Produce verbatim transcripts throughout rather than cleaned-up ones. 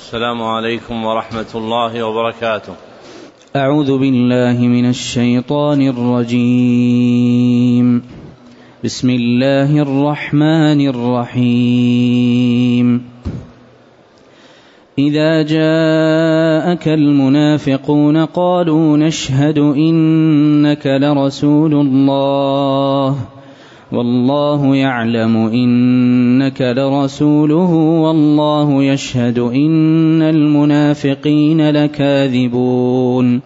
السلام عليكم ورحمة الله وبركاته. أعوذ بالله من الشيطان الرجيم. بسم الله الرحمن الرحيم. إذا جاءك المنافقون قالوا نشهد إنك لرسول الله والله يعلم إنك لرسوله والله يشهد إن المنافقين لكاذبون.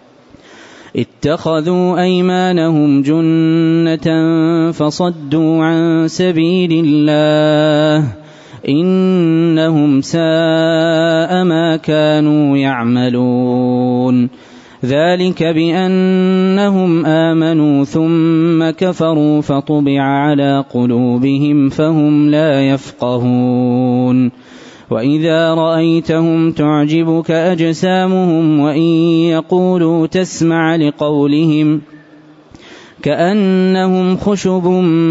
اتخذوا أيمانهم جنة فصدوا عن سبيل الله إنهم ساء ما كانوا يعملون. ذلك بأنهم آمنوا ثم كفروا فطبع على قلوبهم فهم لا يفقهون. وإذا رأيتهم تعجبك أجسامهم وإن يقولوا تسمع لقولهم كأنهم خشب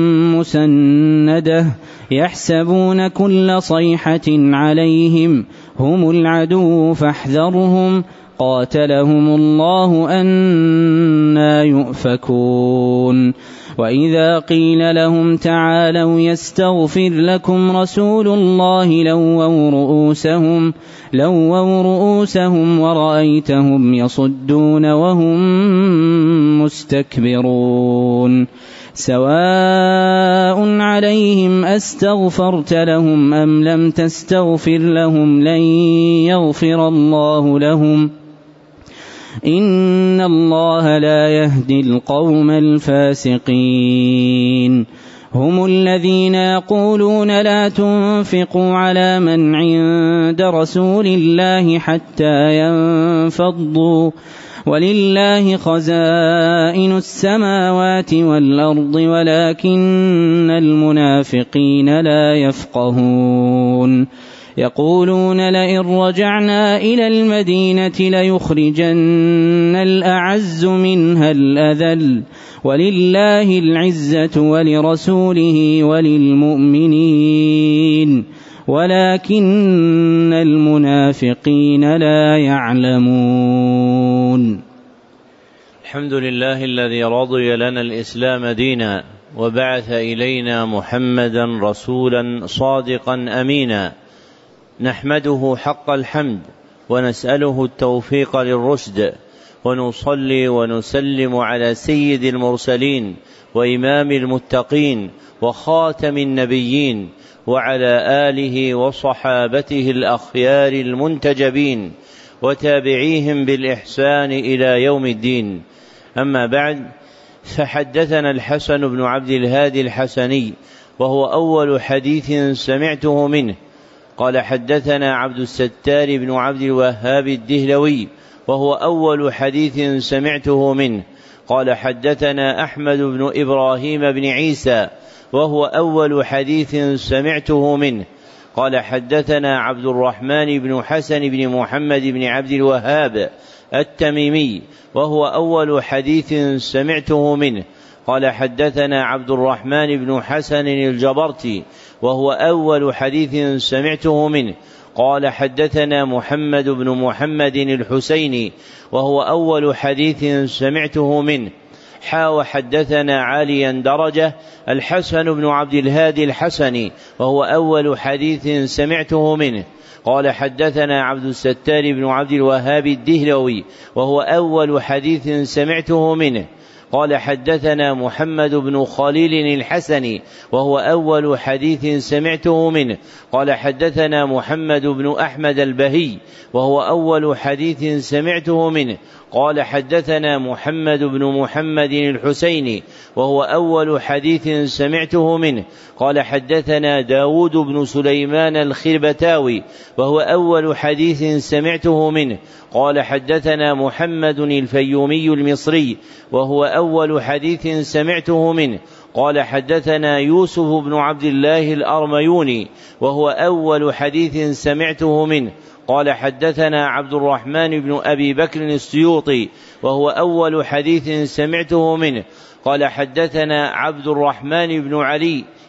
مسندة يحسبون كل صيحة عليهم هم العدو فاحذرهم قاتلهم الله أنى يؤفكون. وإذا قيل لهم تعالوا يستغفر لكم رسول الله لووا رؤوسهم, لووا رؤوسهم ورأيتهم يصدون وهم مستكبرون. سواء عليهم أستغفرت لهم أم لم تستغفر لهم لن يغفر الله لهم إن الله لا يهدي القوم الفاسقين. هم الذين يقولون لا تنفقوا على من عند رسول الله حتى ينفضوا ولله خزائن السماوات والأرض ولكن المنافقين لا يفقهون. يقولون لئن رجعنا إلى المدينة ليخرجن الأعز منها الأذل ولله العزة ولرسوله وللمؤمنين ولكن المنافقين لا يعلمون. الحمد لله الذي رضي لنا الإسلام دينا وبعث إلينا محمدا رسولا صادقا أمينا. نحمده حق الحمد ونسأله التوفيق للرشد ونصلي ونسلم على سيد المرسلين وإمام المتقين وخاتم النبيين وعلى آله وصحابته الأخيار المنتجبين وتابعيهم بالإحسان إلى يوم الدين. أما بعد، فحدثنا الحسن بن عبد الهادي الحسني وهو أول حديث سمعته منه قال حدثنا عبد الستار بن عبد الوهاب الدهلوي وهو أول حديث سمعته منه قال حدثنا أحمد بن إبراهيم بن عيسى وهو أول حديث سمعته منه قال حدثنا عبد الرحمن بن حسن بن محمد بن عبد الوهاب التميمي وهو أول حديث سمعته منه قال حدثنا عبد الرحمن بن حسن الجبرتي وهو أول حديث سمعته منه قال حدثنا محمد بن محمد الحسيني وهو أول حديث سمعته منه حا وحدثنا عاليا درجة الحسن بن عبد الهادي الحسني وهو أول حديث سمعته منه قال حدثنا عبد الستار بن عبد الوهاب الدهلوي وهو أول حديث سمعته منه قال حدثنا محمد بن خليل الحسني وهو أول حديث سمعته منه قال حدثنا محمد بن أحمد البهي وهو أول حديث سمعته منه قال حدثنا محمد بن محمد الحسيني وهو أول حديث سمعته منه قال حدثنا داود بن سليمان الخربتاوي وهو أول حديث سمعته منه قال حدثنا محمد الفيومي المصري وهو أول حديث سمعته منه قال حدثنا يوسف بن عبد الله الأرميوني وهو أول حديث سمعته منه قال حدثنا عبد الرحمن بن أبي بكر السيوطي وهو أول حديث سمعته منه قال حدثنا عبد الرحمن بن علي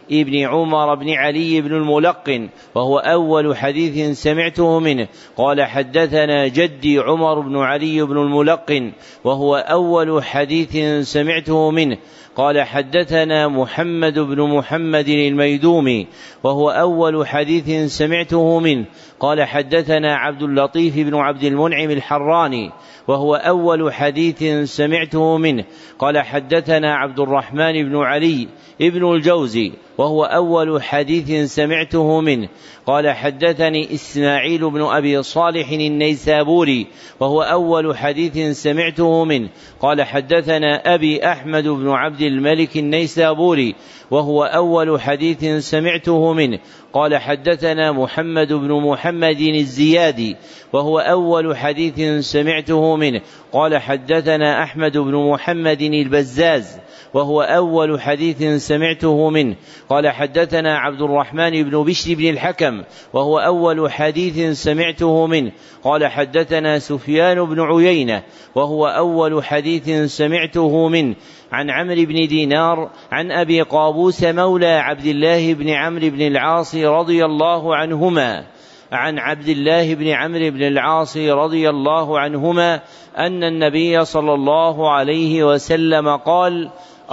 ابن عمر بن علي بن الملقن وهو أول حديث سمعته منه قال حدثنا جدي عمر بن علي بن الملقن وهو أول حديث سمعته منه قال حدثنا محمد بن محمد الميدومي وهو أول حديث سمعته منه قال حدثنا عبد اللطيف بن عبد المنعم الحراني وهو أول حديث سمعته منه قال حدثنا عبد الرحمن بن علي ابن الجوزي وهو أول حديث سمعته منه قال حدثني إسماعيل بن أبي صالح النيسابوري وهو أول حديث سمعته منه قال حدثنا أبي أحمد بن عبد الملك النيسابوري وهو أول حديث سمعته منه قال حدثنا محمد بن محمد الزيادي وهو أول حديث سمعته منه قال حدثنا أحمد بن محمد البزاز وهو أول حديث سمعته منه قال حدثنا عبد الرحمن بن بشر بن الحكم وهو أول حديث سمعته منه قال حدثنا سفيان بن عيينة وهو أول حديث سمعته منه عن عمرو بن دينار عن أبي قابوس مولى عبد الله بن عمرو بن العاص رضي الله عنهما عن عبد الله بن عمرو بن العاص رضي الله عنهما أن النبي صلى الله عليه وسلم قال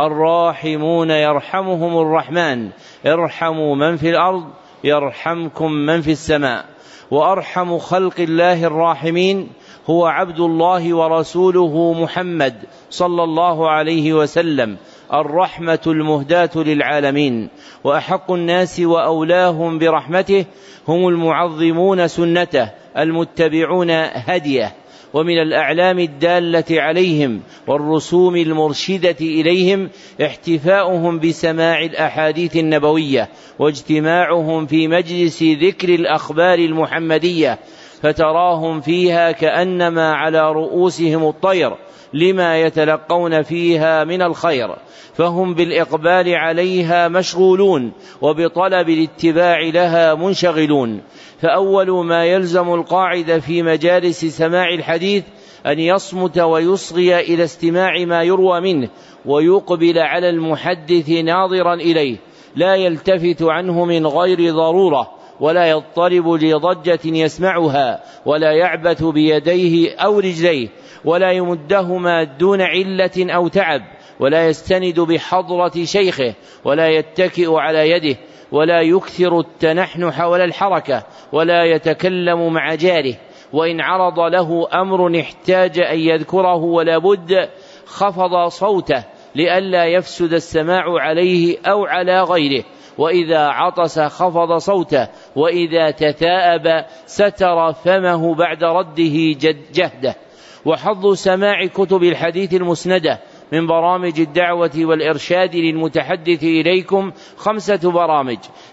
الراحمون يرحمهم الرحمن ارحموا من في الأرض يرحمكم من في السماء وأرحم خلق الله الراحمين هو عبد الله ورسوله محمد صلى الله عليه وسلم الرحمة المهداة للعالمين وأحق الناس وأولاهم برحمته هم المعظمون سنته المتبعون هديه ومن الأعلام الدالة عليهم والرسوم المرشدة إليهم احتفاؤهم بسماع الأحاديث النبوية واجتماعهم في مجلس ذكر الأخبار المحمدية فتراهم فيها كأنما على رؤوسهم الطير لما يتلقون فيها من الخير فهم بالإقبال عليها مشغولون وبطلب الاتباع لها منشغلون فأول ما يلزم القاعدة في مجالس سماع الحديث أن يصمت ويصغي إلى استماع ما يروى منه ويقبل على المحدث ناظرا إليه لا يلتفت عنه من غير ضرورة ولا يضطرب لضجة يسمعها ولا يعبث بيديه أو رجليه ولا يمدهما دون علة أو تعب ولا يستند بحضرة شيخه ولا يتكئ على يده ولا يكثر التنحنح ولا الحركة ولا يتكلم مع جاره وإن عرض له أمر احتاج أن يذكره ولا بد خفض صوته لئلا يفسد السماع عليه أو على غيره وإذا عطس خفض صوته وإذا تثاءب ستر فمه بعد رده جهده وحظ سماع كتب الحديث المسندة من برامج الدعوة والإرشاد للمتحدث إليكم خمسة برامج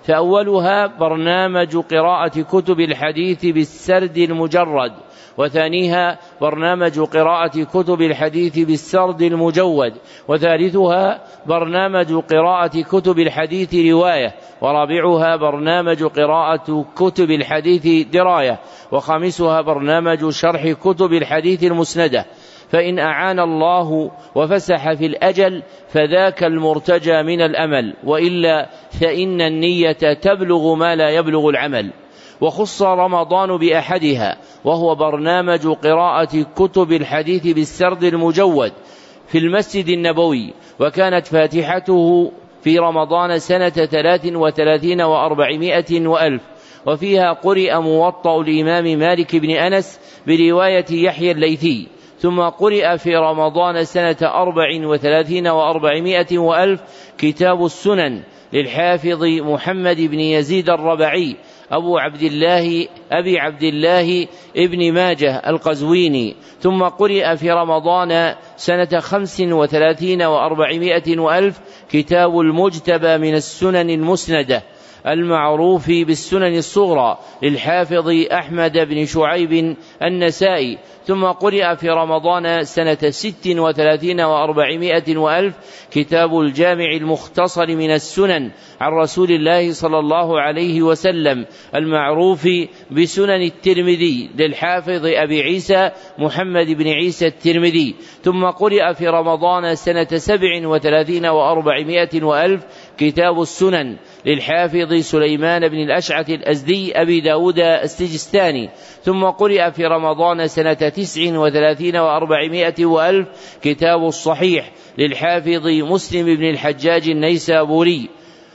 فأولها برنامج قراءة كتب الحديث بالسرد المجرد وثانيها برنامج قراءة كتب الحديث بالسرد المجود وثالثها برنامج قراءة كتب الحديث رواية ورابعها برنامج قراءة كتب الحديث دراية وخامسها برنامج شرح كتب الحديث المسندة فإن أعان الله وفسح في الأجل فذاك المرتجى من الأمل وإلا فإن النية تبلغ ما لا يبلغ العمل وخص رمضان بأحدها وهو برنامج قراءة كتب الحديث بالسرد المجود في المسجد النبوي وكانت فاتحته في رمضان سنة ثلاث وثلاثين وأربعمائة وألف وفيها قرئ موطأ الإمام مالك بن أنس برواية يحيى الليثي ثم قرئ في رمضان سنة أربع وثلاثين وأربعمائة وألف كتاب السنن للحافظ محمد بن يزيد الربعي أبو عبد الله أبي عبد الله ابن ماجه القزويني ثم قرئ في رمضان سنة خمس وثلاثين وأربعمائة وألف كتاب المجتبى من السنن المسندة المعروف بالسنن الصغرى للحافظ أحمد بن شعيب النسائي ثم قرئ في رمضان سنة ست وثلاثين وأربعمائة وألف كتاب الجامع المختصر من السنن عن رسول الله صلى الله عليه وسلم المعروف بسنن الترمذي للحافظ أبي عيسى محمد بن عيسى الترمذي ثم قرئ في رمضان سنة سبع وثلاثين وأربعمائة وألف كتاب السنن للحافظ سليمان بن الأشعث الأزدي أبي داود السجستاني. ثم قرئ في رمضان سنة تسع وثلاثين وأربعمائة وألف كتاب الصحيح للحافظ مسلم بن الحجاج النيسابوري.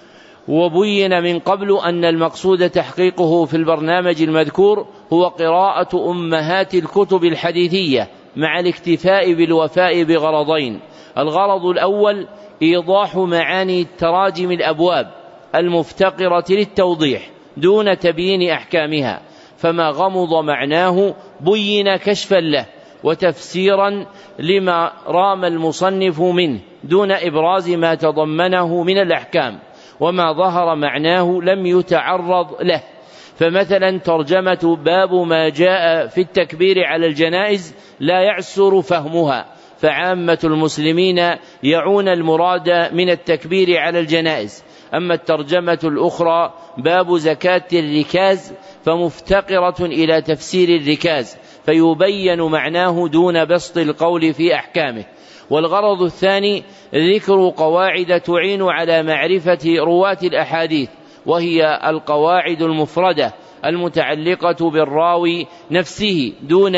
وبين من قبل أن المقصود تحقيقه في البرنامج المذكور هو قراءة أمهات الكتب الحديثية مع الاكتفاء بالوفاء بغرضين: الغرض الأول إيضاح معاني تراجم الأبواب المفتقرة للتوضيح دون تبيين أحكامها، فما غمض معناه بين كشفا له وتفسيرا لما رام المصنف منه دون إبراز ما تضمنه من الأحكام، وما ظهر معناه لم يتعرض له. فمثلا ترجمة باب ما جاء في التكبير على الجنائز لا يعسر فهمها، فعامة المسلمين يعون المراد من التكبير على الجنائز. أما الترجمة الأخرى باب زكاة الركاز فمفتقرة إلى تفسير الركاز، فيبين معناه دون بسط القول في أحكامه. والغرض الثاني ذكر قواعد تعين على معرفة رواة الأحاديث، وهي القواعد المفردة المتعلقة بالراوي نفسه دون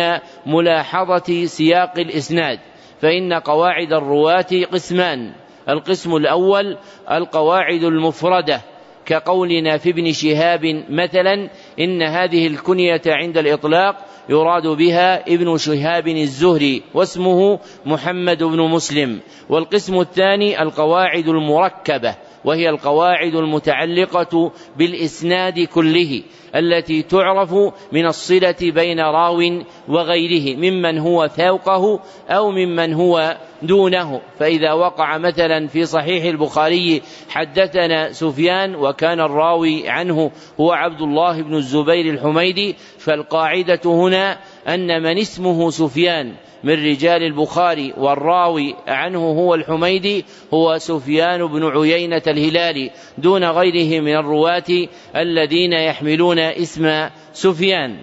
ملاحظة سياق الإسناد. فإن قواعد الرواة قسمان: القسم الأول القواعد المفردة، كقولنا في ابن شهاب مثلا إن هذه الكنية عند الإطلاق يراد بها ابن شهاب الزهري واسمه محمد بن مسلم. والقسم الثاني القواعد المركبة، وهي القواعد المتعلقة بالإسناد كله التي تعرف من الصلة بين راو وغيره ممن هو فوقه أو ممن هو دونه. فإذا وقع مثلا في صحيح البخاري حدثنا سفيان وكان الراوي عنه هو عبد الله بن الزبير الحميدي، فالقاعدة هنا أن من اسمه سفيان من رجال البخاري والراوي عنه هو الحميدي هو سفيان بن عيينة الهلالي دون غيره من الرواة الذين يحملون اسم سفيان.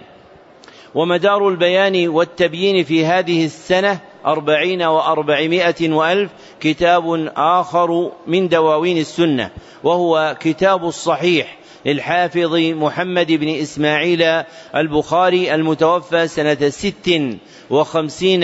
ومدار البيان والتبيين في هذه السنة أربعين وأربعمائة وألف كتاب آخر من دواوين السنة، وهو كتاب الصحيح للحافظ محمد بن إسماعيل البخاري المتوفى سنة ست وخمسين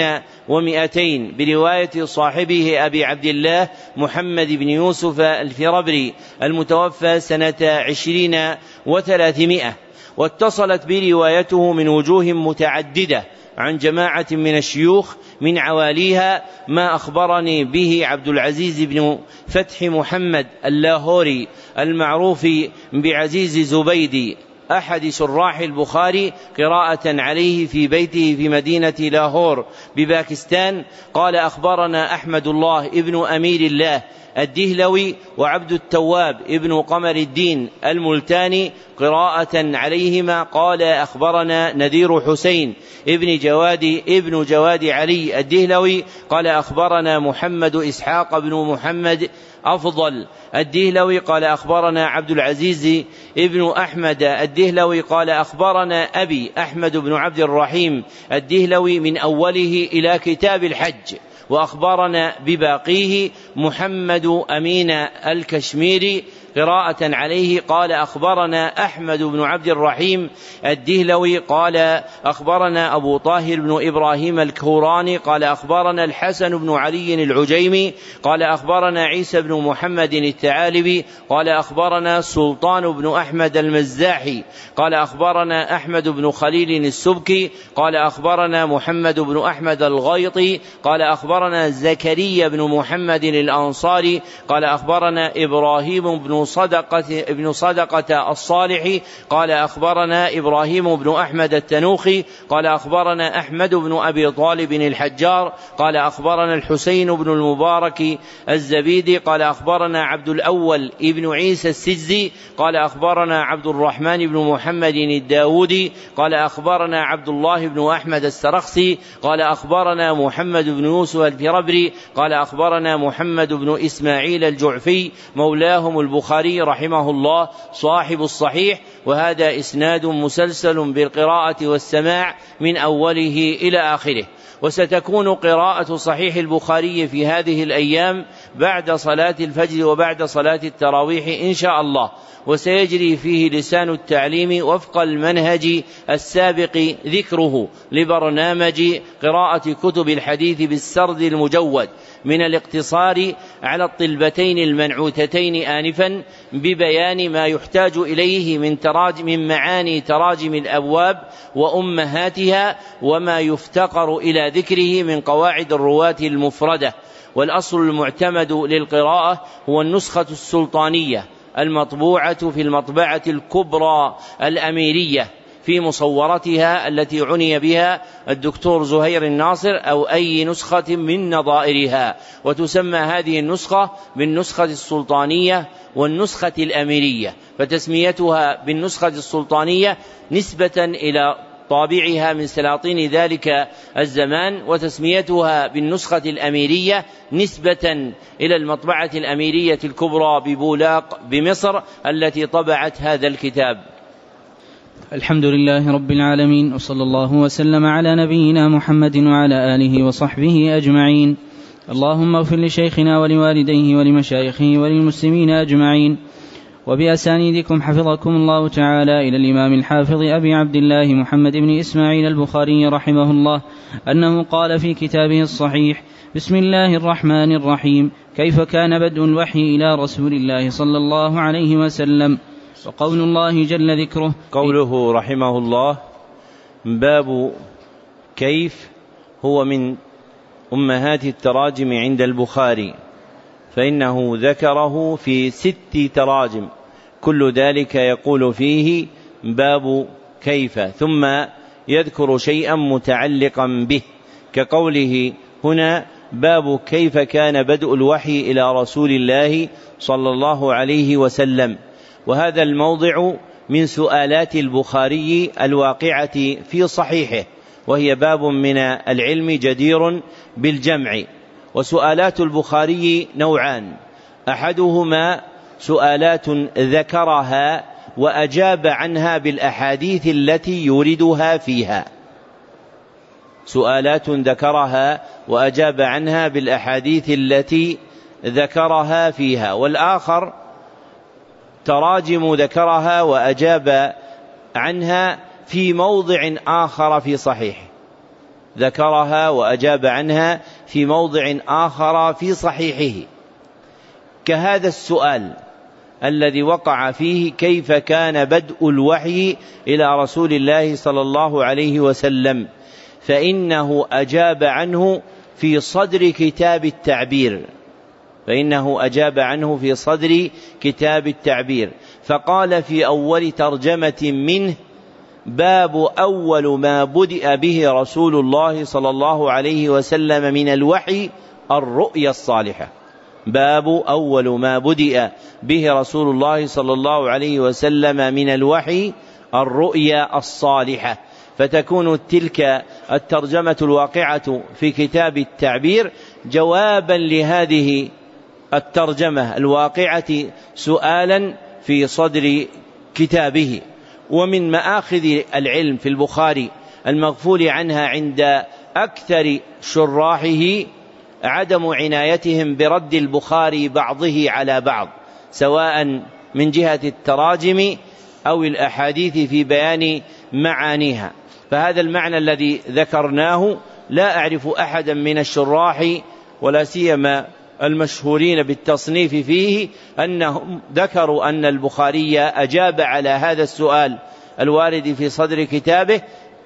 ومئتين برواية صاحبه أبي عبد الله محمد بن يوسف الفربري المتوفى سنة عشرين وثلاثمائة. واتصلت بروايته من وجوه متعددة عن جماعة من الشيوخ من عواليها ما أخبرني به عبد العزيز بن فتح محمد اللاهوري المعروف بعزيز زبيدي أحد شراح البخاري قراءة عليه في بيته في مدينة لاهور بباكستان. قال أخبرنا أحمد الله ابن أمير الله الدهلوي وعبد التواب ابن قمر الدين الملتاني قراءة عليهما. قال أخبرنا نذير حسين ابن جواد ابن جواد علي الدهلوي قال أخبرنا محمد إسحاق بن محمد أفضل الدهلوي قال أخبرنا عبد العزيز ابن أحمد الدهلوي قال أخبرنا أبي أحمد بن عبد الرحيم الدهلوي من أوله إلى كتاب الحج. وأخبرنا بباقيه محمد أمين الكشميري قراءة عليه قال أخبرنا أحمد بن عبد الرحيم الدهلوي قال أخبرنا أبو طاهر بن إبراهيم الكوراني قال أخبرنا الحسن بن علي العجيمي قال أخبرنا عيسى بن محمد الثعالبي قال أخبرنا سلطان بن أحمد المزاحي قال أخبرنا أحمد بن خليل السبكي قال أخبرنا محمد بن أحمد الغيطي قال أخبرنا زكريا بن محمد الأنصاري قال أخبرنا إبراهيم بن صدقة ابن صدقة الصالحي قال أخبرنا إبراهيم بن أحمد التنوخي قال أخبرنا أحمد بن أبي طالب الحجار قال أخبرنا الحسين بن المبارك الزبيدي قال أخبرنا عبد الأول ابن عيسى السجزي قال أخبرنا عبد الرحمن بن محمد الداودي قال أخبرنا عبد الله بن أحمد السرخسي قال أخبرنا محمد بن يوسف الفربري قال أخبرنا محمد بن إسماعيل الجعفي مولاهم البخاري رحمه الله صاحب الصحيح. وهذا إسناد مسلسل بالقراءة والسماع من أوله إلى آخره. وستكون قراءة صحيح البخاري في هذه الأيام بعد صلاة الفجر وبعد صلاة التراويح إن شاء الله، وسيجري فيه لسان التعليم وفق المنهج السابق ذكره لبرنامج قراءة كتب الحديث بالسرد المجود من الاقتصار على الطلبتين المنعوتتين آنفا، ببيان ما يحتاج إليه من تراجم من معاني تراجم الأبواب وأمهاتها، وما يفتقر إلى ذكره من قواعد الرواة المفردة. والأصل المعتمد للقراءة هو النسخة السلطانية المطبوعة في المطبعة الكبرى الأميرية في مصورتها التي عني بها الدكتور زهير الناصر، أو أي نسخة من نظائرها، وتسمى هذه النسخة بالنسخة السلطانية والنسخة الأميرية، فتسميتها بالنسخة السلطانية نسبة إلى طابعها من سلاطين ذلك الزمان، وتسميتها بالنسخة الأميرية نسبة إلى المطبعة الأميرية الكبرى ببولاق بمصر التي طبعت هذا الكتاب. الحمد لله رب العالمين، وصلى الله وسلم على نبينا محمد وعلى آله وصحبه أجمعين. اللهم اغفر لشيخنا ولوالديه ولمشايخه وللمسلمين أجمعين. وبأسانيدكم حفظكم الله تعالى إلى الإمام الحافظ أبي عبد الله محمد بن إسماعيل البخاري رحمه الله أنه قال في كتابه الصحيح: بسم الله الرحمن الرحيم، كيف كان بدء الوحي إلى رسول الله صلى الله عليه وسلم. وقول الله جل ذكره، قوله رحمه الله باب كيف هو من أمهات التراجم عند البخاري، فإنه ذكره في ست تراجم، كل ذلك يقول فيه باب كيف، ثم يذكر شيئا متعلقا به، كقوله هنا باب كيف كان بدء الوحي إلى رسول الله صلى الله عليه وسلم. وهذا الموضع من سؤالات البخاري الواقعة في صحيحه، وهي باب من العلم جدير بالجمع. وسؤالات البخاري نوعان: أحدهما سؤالات ذكرها وأجاب عنها بالأحاديث التي يوردها فيها، سؤالات ذكرها وأجاب عنها بالأحاديث التي ذكرها فيها. والآخر تراجم ذكرها وأجاب عنها في موضع آخر في صحيح، ذكرها وأجاب عنها في موضع آخر في صحيحه، كهذا السؤال الذي وقع فيه كيف كان بدء الوحي إلى رسول الله صلى الله عليه وسلم، فإنه أجاب عنه في صدر كتاب التعبير، فإنه أجاب عنه في صدر كتاب التعبير، فقال في أول ترجمة منه: باب أول ما بدأ به رسول الله صلى الله عليه وسلم من الوحي الرؤيا الصالحة. باب أول ما بدأ به رسول الله صلى الله عليه وسلم من الوحي الرؤيا الصالحة، فتكون تلك الترجمة الواقعة في كتاب التعبير جوابا لهذه الترجمة الواقعة سؤالا في صدر كتابه. ومن مآخذ العلم في البخاري المغفول عنها عند أكثر شراحه عدم عنايتهم برد البخاري بعضه على بعض، سواء من جهة التراجم أو الأحاديث في بيان معانيها. فهذا المعنى الذي ذكرناه لا أعرف أحدا من الشراح ولا سيما المشهورين بالتصنيف فيه أنهم ذكروا أن البخاري أجاب على هذا السؤال الوارد في صدر كتابه،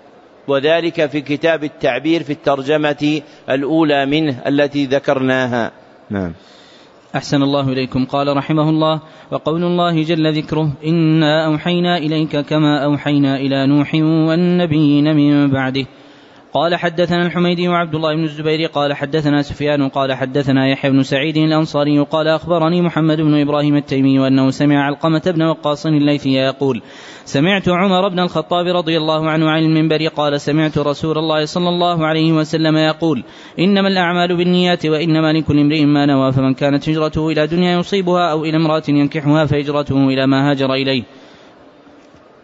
وذلك في كتاب التعبير في الترجمة الأولى منه التي ذكرناها. نعم. أحسن الله إليكم. قال رحمه الله: وقول الله جل ذكره: إنا أوحينا إليك كما أوحينا إلى نوح والنبيين من بعده. قال حدثنا الحميدي وعبد الله بن الزبير قال حدثنا سفيان قال حدثنا يحيى بن سعيد الأنصاري قال أخبرني محمد بن إبراهيم التيمي أنه سمع علقمة بن وقاص الليثي يقول: سمعت عمر بن الخطاب رضي الله عنه عن المنبر قال: سمعت رسول الله صلى الله عليه وسلم يقول: إنما الأعمال بالنيات وإنما لكل امرئ ما نوى، فمن كانت هجرته إلى دنيا يصيبها أو إلى امرأة ينكحها فهجرته إلى ما هاجر إليه.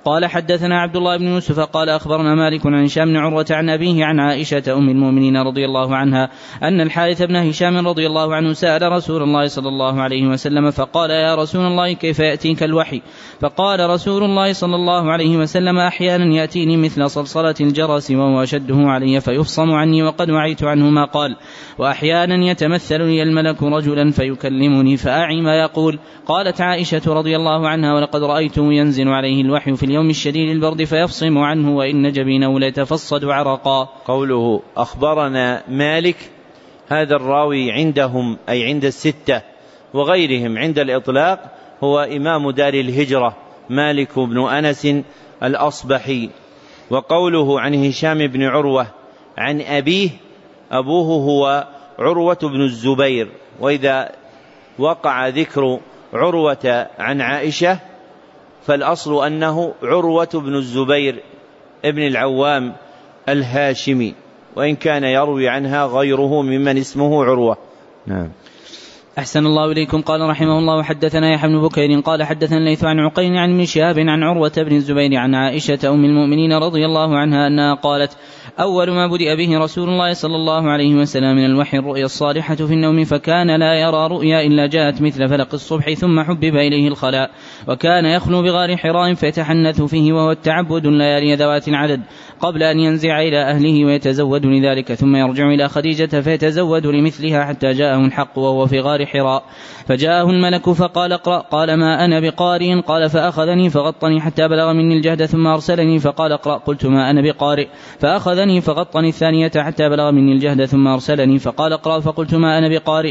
قال حدثنا عبد الله بن يوسف قال أخبرنا مالك عن هشام بن عروة عن أبيه عن عائشة أم المؤمنين رضي الله عنها أن الحارث بن هشام رضي الله عنه سأل رسول الله صلى الله عليه وسلم فقال يا رسول الله كيف يأتيك الوحي؟ فقال رسول الله صلى الله عليه وسلم أحيانا يأتيني مثل صلصلة الجرس وهو أشده علي فيفصم عني وقد وعيت عنه ما قال، وأحيانا يتمثل لي الملك رجلا فيكلمني فأعي ما يقول. قالت عائشة رضي الله عنها ولقد رأيته ينزل عليه الوحي في اليوم الشديد البرد فيفصم عنه وإن جبينه ليتفصد عرقا. قوله أخبرنا مالك، هذا الراوي عندهم أي عند الستة وغيرهم عند الإطلاق هو إمام دار الهجرة مالك بن أنس الأصبحي. وقوله عن هشام بن عروة عن أبيه، أبوه هو عروة بن الزبير، وإذا وقع ذكر عروة عن عائشة فالأصل أنه عروة بن الزبير ابن العوام الهاشمي، وإن كان يروي عنها غيره ممن اسمه عروة. نعم. أحسن الله إليكم. قال رحمه الله وحدثنا يحيى بن بكير قال حدثنا الليث عن عقيل عن ابن شهاب عن عروة بن الزبير عن عائشة أم المؤمنين رضي الله عنها أنها قالت أول ما بدأ به رسول الله صلى الله عليه وسلم من الوحي الرؤيا الصالحة في النوم، فكان لا يرى رؤيا إلا جاءت مثل فلق الصبح ثم حبب إليه الخلاء، وكان يخلو بغار حراء فيتحنث فيه وهو التعبد الليالي ذوات عدد قبل أن ينزع إلى أهله ويتزود لذلك، ثم يرجع إلى خديجة فيتزود لمثلها حتى جاءه الحق وهو في غار حراء، فجاءه الملك فقال اقرأ، قال ما أنا بقارئ، قال فأخذني فغطني حتى بلغ مني الجهد ثم أرسلني فقال اقرأ، قلت ما أنا بقارئ، فأخذني فغطني الثانية حتى بلغ مني الجهد ثم أرسلني فقال اقرأ، فقلت ما أنا بقارئ،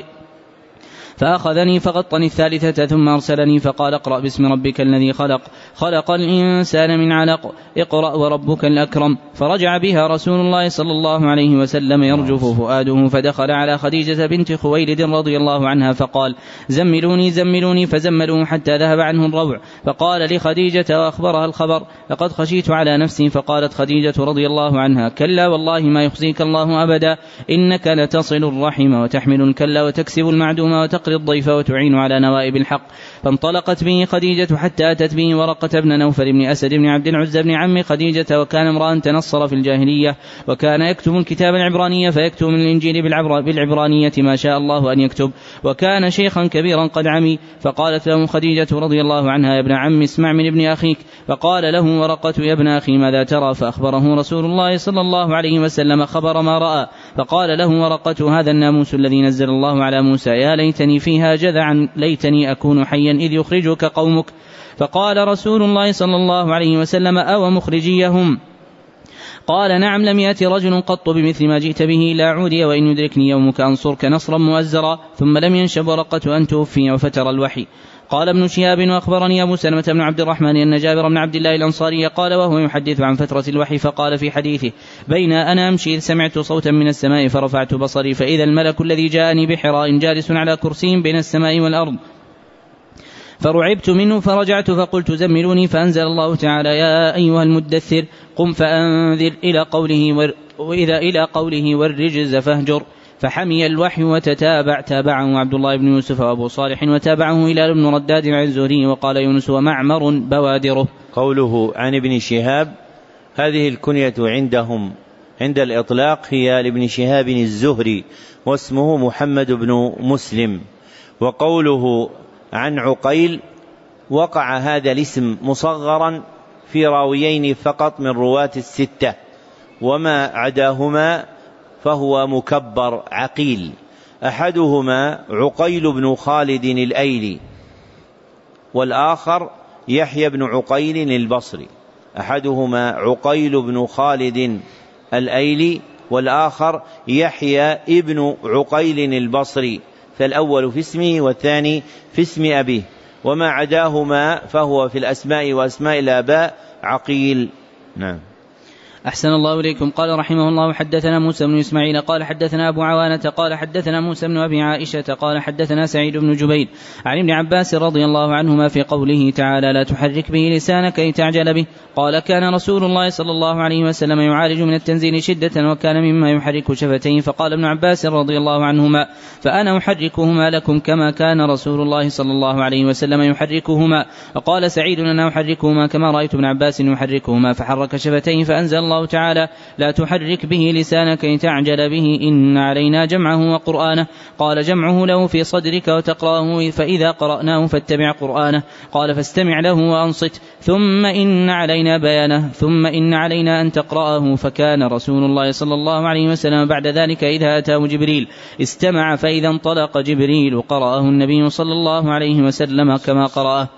فأخذني فغطني الثالثة ثم أرسلني فقال اقرأ باسم ربك الذي خلق خلق الإنسان من علق اقرأ وربك الأكرم. فرجع بها رسول الله صلى الله عليه وسلم يرجف فؤاده، فدخل على خديجة بنت خويلد رضي الله عنها فقال زملوني زملوني، فزملوه حتى ذهب عنه الروع، فقال لخديجة وأخبرها الخبر لقد خشيت على نفسي، فقالت خديجة رضي الله عنها كلا والله ما يخزيك الله أبدا، إنك لتصل الرحم وتحمل الكلا وتكسب المعدوم وتقرأ الضيف وتعين على نوائب الحق. فانطلقت به خديجة حتى أتت به ورقة بن نوفل بن أسد بن عبد العزى بن عم خديجة، وكان امرأ تنصر في الجاهلية، وكان يكتب الكتاب العبرانية فيكتب من الإنجيل بالعبرانية ما شاء الله أن يكتب، وكان شيخا كبيرا قد عمي. فقالت له خديجة رضي الله عنها يا ابن عم اسمع من ابن أخيك، فقال له ورقة يا ابن أخي ماذا ترى؟ فأخبره رسول الله صلى الله عليه وسلم خبر ما رأى، فقال له ورقة هذا الناموس الذي نزل الله على موسى، يا ليتني فيها جذعا، ليتني أكون حيا إذ يخرجك قومك. فقال رسول الله صلى الله عليه وسلم أو مخرجيهم؟ قال نعم لم يأتي رجل قط بمثل ما جئت به لا عودي، وإن يدركني يومك أنصرك نصرا مؤزرا. ثم لم ينشب ورقة أن توفي وفتر الوحي. قال ابن شهاب وأخبرني أبو سلمة بن عبد الرحمن أن جابر بن عبد الله الأنصاري قال وهو يحدث عن فترة الوحي فقال في حديثه بين أنا أمشي إذ سمعت صوتا من السماء فرفعت بصري فإذا الملك الذي جاءني بحراء جالس على كرسي بين السماء والأرض، فرعبت منه فرجعت فقلت زملوني، فأنزل الله تعالى يا أيها المدثر قم فأنذر إلى قوله ور... وإذا إلى قوله والرجز فاهجر، فحمي الوحي وتتابع تابعه عبد الله بن يوسف وأبو صالح وتابعه هلال بن رداد عن الزهري، وقال يونس ومعمر بوادره. قوله عن ابن شهاب هذه الكنية عندهم عند الإطلاق هي لابن شهاب الزهري واسمه محمد بن مسلم. وقوله عن عقيل وقع هذا الاسم مصغرا في راويين فقط من رواة الستة، وما عداهما فهو مكبر عقيل، أحدهما عقيل بن خالد الأيلي والآخر يحيى بن عقيل البصري، أحدهما عقيل بن خالد الأيلي والآخر يحيى ابن عقيل البصري، فالأول في اسمه والثاني في اسم أبيه، وما عداهما فهو في الأسماء وأسماء الآباء عقيل. نعم. أحسن الله إليكم. قال رحمه الله حدثنا موسى بن إسماعيل قال حدثنا أبو عوانة قال حدثنا موسى بن أبي عائشة قال حدثنا سعيد بن جبير عن ابن عباس رضي الله عنهما في قوله تعالى لا تحرك به لسانك لتعجل به. قال كان رسول الله صلى الله عليه وسلم يعالج من التنزيل شدة وكان مما يحرك شفتيه. فقال ابن عباس رضي الله عنهما فأنا أحركهما لكم كما كان رسول الله صلى الله عليه وسلم يحركهما. وقال سعيد أنا أحركهما كما رأيت ابن عباس يحركهما فحرك شفتيه فأنزل الله تعالى لا تحرك به لسانك لتعجل به إن علينا جمعه وقرآنه. قال جمعه له في صدرك وتقرأه فإذا قرأناه فاتبع قرآنه. قال فاستمع له وأنصت ثم إن علينا بيانه ثم إن علينا أن تقرأه. فكان رسول الله صلى الله عليه وسلم بعد ذلك إذا أتاه جبريل استمع فإذا انطلق جبريل قرأه النبي صلى الله عليه وسلم كما قرأه.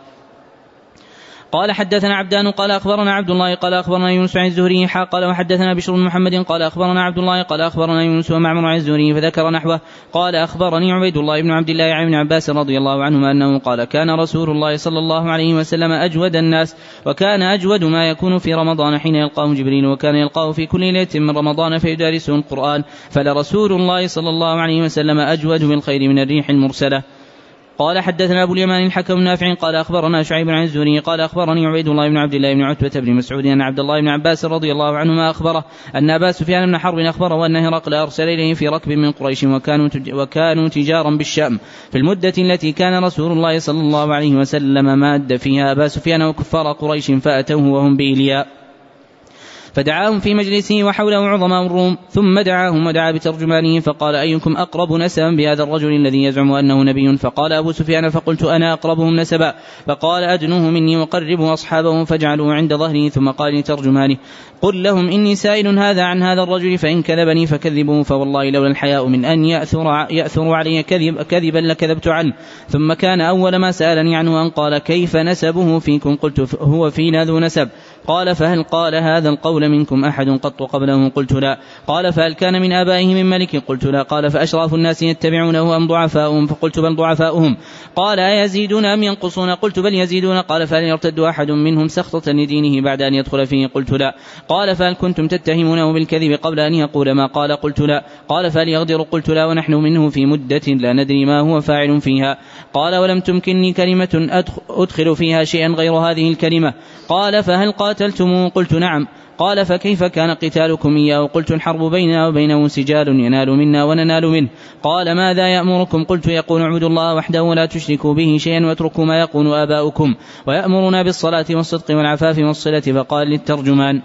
قال حدثنا عبدان قال أخبرنا عبد الله قال أخبرنا يونس عن الزهري قال وحدثنا بشر بن محمد قال أخبرنا عبد الله قال أخبرنا يونس ومعمر عن الزهري فذكر نحوه. قال أخبرني عبيد الله بن عبد الله عن ابن عباس رضي الله عنهما أنه قال كان رسول الله صلى الله عليه وسلم أجود الناس وكان أجود ما يكون في رمضان حين يلقاه جبريل وكان يلقاه في كل ليلة من رمضان فيدارسه القرآن فلرسول الله صلى الله عليه وسلم أجود بالخير من الريح المرسلة. قال حدثنا أبو اليمان الحكم نافع قال أخبرنا شعيب عن الزهري قال أخبرني عبيد الله بن عبد الله بن عتبة بن مسعود أن عبد الله بن عباس رضي الله عنهما أخبره أن أبا سفيان بن حرب أخبره أن هرقل أرسل إليه في ركب من قريش وكانوا, وكانوا تجارا بالشام في المدة التي كان رسول الله صلى الله عليه وسلم ماد فيها أبا سفيان وكفار قريش فأتوه وهم بإلياء فدعاهم في مجلسه وحوله عظماء الروم ثم دعاهم ودعا بترجمانه فقال أيكم أقرب نسبا بهذا الرجل الذي يزعم أنه نبي؟ فقال أبو سفيان فقلت أنا أقربهم نسبا. فقال أدنوه مني وقربوا أصحابه فاجعلوا عند ظهره. ثم قال لترجمانه قل لهم إني سائل هذا عن هذا الرجل فإن كذبني فكذبوه فوالله لولا الحياء من أن يأثر, يأثر علي كذب كذبا لكذبت عنه. ثم كان أول ما سألني عنه أن قال كيف نسبه فيكم؟ قلت هو فينا ذو نسب. قال فهل قال هذا القول منكم أحد قط قبله؟ قلت لا. قال فهل كان من آبائه من ملك؟ قلت لا. قال فأشراف الناس يتبعونه أم ضعفاؤهم؟ فقلت بل ضعفاؤهم. قال أيزيدون أم ينقصون؟ قلت بل يزيدون. قال فهل يرتد أحد منهم سخطة لدينه بعد أن يدخل فيه؟ قلت لا. قال فهل كنتم تتهمونه بالكذب قبل أن يقول ما قال؟ قلت لا. قال فهل يغدر؟ قلت لا. ونحن منه في مدة لا ندري ما هو فاعل فيها. قال ولم تمكنني كلمة أدخل فيها شيئا غير هذه الكلمة. قال فهل قاتلتموه؟ قلت نعم. قال فكيف كان قتالكم إياه؟ قلت الحرب بيننا وبينه سجال ينال منا وننال منه. قال ماذا يأمركم؟ قلت يقول اعبدوا الله وحده ولا تشركوا به شيئا واتركوا ما يقول آباؤكم ويأمرنا بالصلاة والصدق والعفاف والصلة. فقال للترجمان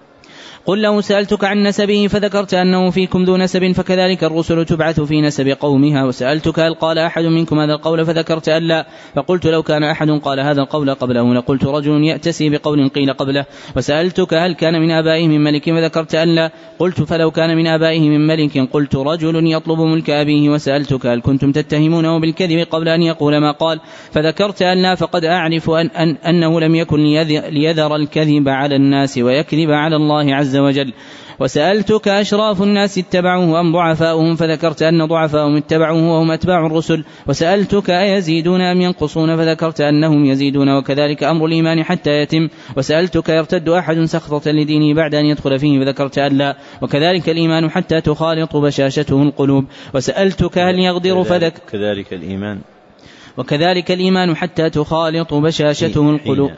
قل لو سألتك عن نسبه فذكرت أنه فيكم ذو نسب فكذلك الرسل تبعث في نسب قومها. وسألتك هل قال أحد منكم هذا القول فذكرت أن لا. فقلت لو كان أحد قال هذا القول قبله لقلت رجل يأتسي بقول قيل قبله. وسألتك هل كان من آبائه من ملك فذكرت أن لا. قلت فلو كان من آبائه من ملك قلت رجل يطلب ملك أبيه. وسألتك هل كنتم تتهمونه بالكذب قبل أن يقول ما قال فذكرت أن لا. فقد أعرف أن أن أنه لم يكن ليذر الكذب على الناس ويكذب على الله عز وجل. وسألتك أشراف الناس اتبعوه أم ضعفاؤهم فذكرت أن ضعفاؤهم اتبعوه وهم أتباع الرسل. وسألتك أيزيدون أم ينقصون فذكرت أنهم يزيدون وكذلك أمر الإيمان حتى يتم. وسألتك يرتد أحد سخطة لدينه بعد أن يدخل فيه فذكرت أن لا. وكذلك الإيمان حتى تخالط بشاشته القلوب. وسألتك هل يغدر فذكرت كذلك الإيمان وكذلك الإيمان حتى تخالط بشاشته القلوب.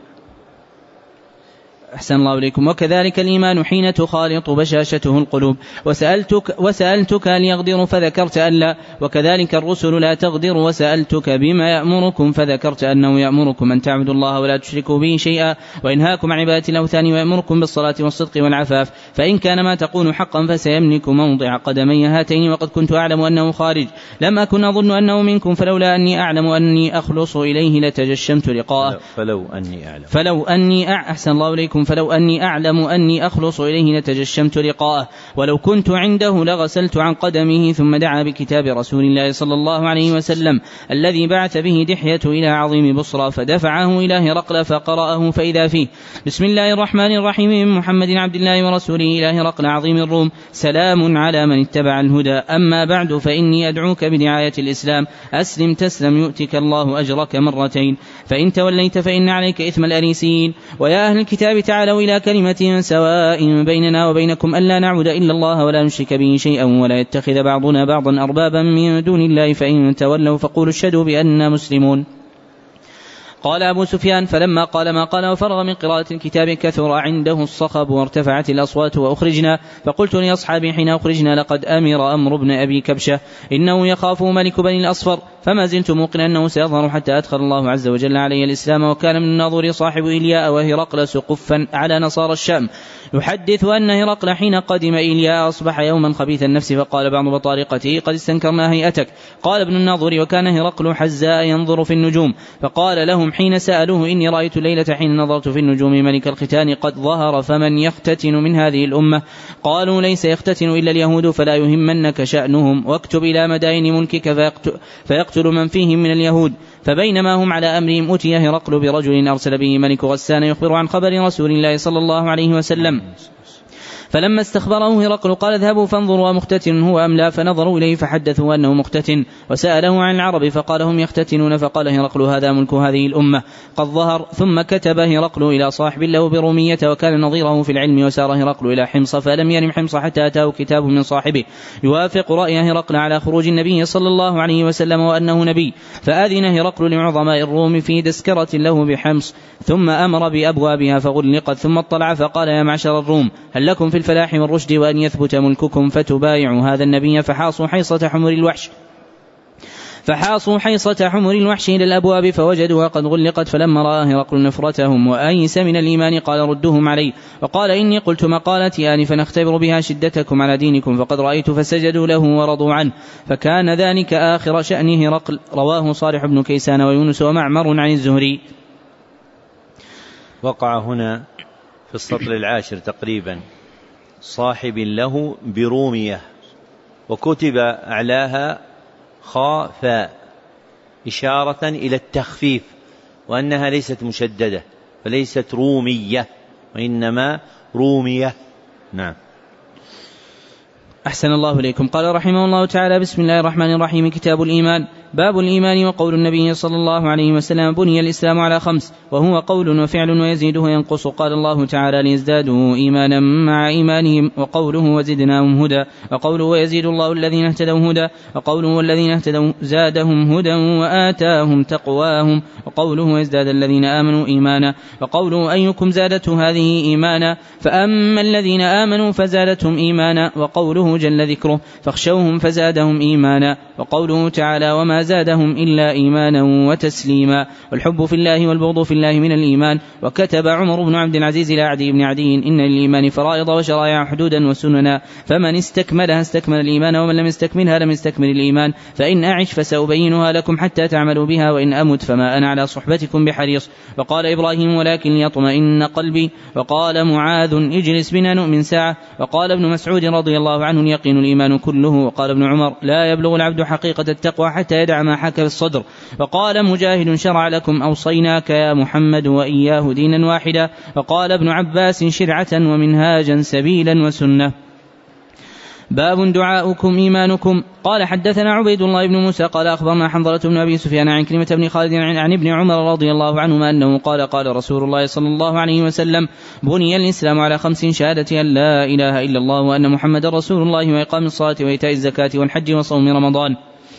أحسن الله إليكم. وكذلك الإيمان حين تخالط بشاشته القلوب. وسألتك, وسألتك هل يغدر فذكرت أن لا. وكذلك الرسل لا تغدر. وسألتك بما يأمركم فذكرت أنه يأمركم أن تعبدوا الله ولا تشركوا به شيئا وينهاكم عن عبادة الأوثان ويأمركم بالصلاة والصدق والعفاف. فإن كان ما تقول حقا فسيملك موضع قدمي هاتين. وقد كنت أعلم أنه خارج لم أكن أظن أنه منكم فلولا أني أعلم أني أخلص إليه لتجشمت لقاءه. فلو أني أعلم فلو أني أحسن الله إليكم فلو أني أعلم أني أخلص إليه لتجشمت لقاءه. ولو كنت عنده لغسلت عن قدمه. ثم دعا بكتاب رسول الله صلى الله عليه وسلم الذي بعث به دحية إلى عظيم بصرى فدفعه إلى هرقل فقرأه فإذا فيه بسم الله الرحمن الرحيم من محمد عبد الله ورسوله إلى هرقل عظيم الروم سلام على من اتبع الهدى. أما بعد فإني أدعوك بدعاية الإسلام أسلم تسلم يؤتك الله أجرك مرتين. فإن توليت فإن عليك إثم الأريسيين. ويا أهل الكتاب تعالوا إلى كلمة سواء بيننا وبينكم ألا نعبد إلا الله ولا نشرك به شيئا ولا يتخذ بعضنا بعضا أربابا من دون الله فإن تولوا فقولوا اشهدوا بأننا مسلمون. قال أبو سفيان فلما قال ما قال وفرغ من قراءة الكتاب كثر عنده الصخب وارتفعت الأصوات وأخرجنا، فقلت لأصحابي حين أخرجنا لقد أمر أمر بن أبي كبشة إنه يخاف ملك بني الأصفر، فما زلت موقنا أنه سيظهر حتى أدخل الله عز وجل علي الإسلام. وكان من الناظر صاحب إلياء وهرقل سقفا على نصارى الشام يحدث أن هرقل حين قدم إلياء أصبح يوما خبيث النفس، فقال بعض بطارقته قد استنكرنا هيئتك. قال ابن الناظر وكان هرقل حزاء ينظر في النجوم، فقال لهم حين سألوه إني رأيت الليلة حين نظرت في النجوم ملك الختان قد ظهر، فمن يختتن من هذه الأمة؟ قالوا ليس يختتن إلا اليهود فلا يهمنك شأنهم، واكتب إلى مدائن ملكك فيقتل, فيقتل من فيهم من اليهود. فبينما هم على أمرهم أتي هرقل برجل أرسل به ملك غسان يخبر عن خبر رسول الله صلى الله عليه وسلم، فلما استخبره هرقل قال اذهبوا فانظروا مختتن هو أم لا، فنظروا إليه فحدثوا أنه مختتن، وسأله عن العرب فقال هم يختتنون، فقال هرقل هذا ملك هذه الأمة قد ظهر. ثم كتب هرقل إلى صاحب له برومية وكان نظيره في العلم، وسار هرقل إلى حمص فلم ينم حمص حتى أتاه كتاب من صاحبه يوافق رأي هرقل على خروج النبي صلى الله عليه وسلم وأنه نبي، فآذن هرقل لعظماء الروم في تذكرة له بحمص، ثم أمر بأبوابها فغلقت، ثم اطلع فقال يا معشر الروم هل لكم في الفلاح والرشد وأن يثبت ملككم فتبايعوا هذا النبي؟ فحاصوا حيصة حمر الوحش فحاصوا حيصة حمر الوحش إلى الأبواب فوجدوها قد غلقت، فلما رأى هرقل نفرتهم وأيس من الإيمان قال ردوهم علي، وقال إني قلت مقالتي آنفا نختبر بها شدتكم على دينكم، فقد رأيت فسجدوا له ورضوا عنه، فكان ذلك آخر شأن هرقل. رواه صالح بن كيسان ويونس ومعمر عن الزهري. وقع هنا في السطر العاشر تقريبا صاحب له برومية، وكتب أعلاها خاء فاء إشارة إلى التخفيف، وأنها ليست مشددة فليست رومية وإنما رومية. نعم. أحسن الله إليكم. قال رحمه الله تعالى بسم الله الرحمن الرحيم. كتاب الإيمان. باب الإيمان. وقول النبي صلى الله عليه وسلم بني الإسلام على خمس، وهو قول وفعل ويزيد وينقص. قال الله تعالى ليزدادوا إيمانا مع إيمانهم، وقوله وزدناهم هدى، وقوله ويزيد الله الذين اهتدوا هدى، وقوله والذين اهتدوا زادهم هدى وآتاهم تقواهم، وقوله ويزداد الذين آمنوا إيمانا، وقوله أيكم زادته هذه إيمانا، فأما الذين آمنوا فزادتهم إيمانا، وقوله جل ذكره فاخشوهم فزادهم إيمانا، وقوله تعالى وما زادهم إلا إيمانا وتسليما. والحب في الله والبغض في الله من الإيمان. وكتب عمر بن عبد العزيز إلى عدي بن عدي إن للإيمان فرائض وشرائع حدودا وسننا، فمن استكملها استكمل الإيمان، ومن لم يستكملها لم يستكمل الإيمان، فإن أعش فسأبينها لكم حتى تعملوا بها، وإن أمت فما أنا على صحبتكم بحريص. وقال إبراهيم ولكن ليطمئن قلبي. وقال معاذ اجلس بنا نؤمن ساعة. وقال ابن مسعود رضي الله عنه اليقين الإيمان كله. وقال ابن عمر لا يبلغ العبد حقيقة التقوى حتى يدع ما حك في الصدر. وقال مجاهد شرع لكم أوصيناك يا محمد وإياه دينا واحدا. وقال ابن عباس شرعة ومنهاجا سبيلا وسنة. باب دعاؤكم إيمانكم. قال حدثنا عبيد الله بن موسى قال أخبرنا حنظلة بن أبي سفيان عن كلمة بن خالد عن ابن عمر رضي الله عنهما أنه قال قال رسول الله صلى الله عليه وسلم بني الإسلام على خمس: شهادة أن لا إله إلا الله وأن محمد رسول الله، وإقام الصلاة وإيتاء الزكاة والحج وصوم رمضان.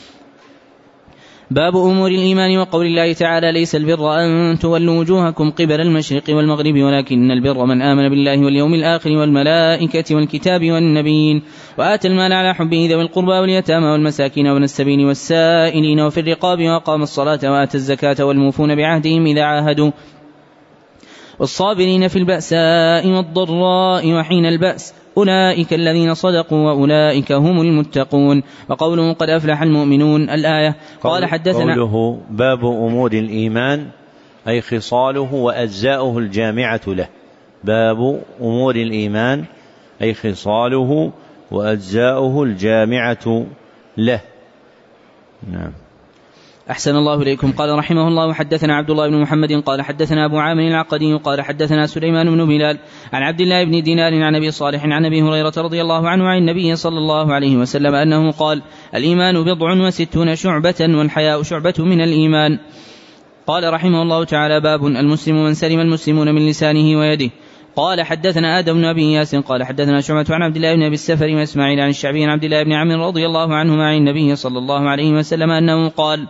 باب أمور الإيمان. وقول الله تعالى ليس البر أن تولوا وجوهكم قبل المشرق والمغرب ولكن البر من آمن بالله واليوم الآخر والملائكة والكتاب والنبيين وآتى المال على حبه ذوي القربى واليتامى والمساكين وابن السبيل والسائلين وفي الرقاب وأقام الصلاة وآتى الزكاة والموفون بعهدهم إذا عاهدوا والصابرين في البأساء والضراء وحين البأس أولئك الذين صدقوا وأولئك هم المتقون. وقوله قد أفلح المؤمنون الآية. قال حدثنا قوله باب أمور الإيمان أي خصاله وأجزاؤه الجامعة له. باب أمور الإيمان أي خصاله وأجزاؤه الجامعة له. نعم. أحسن الله إليكم. قال رحمه الله حدثنا عبد الله بن محمد قال حدثنا أبو عامر العقدي قال حدثنا سليمان بن بلال عن عبد الله بن دينار عن أبي صالح عن أبي هريرة رضي الله عنه عن النبي صلى الله عليه وسلم أنه قال الإيمان بضع وستون شعبة والحياء شعبة من الإيمان. قال رحمه الله تعالى باب المسلم من سلم المسلمون من لسانه ويده. قال حدثنا آدم بن أبي إياس قال حدثنا شعبة عن عبد الله بن أبي السفر وإسماعيل عن الشعبي عن عبد الله بن عمرو رضي الله عنهما عن النبي صلى الله عليه وسلم أنه قال: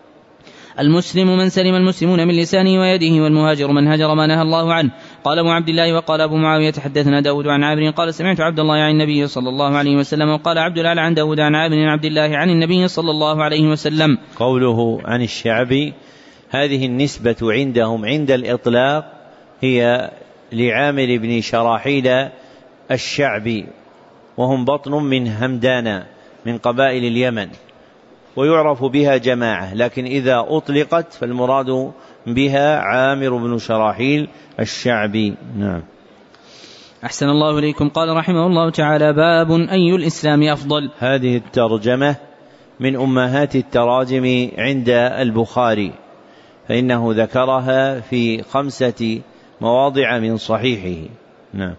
المسلم من سلم المسلمون من لسانه ويده، والمهاجر من هجر ما نهى الله عنه. قال أبو عبد الله وقال أبو معاوية حدثنا داود عن عامر قال سمعت عبد الله عن النبي صلى الله عليه وسلم، وقال عبد الأعلى عن داود عن عامر عن عبد الله عن النبي صلى الله عليه وسلم. قوله عن الشعبي هذه النسبة عندهم عند الإطلاق هي لعامر بن شراحيل الشعبي، وهم بطن من همدان من قبائل اليمن، ويعرف بها جماعة، لكن إذا أطلقت فالمراد بها عامر بن شراحيل الشعبي. نعم. أحسن الله إليكم. قال رحمه الله تعالى: باب أي الإسلام أفضل. هذه الترجمة من أمهات التراجم عند البخاري، فإنه ذكرها في خمسة مواضع من صحيحه. نعم.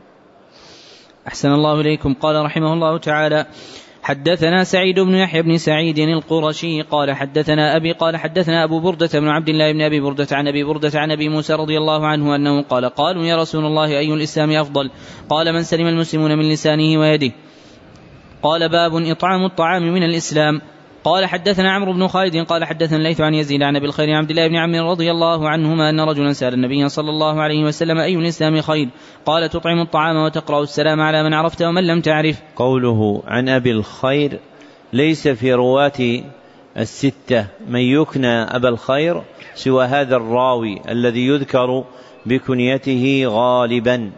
أحسن الله إليكم. قال رحمه الله تعالى: حدثنا سعيد بن يحيى بن سعيد القرشي قال حدثنا أبي قال حدثنا أبو بردة بن عبد الله بن أبي بردة عن أبي بردة عن أبي موسى رضي الله عنه أنه قال: قالوا يا رسول الله أي الإسلام أفضل؟ قال: من سلم المسلمون من لسانه ويده. قال: باب إطعام الطعام من الإسلام. قال حدثنا عمرو بن خالد قال حدثنا الليث عن يزيد عن أبي الخير عبد الله بن عمرو رضي الله عنهما أن رجلا سأل النبي صلى الله عليه وسلم: أي الإسلام خير؟ قال: تطعم الطعام وتقرأ السلام على من عرفت ومن لم تعرف. قوله عن أبي الخير ليس في رواة الستة من يكنى أبا الخير سوى هذا الراوي الذي يذكر بكنيته غالبا،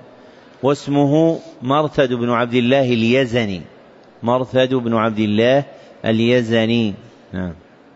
واسمه مرثد بن عبد الله اليزني. مرثد بن عبد الله اليزني. نعم.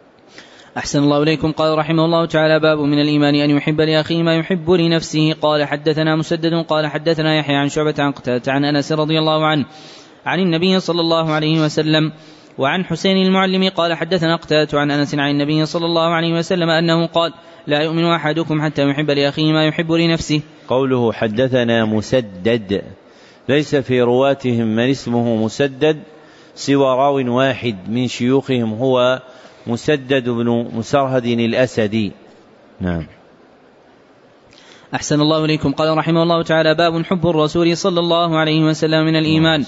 أحسن الله إليكم. قال رحمه الله تعالى: باب من الإيمان أن يحب لأخيه ما يحب لنفسه. قال حدثنا مسدد قال حدثنا يحيى عن شعبة عن قتادة عن أنس رضي الله عنه عن النبي صلى الله عليه وسلم وعن حسين المعلم قال حدثنا قتادة عن أنس عن النبي صلى الله عليه وسلم أنه قال: لا يؤمن أحدكم حتى يحب لأخيه ما يحب لنفسه. قوله حدثنا مسدد ليس في رواتهم من اسمه مسدد سوى راو واحد من شيوخهم هو مسدد بن مسرهد الأسدي. نعم. أحسن الله إليكم. قال رحمه الله تعالى: باب حب الرسول صلى الله عليه وسلم من الإيمان.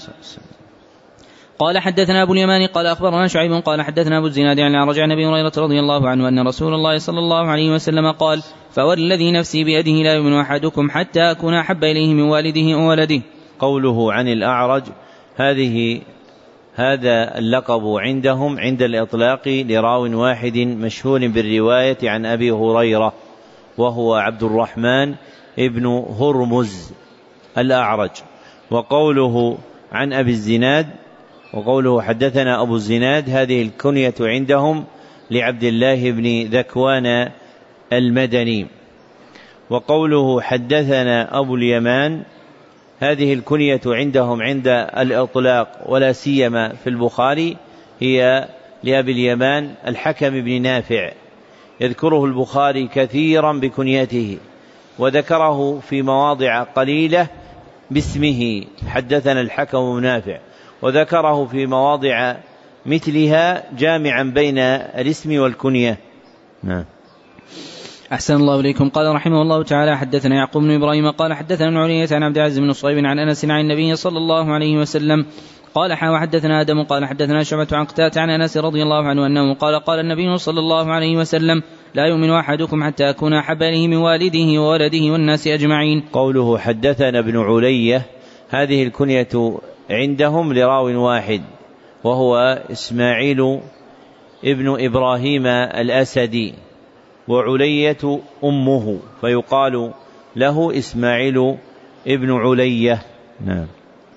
قال حدثنا أبو اليمان قال أخبرنا شعيب قال حدثنا أبو الزناد عن الأعرج عن أبي هريرة رضي الله عنه أن رسول الله صلى الله عليه وسلم قال: فوالذي نفسي بيده لا يؤمن أحدكم حتى أكون أحب إليه من والده وولده. قوله عن الأعرج هذه هذا اللقب عندهم عند الإطلاق لراو واحد مشهور بالرواية عن أبي هريرة، وهو عبد الرحمن ابن هرمز الأعرج. وقوله عن أبي الزناد وقوله حدثنا أبو الزناد هذه الكنية عندهم لعبد الله بن ذكوان المدني. وقوله حدثنا أبو اليمان هذه الكنية عندهم عند الإطلاق ولا سيما في البخاري هي لأبي اليمان الحكم بن نافع، يذكره البخاري كثيرا بكنيته، وذكره في مواضع قليلة باسمه حدثنا الحكم بن نافع، وذكره في مواضع مثلها جامعا بين الاسم والكنية. نعم. أحسن الله إليكم. قال رحمه الله تعالى: حدثنا يعقوب بن إبراهيم قال حدثنا علية عن عبد العزيز بن صهيب عن أنس عن النبي صلى الله عليه وسلم قال: وحدثنا آدم قال حدثنا شعبة عن قتادة عن أنس رضي الله عنه أنه قال: قال النبي صلى الله عليه وسلم: لا يؤمن أحدكم حتى أكون أحب إليه من والده وولده والناس أجمعين. قوله حدثنا ابن علية هذه الكنية عندهم لراو واحد وهو إسماعيل ابن إبراهيم الأسدي، وعلية أمه فيقال له إسماعيل ابن علية. نعم.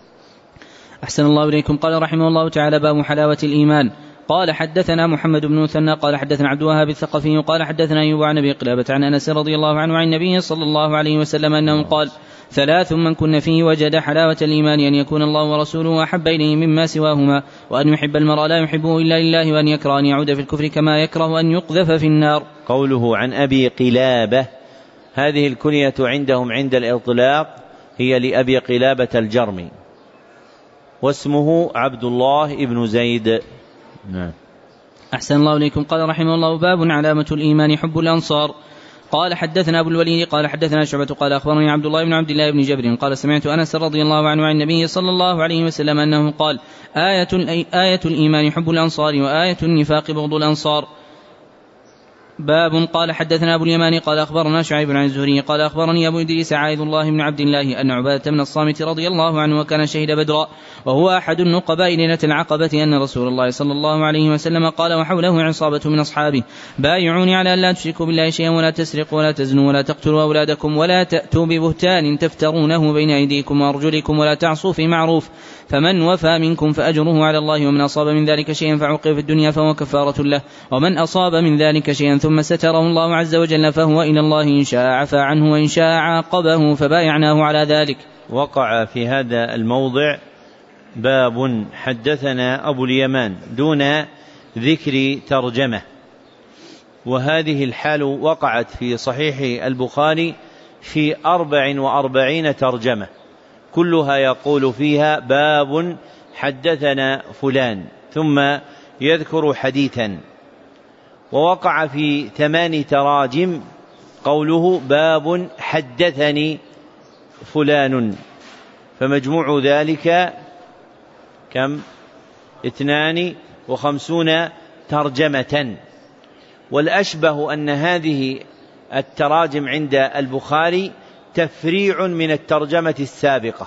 أحسن الله إليكم. قال رحمه الله تعالى: باب حلاوة الإيمان. قال حدثنا محمد بن مثنى قال حدثنا عبد الوهاب الثقفي قال حدثنا أيوب عن أبي قلابة عن أنس رضي الله عنه عن النبي صلى الله عليه وسلم أنه قال: ثلاث من كن فيه وجد حلاوة الإيمان: أن يكون الله ورسوله أحب إليه مما سواهما، وأن يحب المرء لا يحبه إلا لله، وأن يكره أن يعود في الكفر كما يكره أن يقذف في النار. قوله عن أبي قلابة هذه الكنية عندهم عند الإطلاق هي لأبي قلابة الجرمي، واسمه عبد الله ابن زيد. نعم. أحسن الله إليكم. قال رحمه الله: باب علامة الإيمان حب الأنصار. قال حدثنا أبو الوليد قال حدثنا شعبة قال أخبرني عبد الله بن عبد الله بن جبر قال سمعت أنس رضي الله عنه عن النبي صلى الله عليه وسلم أنه قال آية, آية الإيمان حب الأنصار وآية النفاق بغض الأنصار. باب. قال حدثنا أبو اليمان قال أخبرنا شعيب عن الزهري قال أخبرني أبو إدريس عائذ الله بن عبد الله أن عبادة بن الصامت رضي الله عنه وكان شهد بدرا وهو أحد النقباء ليلة العقبة أن رسول الله صلى الله عليه وسلم قال وحوله عصابة من أصحابه بايعوني على أن لا تشركوا بالله شيئا ولا تسرقوا ولا تزنوا ولا تقتلوا أولادكم ولا تأتوا ببهتان تفترونه بين أيديكم وأرجلكم ولا تعصوا في معروف فمن وفى منكم فأجره على الله ومن أصاب من ذلك شيئا فعوقب في الدنيا فهو كفارة له ومن أصاب من ذلك شيئا ثم ستره الله عز وجل فهو إلى الله إن شاء عفى عنه وإن شاء عاقبه فبايعناه على ذلك. وقع في هذا الموضع باب حدثنا أبو اليمان دون ذكر ترجمة، وهذه الحال وقعت في صحيح البخاري في أربع وأربعين ترجمة كلها يقول فيها باب حدثنا فلان ثم يذكر حديثا، ووقع في ثمان تراجم قوله باب حدثني فلان، فمجموع ذلك كم؟ اثنان وخمسون ترجمة. والأشبه أن هذه التراجم عند البخاري تفريع من الترجمة السابقة،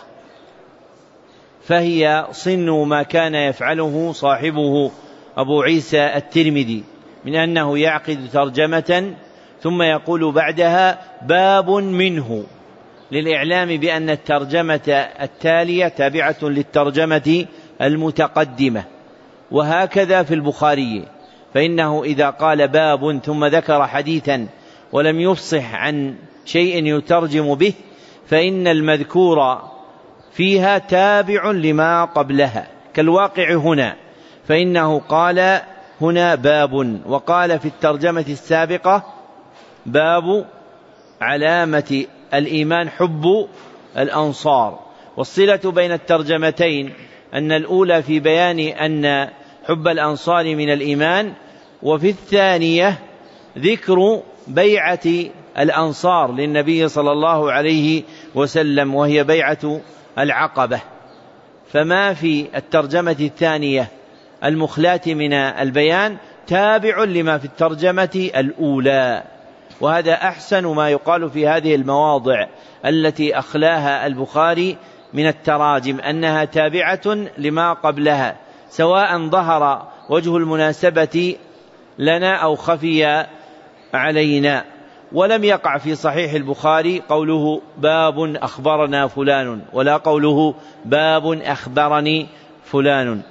فهي صن ما كان يفعله صاحبه أبو عيسى الترمذي من أنه يعقد ترجمة ثم يقول بعدها باب منه للإعلام بأن الترجمة التالية تابعة للترجمة المتقدمة. وهكذا في البخاري، فإنه إذا قال باب ثم ذكر حديثا ولم يفصح عن شيء يترجم به فإن المذكور فيها تابع لما قبلها، كالواقع هنا، فإنه قال هنا باب وقال في الترجمة السابقة باب علامة الإيمان حب الأنصار. والصلة بين الترجمتين أن الأولى في بيان أن حب الأنصار من الإيمان، وفي الثانية ذكر بيعة الأنصار للنبي صلى الله عليه وسلم وهي بيعة العقبة. فما في الترجمة الثانية المخلاة من البيان تابع لما في الترجمة الأولى، وهذا أحسن ما يقال في هذه المواضع التي أخلاها البخاري من التراجم، أنها تابعة لما قبلها سواء ظهر وجه المناسبة لنا أو خفي علينا. ولم يقع في صحيح البخاري قوله باب أخبرنا فلان ولا قوله باب أخبرني فلان.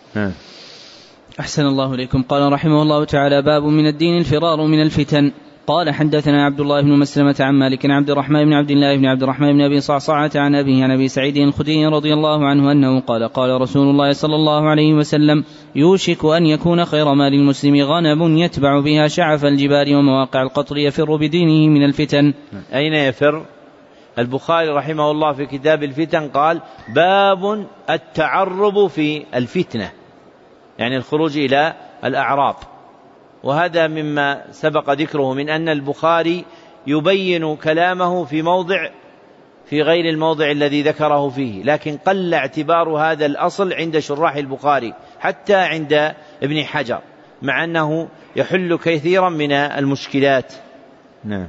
أحسن الله إليكم. قال رحمه الله تعالى باب من الدين الفرار من الفتن. قال حدثنا عبد الله بن مسلمة عن مالك عن عبد الرحمن بن عبد الله بن عبد الرحمن بن أبي صعصعة عن أبيه عن أبي سعيد الخدري رضي الله عنه أنه قال قال رسول الله صلى الله عليه وسلم يوشك أن يكون خير مال المسلم غنم يتبع بها شعف الجبال ومواقع القطر يفر بدينه من الفتن. أين يفر؟ البخاري رحمه الله في كتاب الفتن قال باب التعرب في الفتنة، يعني الخروج إلى الأعراب. وهذا مما سبق ذكره من أن البخاري يبين كلامه في موضع في غير الموضع الذي ذكره فيه، لكن قل اعتبار هذا الأصل عند شراح البخاري حتى عند ابن حجر، مع أنه يحل كثيرا من المشكلات. نعم.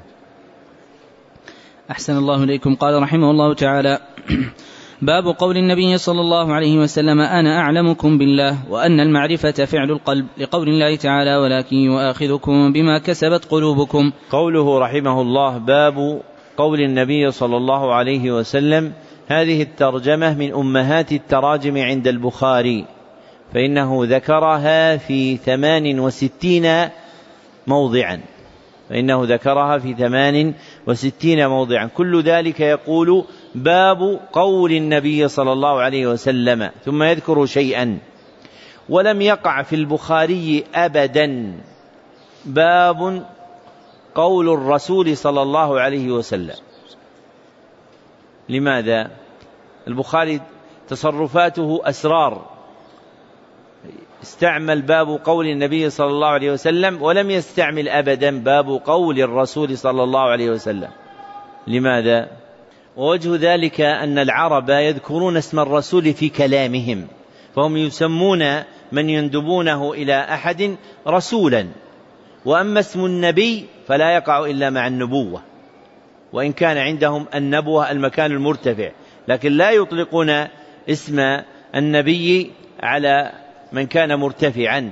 أحسن الله إليكم. قال رحمه الله تعالى باب قول النبي صلى الله عليه وسلم أنا أعلمكم بالله وأن المعرفة فعل القلب، لقول الله تعالى ولكن يؤاخذكم بما كسبت قلوبكم. قوله رحمه الله باب قول النبي صلى الله عليه وسلم، هذه الترجمة من أمهات التراجم عند البخاري، فإنه ذكرها في ثمان وستين موضعا فإنه ذكرها في ثمان وستين موضعا كل ذلك يقول باب قول النبي صلى الله عليه وسلم ثم يذكر شيئا. ولم يقع في البخاري أبدا باب قول الرسول صلى الله عليه وسلم. لماذا؟ البخاري تصرفاته أسرار، استعمل باب قول النبي صلى الله عليه وسلم، ولم يستعمل أبدا باب قول الرسول صلى الله عليه وسلم. لماذا؟ ووجه ذلك أن العرب يذكرون اسم الرسول في كلامهم، فهم يسمون من يندبونه إلى أحد رسولا، وأما اسم النبي فلا يقع إلا مع النبوة، وإن كان عندهم النبوة المكان المرتفع، لكن لا يطلقون اسم النبي على من كان مرتفعا.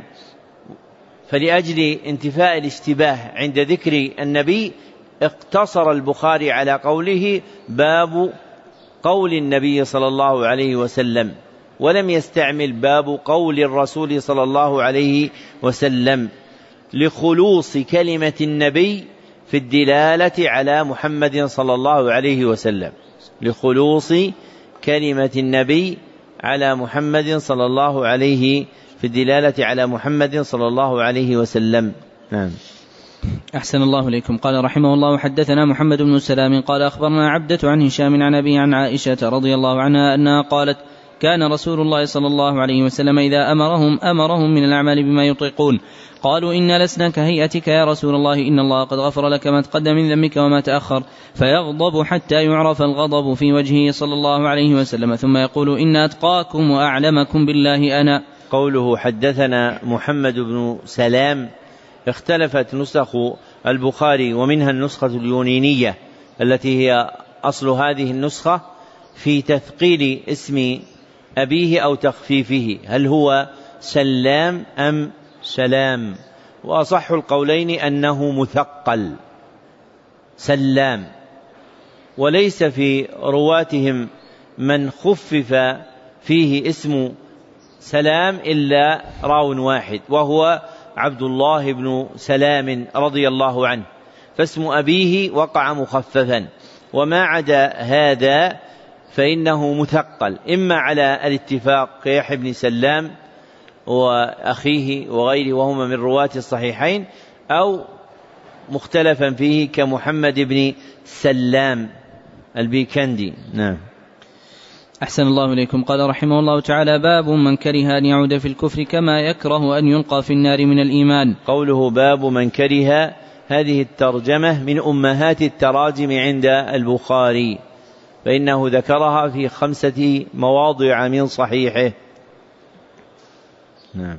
فلأجل انتفاء الاشتباه عند ذكر النبي اقتصر البخاري على قوله باب قول النبي صلى الله عليه وسلم، ولم يستعمل باب قول الرسول صلى الله عليه وسلم، لخلوص كلمة النبي في الدلالة على محمد صلى الله عليه وسلم، لخلوص كلمة النبي على محمد صلى الله عليه في الدلالة على محمد صلى الله عليه وسلم. نعم. أحسن الله إليكم. قال رحمه الله: حدثنا محمد بن سلام قال أخبرنا عبدة عن هشام عن أبي عن عائشة رضي الله عنها أنها قالت: كان رسول الله صلى الله عليه وسلم إذا أمرهم أمرهم من الأعمال بما يطيقون. قالوا: إنا لسنا كهيئتك يا رسول الله، إن الله قد غفر لك ما تقدم من ذنبك وما تأخر. فيغضب حتى يعرف الغضب في وجهه صلى الله عليه وسلم، ثم يقول: إن أتقاكم وأعلمكم بالله أنا. قوله حدثنا محمد بن سلام اختلفت نسخ البخاري، ومنها النسخة اليونينية التي هي أصل هذه النسخة، في تثقيل اسم أبيه أو تخفيفه، هل هو سلام أم سلام؟ وأصح القولين أنه مثقل سلام، وليس في رواتهم من خفف فيه اسم سلام إلا راو واحد، وهو عبد الله بن سلام رضي الله عنه، فاسم أبيه وقع مخففا، وما عدا هذا فإنه مثقل، إما على الاتفاق كيحيى بن سلام وأخيه وغيره وهما من رواة الصحيحين، أو مختلفا فيه كمحمد بن سلام البيكندي. نعم. أحسن الله إليكم. قال رحمه الله تعالى: باب من كره أن يعود في الكفر كما يكره أن يلقى في النار من الإيمان. قوله باب من كره، هذه الترجمة من أمهات التراجم عند البخاري، فإنه ذكرها في خمسة مواضع من صحيحه. نعم.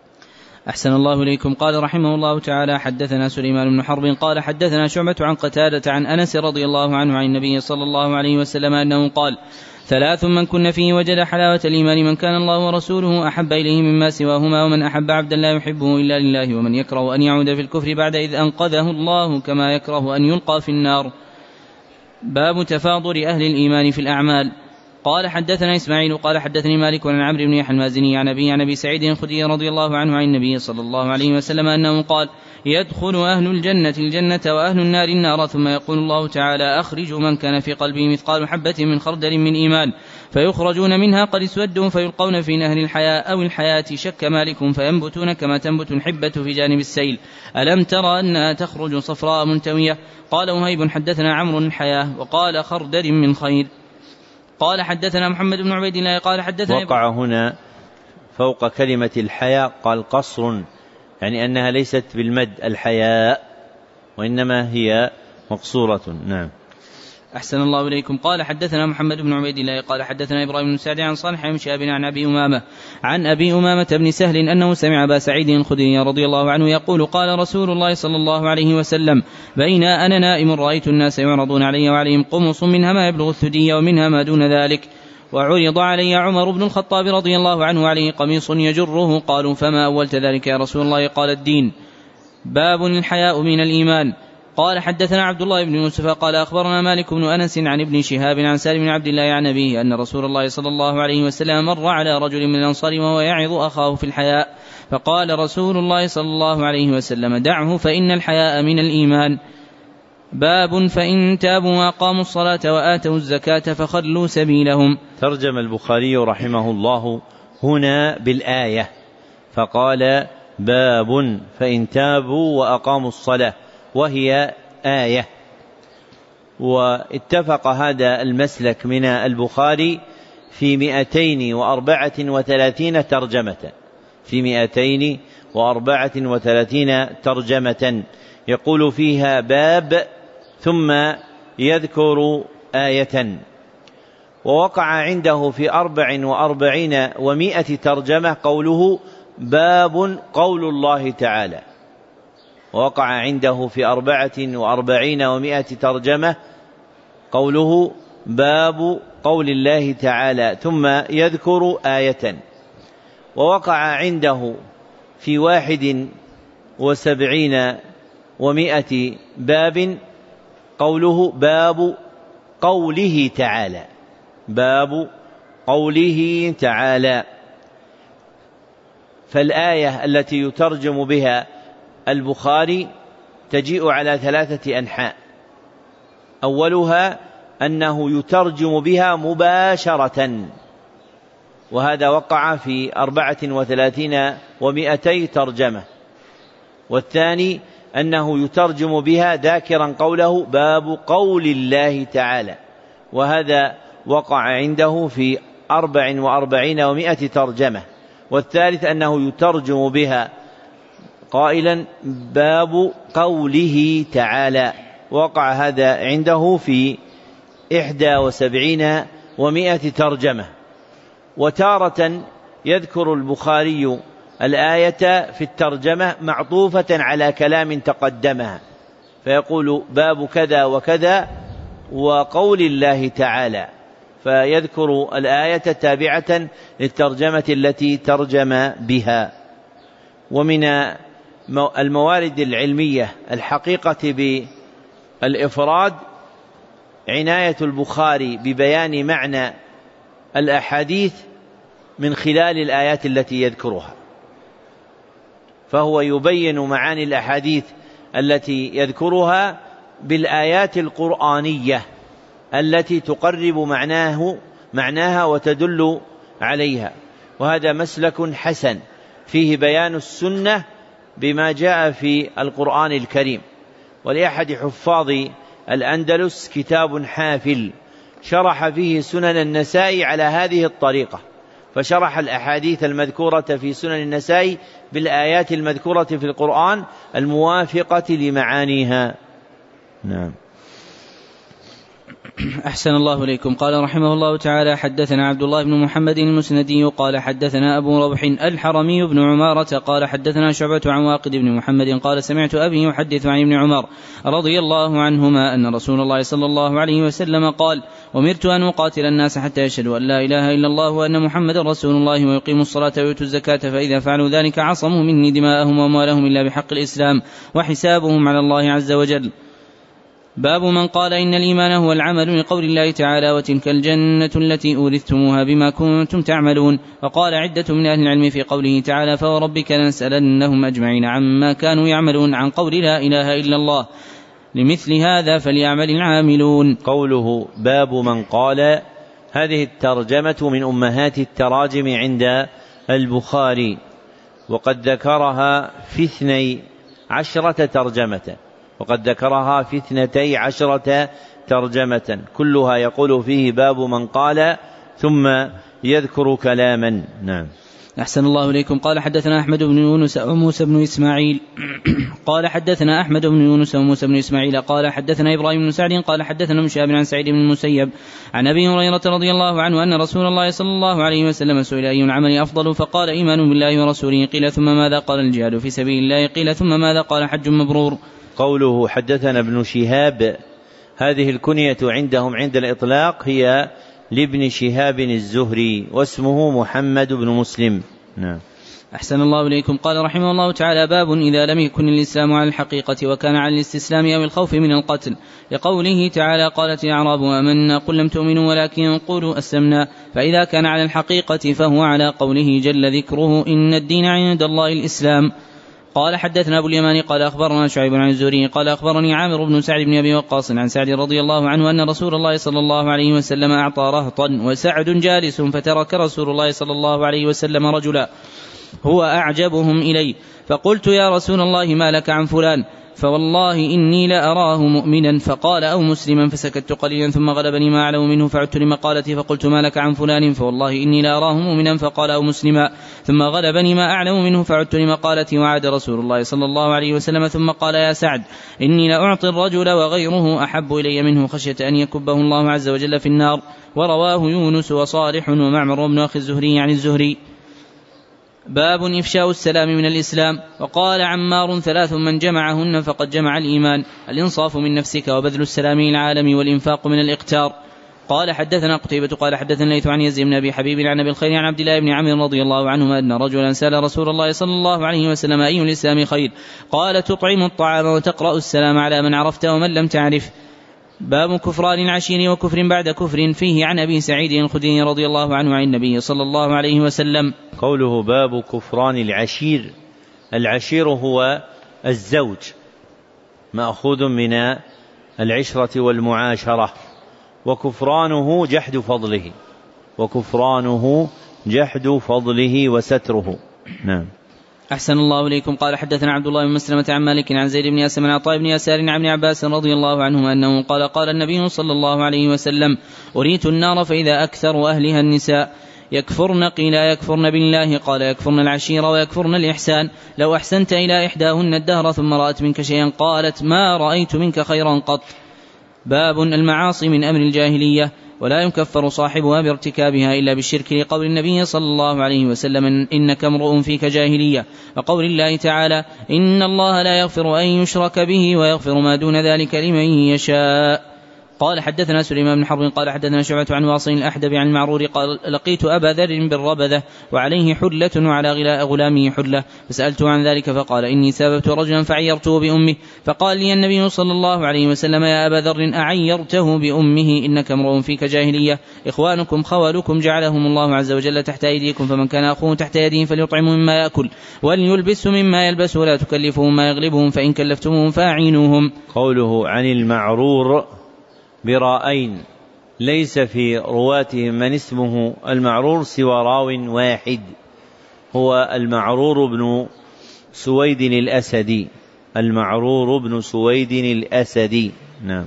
أحسن الله إليكم. قال رحمه الله تعالى: حدثنا سليمان بن حرب قال حدثنا شعبة عن قتادة عن أنس رضي الله عنه عن النبي صلى الله عليه وسلم أنه قال: ثلاث من كن فيه وجد حلاوة الإيمان: من كان الله ورسوله أحب إليه مما سواهما، ومن أحب عبدا لا يحبه إلا لله، ومن يكره أن يعود في الكفر بعد إذ أنقذه الله كما يكره أن يلقى في النار. باب تفاضل أهل الإيمان في الأعمال. قال حدثنا إسماعيل قال حدثني مالك عن عمرو بن يحيى المازني عن أبي عن أبي سعيد الخدري رضي الله عنه عن النبي صلى الله عليه وسلم أنه قال: يدخل أهل الجنة الجنة وأهل النار النار، ثم يقول الله تعالى: أخرجوا من كان في قلبه مثقال حبة من خردل من إيمان، فيخرجون منها قد اسودوا فيلقون في نهر الحياة أو الحياة، شك مالك، فينبتون كما تنبت الحبة في جانب السيل، ألم ترى أنها تخرج صفراء منتوية؟ قال وهيب: حدثنا عمرو الحياة، وقال خردل من خير. قال حدثنا محمد بن عبيد الله قال حدثنا وقع هنا فوق كلمة الحياء قال قصر، يعني أنها ليست بالمد الحياء، وإنما هي مقصورة. نعم. أحسن الله إليكم. قال حدثنا محمد بن عبيد الله قال حدثنا إبراهيم بن سعد عن صالح بن شهاب عن أبي أمامة عن أبي أمامة بن سهل أنه سمع أبا سعيد الخدري رضي الله عنه يقول: قال رسول الله صلى الله عليه وسلم: بين أنا نائم رأيت الناس يعرضون علي وعليهم قمص منها ما يبلغ الثدي ومنها ما دون ذلك، وعرض علي عمر بن الخطاب رضي الله عنه عليه قميص يجره، قالوا: فما أولت ذلك يا رسول الله؟ قال: الدين. باب الحياء من الإيمان. قال حدثنا عبد الله بن يوسف قال أخبرنا مالك بن أنس عن ابن شهاب عن سالم بن عبد الله عن أبيه أن رسول الله صلى الله عليه وسلم مر على رجل من الأنصار وهو يعظ أخاه في الحياء، فقال رسول الله صلى الله عليه وسلم: دعه فإن الحياء من الإيمان. باب فإن تابوا وأقاموا الصلاة وآتوا الزكاة فخلوا سبيلهم. ترجم البخاري رحمه الله هنا بالآية، فقال: باب فإن تابوا وأقاموا الصلاة، وهي آية. واتفق هذا المسلك من البخاري في مئتين وأربعة وثلاثين ترجمة، في مئتين وأربعة وثلاثين ترجمة، يقول فيها باب ثم يذكر آية. ووقع عنده في أربع وأربعين ومائة ترجمة قوله باب قول الله تعالى. ووقع عنده في أربعة وأربعين ومائة ترجمة قوله باب قول الله تعالى ثم يذكر آية. ووقع عنده في واحد وسبعين ومائة باب قوله باب قوله تعالى، باب قوله تعالى. فالآية التي يترجم بها البخاري تجيء على ثلاثة أنحاء. أولها أنه يترجم بها مباشرة، وهذا وقع في أربعة وثلاثين ومائتي ترجمة. والثاني أنه يترجم بها ذاكرا قوله باب قول الله تعالى، وهذا وقع عنده في أربع وأربعين ومائة ترجمة. والثالث أنه يترجم بها قائلا باب قوله تعالى، وقع هذا عنده في إحدى وسبعين ومائة ترجمة. وتارة يذكر البخاري الآية في الترجمة معطوفة على كلام تقدمها، فيقول باب كذا وكذا وقول الله تعالى، فيذكر الآية تابعة للترجمة التي ترجم بها. ومن الموارد العلمية الحقيقة بالإفراد عناية البخاري ببيان معنى الأحاديث من خلال الآيات التي يذكرها، فهو يبين معاني الأحاديث التي يذكرها بالآيات القرآنية التي تقرب معناه معناها وتدل عليها. وهذا مسلك حسن فيه بيان السنة بما جاء في القرآن الكريم. ولأحد حفاظ الأندلس كتاب حافل شرح فيه سنن النسائي على هذه الطريقة، فشرح الأحاديث المذكورة في سنن النسائي بالآيات المذكورة في القرآن الموافقة لمعانيها. نعم. أحسن الله إليكم. قال رحمه الله تعالى حدثنا عبد الله بن محمد المسندي قال حدثنا أبو روح الحرمي بن عمارة قال حدثنا شعبة عن واقد بن محمد قال سمعت أبي يحدث عن ابن عمر رضي الله عنهما أن رسول الله صلى الله عليه وسلم قال أمرت أن أقاتل الناس حتى يشهدوا أن لا إله إلا الله وأن محمد رسول الله ويقيموا الصلاة ويؤتوا الزكاة فإذا فعلوا ذلك عصموا مني دماءهم وأموالهم إلا بحق الإسلام وحسابهم على الله عز وجل. باب من قال إن الإيمان هو العمل لقول الله تعالى وتلك الجنة التي أورثتموها بما كنتم تعملون. وقال عدة من أهل العلم في قوله تعالى فوربك لنسألنهم أجمعين عما كانوا يعملون عن قول لا إله إلا الله لمثل هذا فليعمل العاملون. قوله باب من قال، هذه الترجمة من أمهات التراجم عند البخاري، وقد ذكرها في اثني عشرة ترجمة وقد ذكرها في اثنتي عشرة ترجمة كلها يقول فيه باب من قال ثم يذكر كلاما. نعم. أحسن الله إليكم. قال حدثنا أحمد بن يونس وموسى بن إسماعيل قال حدثنا أحمد بن يونس وموسى بن إسماعيل قال حدثنا إبراهيم بن سعد قال حدثنا مشاب عن سعيد بن المسيب عن أبي هريرة رضي الله عنه أن رسول الله صلى الله عليه وسلم سئل أي العمل أفضل فقال إيمان بالله ورسوله قيل ثم ماذا قال الجهاد في سبيل الله قيل ثم ماذا قال حج مبرور. قوله حدثنا ابن شهاب، هذه الكنية عندهم عند الإطلاق هي لابن شهاب الزهري واسمه محمد بن مسلم. نعم. أحسن الله إليكم. قال رحمه الله تعالى باب إذا لم يكن الإسلام على الحقيقة وكان على الاستسلام أو الخوف من القتل لقوله تعالى قالت الأعراب آمنا قل لم تؤمنوا ولكن قولوا أسلمنا فإذا كان على الحقيقة فهو على قوله جل ذكره إن الدين عند الله الإسلام. قال حدثنا أبو اليمان قال أخبرنا شعيب عن الزهري قال أخبرني عامر بن سعد بن أبي وقاص عن سعد رضي الله عنه أن رسول الله صلى الله عليه وسلم أعطى رهطا وسعد جالس فترك رسول الله صلى الله عليه وسلم رجلا هو أعجبهم إليه فقلت يا رسول الله ما لك عن فلان فوالله إني لأراه مؤمنا، فقال أو مسلما، فسكت قليلا ثم غلبني ما أعلم منه فعدت لمقالتي فقلت ما لك عن فلان، فوالله إني لأراه مؤمنا، فقال أو مسلما، ثم غلبني ما أعلم منه فعدت لمقالتي. وعاد رسول الله صلى الله عليه وسلم ثم قال يا سعد إني لأعطي الرجل وغيره أحب إلي منه خشية أن يكبه الله عز وجل في النار. ورواه يونس وصالح ومعمر بن أخي الزهري عن الزهري. باب إفشاء السلام من الإسلام. وقال عمار ثلاث من جمعهن فقد جمع الإيمان: الإنصاف من نفسك، وبذل السلام للعالم، والإنفاق من الإقتار. قال حدثنا قتيبة قال حدثنا الليث عن يزيد بن أبي حبيب عن أبي الخير عن عبد الله بن عمرو رضي الله عنهما أن رجلا سأل رسول الله صلى الله عليه وسلم أي الإسلام خير؟ قال تطعم الطعام وتقرأ السلام على من عرفت ومن لم تعرف. باب كفران العشير وكفر بعد كفر، فيه عن أبي سعيد الخدري رضي الله عنه عن النبي صلى الله عليه وسلم. قوله باب كفران العشير، العشير هو الزوج، مأخوذ من العشرة والمعاشرة، وكفرانه جحد فضله، وكفرانه جحد فضله وستره. نعم. أحسن الله إليكم. قال حدثنا عبد الله بن مسلمة عن مالك عن زيد بن أسلم عن عطاء بن يسار عن ابن عباس رضي الله عنهما أنه قال قال النبي صلى الله عليه وسلم أريت النار فإذا أكثر أهلها النساء يكفرن، قيل يكفرن بالله؟ قال يكفرن العشير ويكفرن الإحسان. لو أحسنت إلى إحداهن الدهر ثم رأت منك شيئا قالت ما رأيت منك خيرا قط. باب المعاصي من أمر الجاهلية، ولا يكفر صاحبها بارتكابها إلا بالشرك، لقول النبي صلى الله عليه وسلم إنك امرؤ فيك جاهلية، وقول الله تعالى إن الله لا يغفر أن يشرك به ويغفر ما دون ذلك لمن يشاء. قال حدثنا سليمان بن حرب قال حدثنا شعبة عن واصل الأحدب عن المعرور قال لقيت أبا ذر بالربذة وعليه حلة وعلى غلاء غلامه حلة، فسألته عن ذلك فقال إني سببت رجلا فعيرته بأمه، فقال لي النبي صلى الله عليه وسلم يا أبا ذر أعيرته بأمه إنك امرؤ فيك جاهلية، إخوانكم خوالكم جعلهم الله عز وجل تحت أيديكم، فمن كان أخوه تحت يديه فليطعم مما يأكل وليلبس مما يلبس ولا تكلفهم ما يغلبهم، فإن كلفتموهم فأعينوهم. قوله عن المعرور برائين، ليس في رواتهم من اسمه المعرور سوى راو واحد، هو المعرور بن سويد الأسدي، المعرور بن سويد الأسدي. نعم.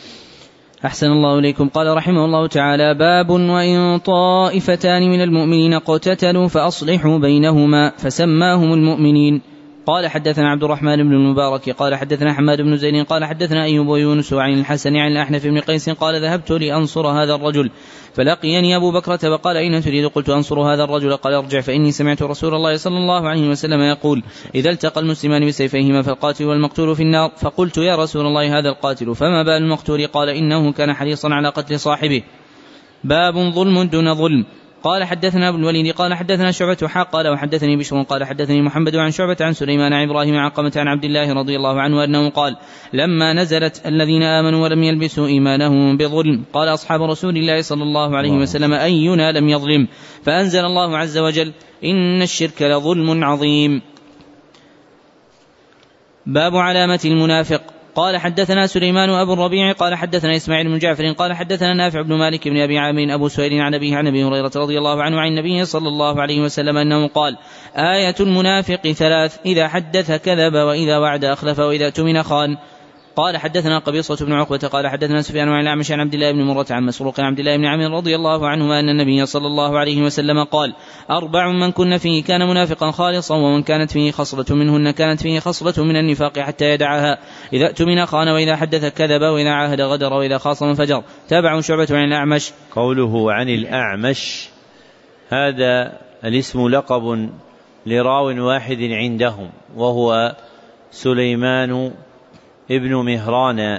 أحسن الله إليكم. قال رحمه الله تعالى باب وإن طائفتان من المؤمنين اقتتلوا فأصلحوا بينهما فسماهم المؤمنين. قال حدثنا عبد الرحمن بن المبارك قال حدثنا حماد بن زيد قال حدثنا أيوب ويونس عن الحسن عن الأحنف بن قيس قال ذهبت لأنصر هذا الرجل فلقيني أبو بكرة وقال أين تريد؟ قلت أنصر هذا الرجل. قال ارجع فإني سمعت رسول الله صلى الله عليه وسلم يقول إذا التقى المسلمان بسيفيهما فالقاتل والمقتول في النار. فقلت يا رسول الله هذا القاتل فما بال المقتول؟ قال إنه كان حريصا على قتل صاحبه. باب ظلم دون ظلم. قال حدثنا ابو الوليد قال حدثنا شعبة حق قال وحدثني بشر قال حدثني محمد عن شعبة عن سليمان عن إبراهيم عن قمة عن عبد الله رضي الله عنه أنه قال لما نزلت الذين آمنوا ولم يلبسوا إيمانهم بظلم قال أصحاب رسول الله صلى الله عليه وسلم أينا لم يظلم؟ فأنزل الله عز وجل إن الشرك لظلم عظيم. باب علامة المنافق. قال حدثنا سليمان أبو الربيع قال حدثنا إسماعيل بن جعفر قال حدثنا نافع بن مالك بن أبي عامر أبو سهيل عن أبيه عن أبي هريرة رضي الله عنه عن النبي صلى الله عليه وسلم أنه قال آية المنافق ثلاث: إذا حدث كذب، وإذا وعد أخلف، وإذا اؤتمن خان. قال حدثنا قبيصة بن عقبة قال حدثنا سفيان عن الأعمش عن عبد الله بن مرة عن مسروق عن عبد الله بن عمرو رضي الله عنهما أن النبي صلى الله عليه وسلم قال أربع من كن فيه كان منافقا خالصا، ومن كانت فيه خصلة منهن كانت فيه خصلة من النفاق حتى يدعها: إذا اؤتمن خان، وإذا حدث كذب، وإذا عاهد غدر، وإذا خاصم فجر. تابع شعبة عن الأعمش. قوله عن الأعمش هذا الاسم لقب لراو واحد عندهم، وهو سليمان ابن مهران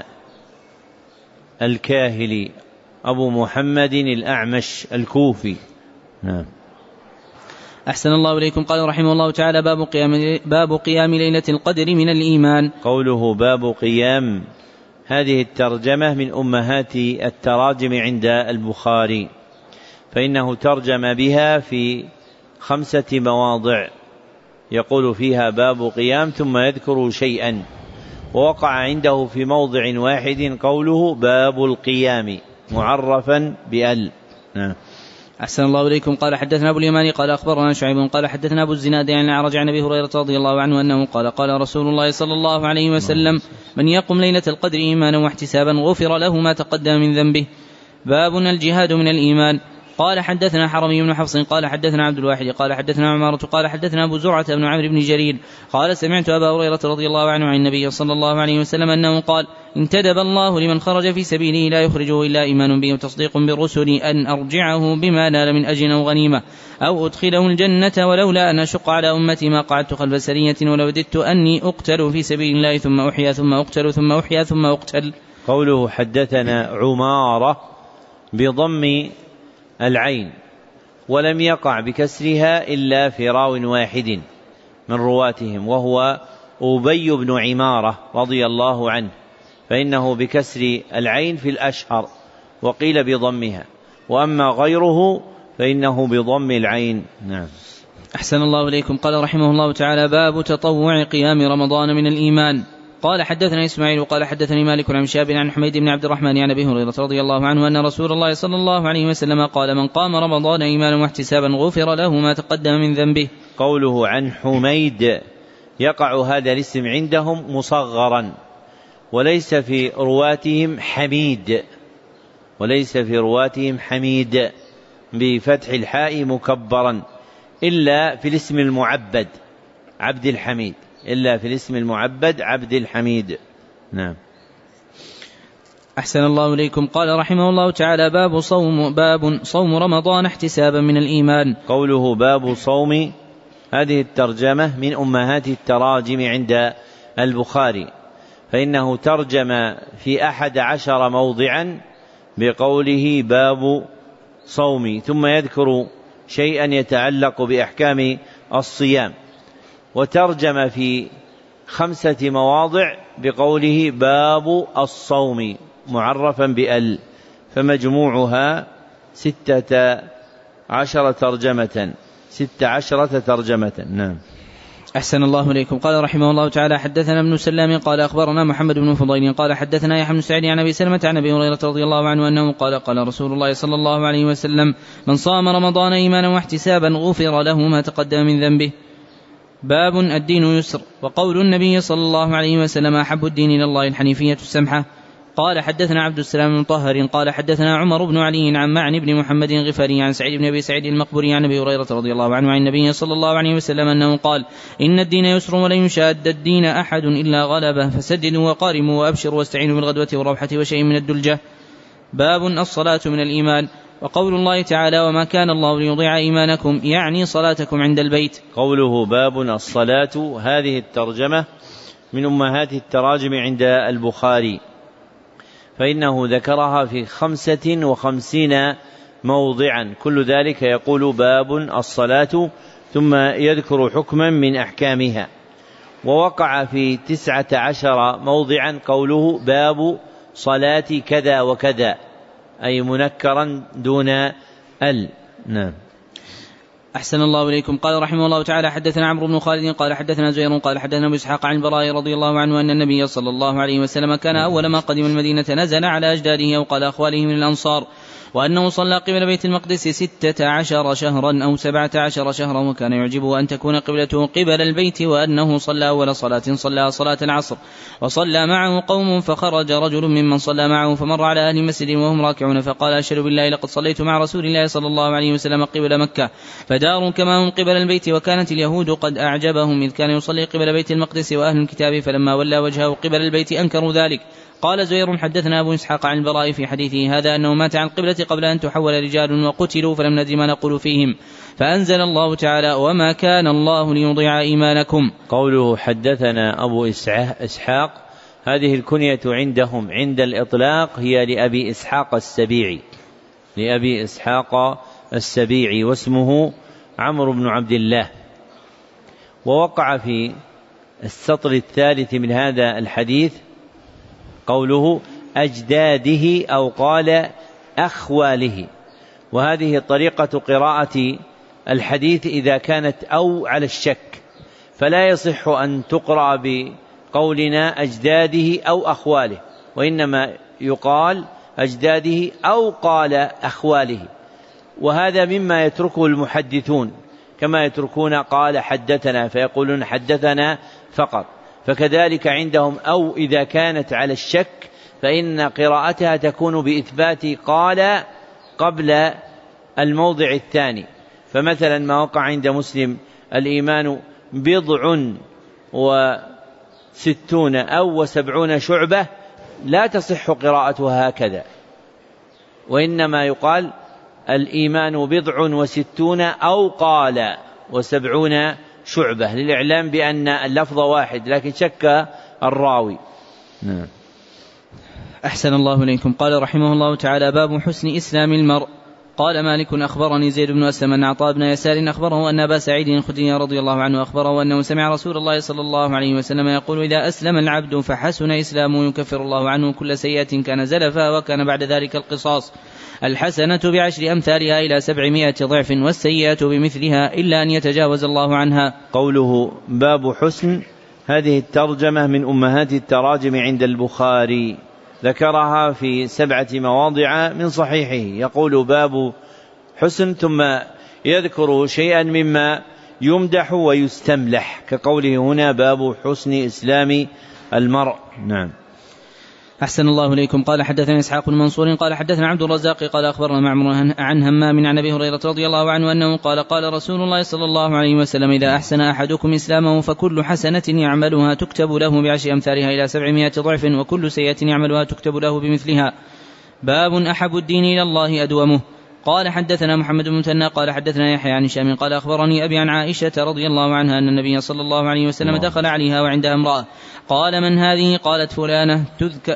الكاهلي أبو محمد الأعمش الكوفي. نعم. أحسن الله إليكم. قال رحمه الله تعالى باب قيام, باب قيام ليلة القدر من الإيمان. قوله باب قيام، هذه الترجمة من أمهات التراجم عند البخاري، فإنه ترجم بها في خمسة مواضع يقول فيها باب قيام ثم يذكر شيئا، ووقع عنده في موضع واحد قوله باب القيام معرفا بأل. أحسن الله إليكم. قال حدثنا أبو اليماني قال أخبرنا شعيب قال حدثنا أبو الزناد عن الأعرج عن أبي هريرة رضي الله عنه أنه قال قال رسول الله صلى الله عليه وسلم من يقم ليلة القدر إيمانا واحتسابا غفر له ما تقدم من ذنبه. باب الجهاد من الإيمان. قال حدثنا حرمي بن حفص قال حدثنا عبد الواحد قال حدثنا عمارة قال حدثنا أبو زرعة بن عمرو بن جرير قال سمعت أبا هريرة رضي الله عنه عن النبي صلى الله عليه وسلم أنه قال انتدب الله لمن خرج في سبيله لا يخرجه إلا إيمان به وتصديق بالرسل أن أرجعه بما نال من أجر أو غنيمة أو أدخله الجنة ولولا أن أشق على أمتي ما قعدت خلف سرية ولوددت أني أقتل في سبيل الله ثم أحيا ثم أقتل ثم أحيا ثم أقتل. قوله حدثنا عمارة بضم العين ولم يقع بكسرها إلا في راو واحد من رواتهم وهو أبي بن عمارة رضي الله عنه، فإنه بكسر العين في الأشهر وقيل بضمها، وأما غيره فإنه بضم العين. نعم. أحسن الله إليكم. قال رحمه الله تعالى باب تطوع قيام رمضان من الإيمان. قال حدثنا إسماعيل قال حدثني مالك عن شهاب عن حميد بن عبد الرحمن عن أبي هريرة رضي الله عنه أن رسول الله صلى الله عليه وسلم قال من قام رمضان إيمانا واحتسابا غفر له ما تقدم من ذنبه. قوله عن حميد يقع هذا الاسم عندهم مصغرا وليس في رواتهم حميد وليس في رواتهم حميد بفتح الحاء مكبرا إلا في الاسم المعبد عبد الحميد إلا في الاسم المعبد عبد الحميد. نعم. أحسن الله إليكم. قال رحمه الله تعالى باب صوم باب صوم رمضان احتسابا من الإيمان. قوله باب صوم هذه الترجمة من أمهات التراجم عند البخاري، فإنه ترجم في أحد عشر موضعا بقوله باب صوم ثم يذكر شيئا يتعلق بأحكام الصيام، وترجم في خمسة مواضع بقوله باب الصوم معرفا بأل، فمجموعها ستة عشرة ترجمة ست عشرة ترجمة. نعم. أحسن الله إليكم. قال رحمه الله تعالى حدثنا ابن سلام قال أخبرنا محمد بن فضيل قال حدثنا يحيى بن سعيد عن أبي سلمة عن أبي هريرة رضي الله عنه أنه قال قال رسول الله صلى الله عليه وسلم من صام رمضان إيمانا واحتسابا غفر له ما تقدم من ذنبه. باب الدين يسر. وقول النبي صلى الله عليه وسلم أحب الدين إلى الله الحنيفية السمحة. قال حدثنا عبد السلام بن طهر قال حدثنا عمر بن علي عن معن بن محمد الغفاري عن سعيد بن أبي سعيد المقبري عن أبي هريرة رضي الله عنه عن النبي صلى الله عليه وسلم أنه قال إن الدين يسر ولن يشاد الدين أحد إلا غلبه فسددوا وقارموا وأبشروا واستعينوا بالغدوة والروحة وشيء من الدلجة. باب الصلاة من الإيمان. وقول الله تعالى وما كان الله ليضيع إيمانكم يعني صلاتكم عند البيت. قوله باب الصلاة هذه الترجمة من أمهات التراجم عند البخاري، فإنه ذكرها في خمسة وخمسين موضعا كل ذلك يقول باب الصلاة ثم يذكر حكما من أحكامها، ووقع في تسعة عشر موضعا قوله باب صلاة كذا وكذا أي منكرا دون ال. نعم. أحسن الله إليكم. قال رحمه الله تعالى حدثنا عمرو بن خالد قال حدثنا زهير قال حدثنا أبو إسحاق عن البراء رضي الله عنه أن النبي صلى الله عليه وسلم كان أول ما قدم المدينة نزل على أجداده أو قال أخواله من الأنصار، وأنه صلى قبل بيت المقدس ستة عشر شهرا أو سبعة عشر شهرا، وكان يعجبه أن تكون قبلته قبل البيت، وأنه صلى أول صلاة صلى صلاة العصر وصلى معه قوم، فخرج رجل ممن صلى معه فمر على أهل مسجد وهم راكعون فقال أشهد بالله لقد صليت مع رسول الله صلى الله عليه وسلم قبل مكة فداروا كما هم قبل البيت. وكانت اليهود قد أعجبهم إذ كان يصلي قبل بيت المقدس وأهل الكتاب، فلما ولى وجهه قبل البيت أنكروا ذلك. قال زهير حدثنا أبو إسحاق عن البراء في حديثه هذا أنه مات عن قبلة قبل أن تحول رجال وقتلوا فلم ندري ما نقول فيهم، فأنزل الله تعالى وما كان الله ليضيع إيمانكم. قوله حدثنا أبو إسحاق هذه الكنية عندهم عند الإطلاق هي لأبي إسحاق السبيعي لأبي إسحاق السبيعي واسمه عمرو بن عبد الله. ووقع في السطر الثالث من هذا الحديث قوله أجداده أو قال أخواله، وهذه طريقة قراءة الحديث إذا كانت أو على الشك، فلا يصح أن تقرأ بقولنا أجداده أو أخواله، وإنما يقال أجداده أو قال أخواله، وهذا مما يتركه المحدثون، كما يتركون قال حدثنا فيقولون حدثنا فقط. فكذلك عندهم أو إذا كانت على الشك فإن قراءتها تكون بإثبات قال قبل الموضع الثاني. فمثلا ما وقع عند مسلم الإيمان بضع وستون أو وسبعون شعبة لا تصح قراءتها هكذا، وإنما يقال الإيمان بضع وستون أو قال وسبعون شعبة للإعلام بأن اللفظ واحد، لكن شك الراوي. نعم. أحسن الله إليكم. قال رحمه الله تعالى: باب حسن إسلام المرء. قال مالك: أخبرني زيد بن أسلم أن عطاء بن يسار أخبره أن أبا سعيد الخدري رضي الله عنه أخبره أنه سمع رسول الله صلى الله عليه وسلم يقول: إذا أسلم العبد فحسن إسلامه يكفر الله عنه كل سيئة كان زلفا، وكان بعد ذلك القصاص. الحسنة بعشر أمثالها إلى سبعمائة ضعف، والسيئة بمثلها إلا أن يتجاوز الله عنها. قوله باب حسن، هذه الترجمة من أمهات التراجم عند البخاري، ذكرها في سبعة مواضع من صحيحه. يقول باب حسن ثم يذكر شيئا مما يمدح ويستملح، كقوله هنا باب حسن إسلام المرء. نعم. أحسن الله إليكم. قال حدثنا إسحاق بن منصور قال حدثنا عبد الرزاق قال أخبرنا معمر عن همام عن أبي هريرة رضي الله عنه أنه قال: قال رسول الله صلى الله عليه وسلم: إذا أحسن أحدكم إسلامه فكل حسنة يعملها تكتب له بعشر أمثالها إلى سبعمائة ضعف، وكل سيئة يعملها تكتب له بمثلها. باب أحب الدين إلى الله أدومه. قال حدثنا محمد بن مثنى قال حدثنا يحيى عن هشام قال أخبرني أبي عن عائشة رضي الله عنها أن النبي صلى الله عليه وسلم دخل عليها وعندها امرأة. قال: من هذه؟ قالت: فلانة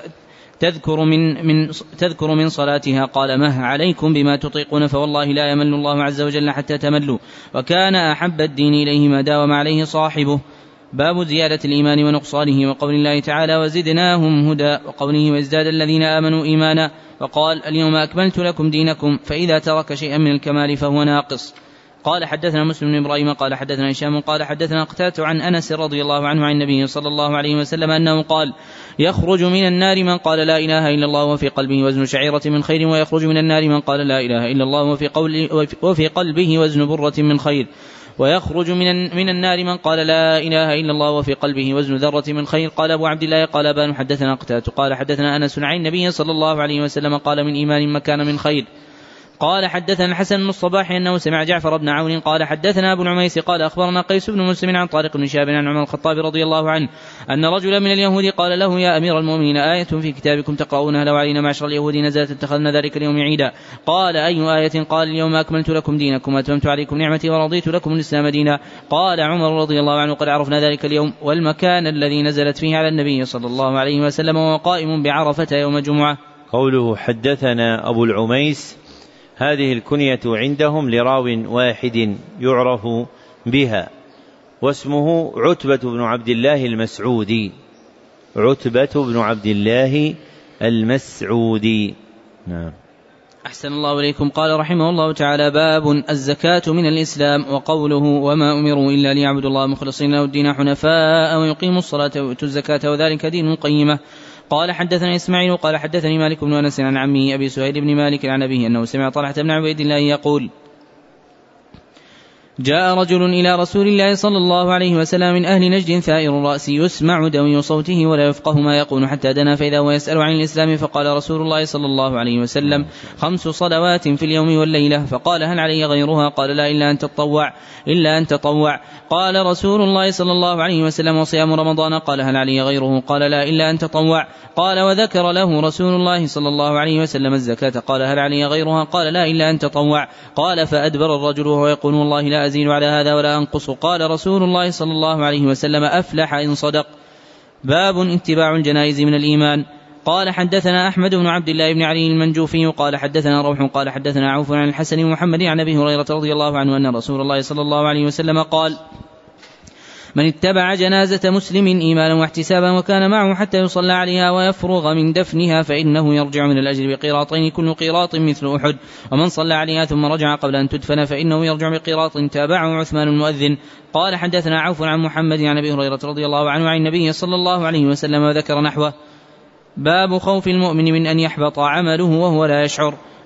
تذكر من, من تذكر من صلاتها. قال: مه عليكم بما تطيقون، فوالله لا يمل الله عز وجل حتى تملوا. وكان أحب الدين إليه ما داوم عليه صاحبه. باب زيادة الإيمان ونقصانه، وقول الله تعالى: وزدناهم هدى، وقوله: وازداد الذين آمنوا إيمانا. وقال: اليوم أكملت لكم دينكم، فإذا ترك شيئا من الكمال فهو ناقص. قال حدثنا مسلم بن إبراهيم قال حدثنا هشام قال حدثنا قتادة عن أنس رضي الله عنه عن النبي صلى الله عليه وسلم أنه قال: يخرج من النار من قال لا إله إلا الله وفي قلبه وزن شعيرة من خير، ويخرج من النار من قال لا إله إلا الله وفي, وفي قلبه وزن برة من خير، ويخرج من, من النار من قال لا إله إلا الله وفي قلبه وزن ذرة من خير. قال أبو عبد الله قال أبان حدثنا قتادة قال حدثنا أنس عن النبي صلى الله عليه وسلم قال: من إيمان مكان من خير. قال حدثنا الحسن بن الصباح أنه سمع جعفر بن عون قال حدثنا أبو العميس قال أخبرنا قيس بن مسلم عن طارق بن شهاب عن عمر الخطاب رضي الله عنه أن رجلا من اليهود قال له: يا أمير المؤمنين، آية في كتابكم تقرؤونها لو علينا معشر اليهود نزلت اتخذنا ذلك اليوم عيدا. قال: أي آية؟ قال: اليوم أكملت لكم دينكم وأتممت عليكم نعمتي ورضيت لكم الإسلام دينا. قال عمر رضي الله عنه: قد عرفنا ذلك اليوم والمكان الذي نزلت فيه على النبي صلى الله عليه وسلم وهو قائم بعرفة يوم جمعة. قوله حدثنا أبو العميس، هذه الكنية عندهم لراو واحد يعرف بها، واسمه عتبة بن عبد الله المسعودي. عتبة بن عبد الله المسعودي. نعم. أحسن الله إليكم. قال رحمه الله تعالى: باب الزكاة من الإسلام. وقوله: وما أمروا إلا ليعبدوا الله مخلصين له الدين حنفاء ويقيموا الصلاة ويؤتوا الزكاة وذلك دين قيمة. قال حدثنا إسماعيل قال حدثني مالك بن أنس عن عمه أبي سهيل بن مالك عن أبيه أنه سمع طلحة بن عبيد الله يقول: جاء رجل إلى رسول الله صلى الله عليه وسلم من أهل نجد ثائر الرأس يسمع دوي صوته ولا يفقه ما يقول حتى دنا فإذا هو يسأل عن الإسلام. فقال رسول الله صلى الله عليه وسلم: خمس صلوات في اليوم والليلة. فقال: هل علي غيرها؟ قال: لا، إلا أن تطوع إلا أن تطوع. قال رسول الله صلى الله عليه وسلم: وصيام رمضان؟ قال: هل علي غيره؟ قال: لا، إلا أن تطوع. قال: وذكر له رسول الله صلى الله عليه وسلم الزكاة. قال: هل علي غيرها؟ قال: لا، إلا أن تطوع. قال: فأدبر الرجل وهو يقول: والله لا أزيد على هذا ولا أنقص. قال رسول الله صلى الله عليه وسلم: أفلح إن صدق. باب اتباع الجنائز من الإيمان. قال حدثنا أحمد بن عبد الله بن علي المنجوفي قال حدثنا روح قال حدثنا عوف عن الحسن بن محمد عن أبي هريرة رضي الله عنه أن رسول الله صلى الله عليه وسلم قال: من اتبع جنازة مسلم إيمانا واحتسابا وكان معه حتى يصلى عليها ويفرغ من دفنها فإنه يرجع من الأجر بقيراطين كل قيراط مثل أحد، ومن صلى عليها ثم رجع قبل أن تدفن فإنه يرجع بقيراط. تابعه عثمان المؤذن. قال حدثنا عوف عن محمد عن أبي هريرة رضي الله عنه عن النبي صلى الله عليه وسلم وذكر نحوه. باب خوف المؤمن من أن يحبط عمله وهو لا يشعر.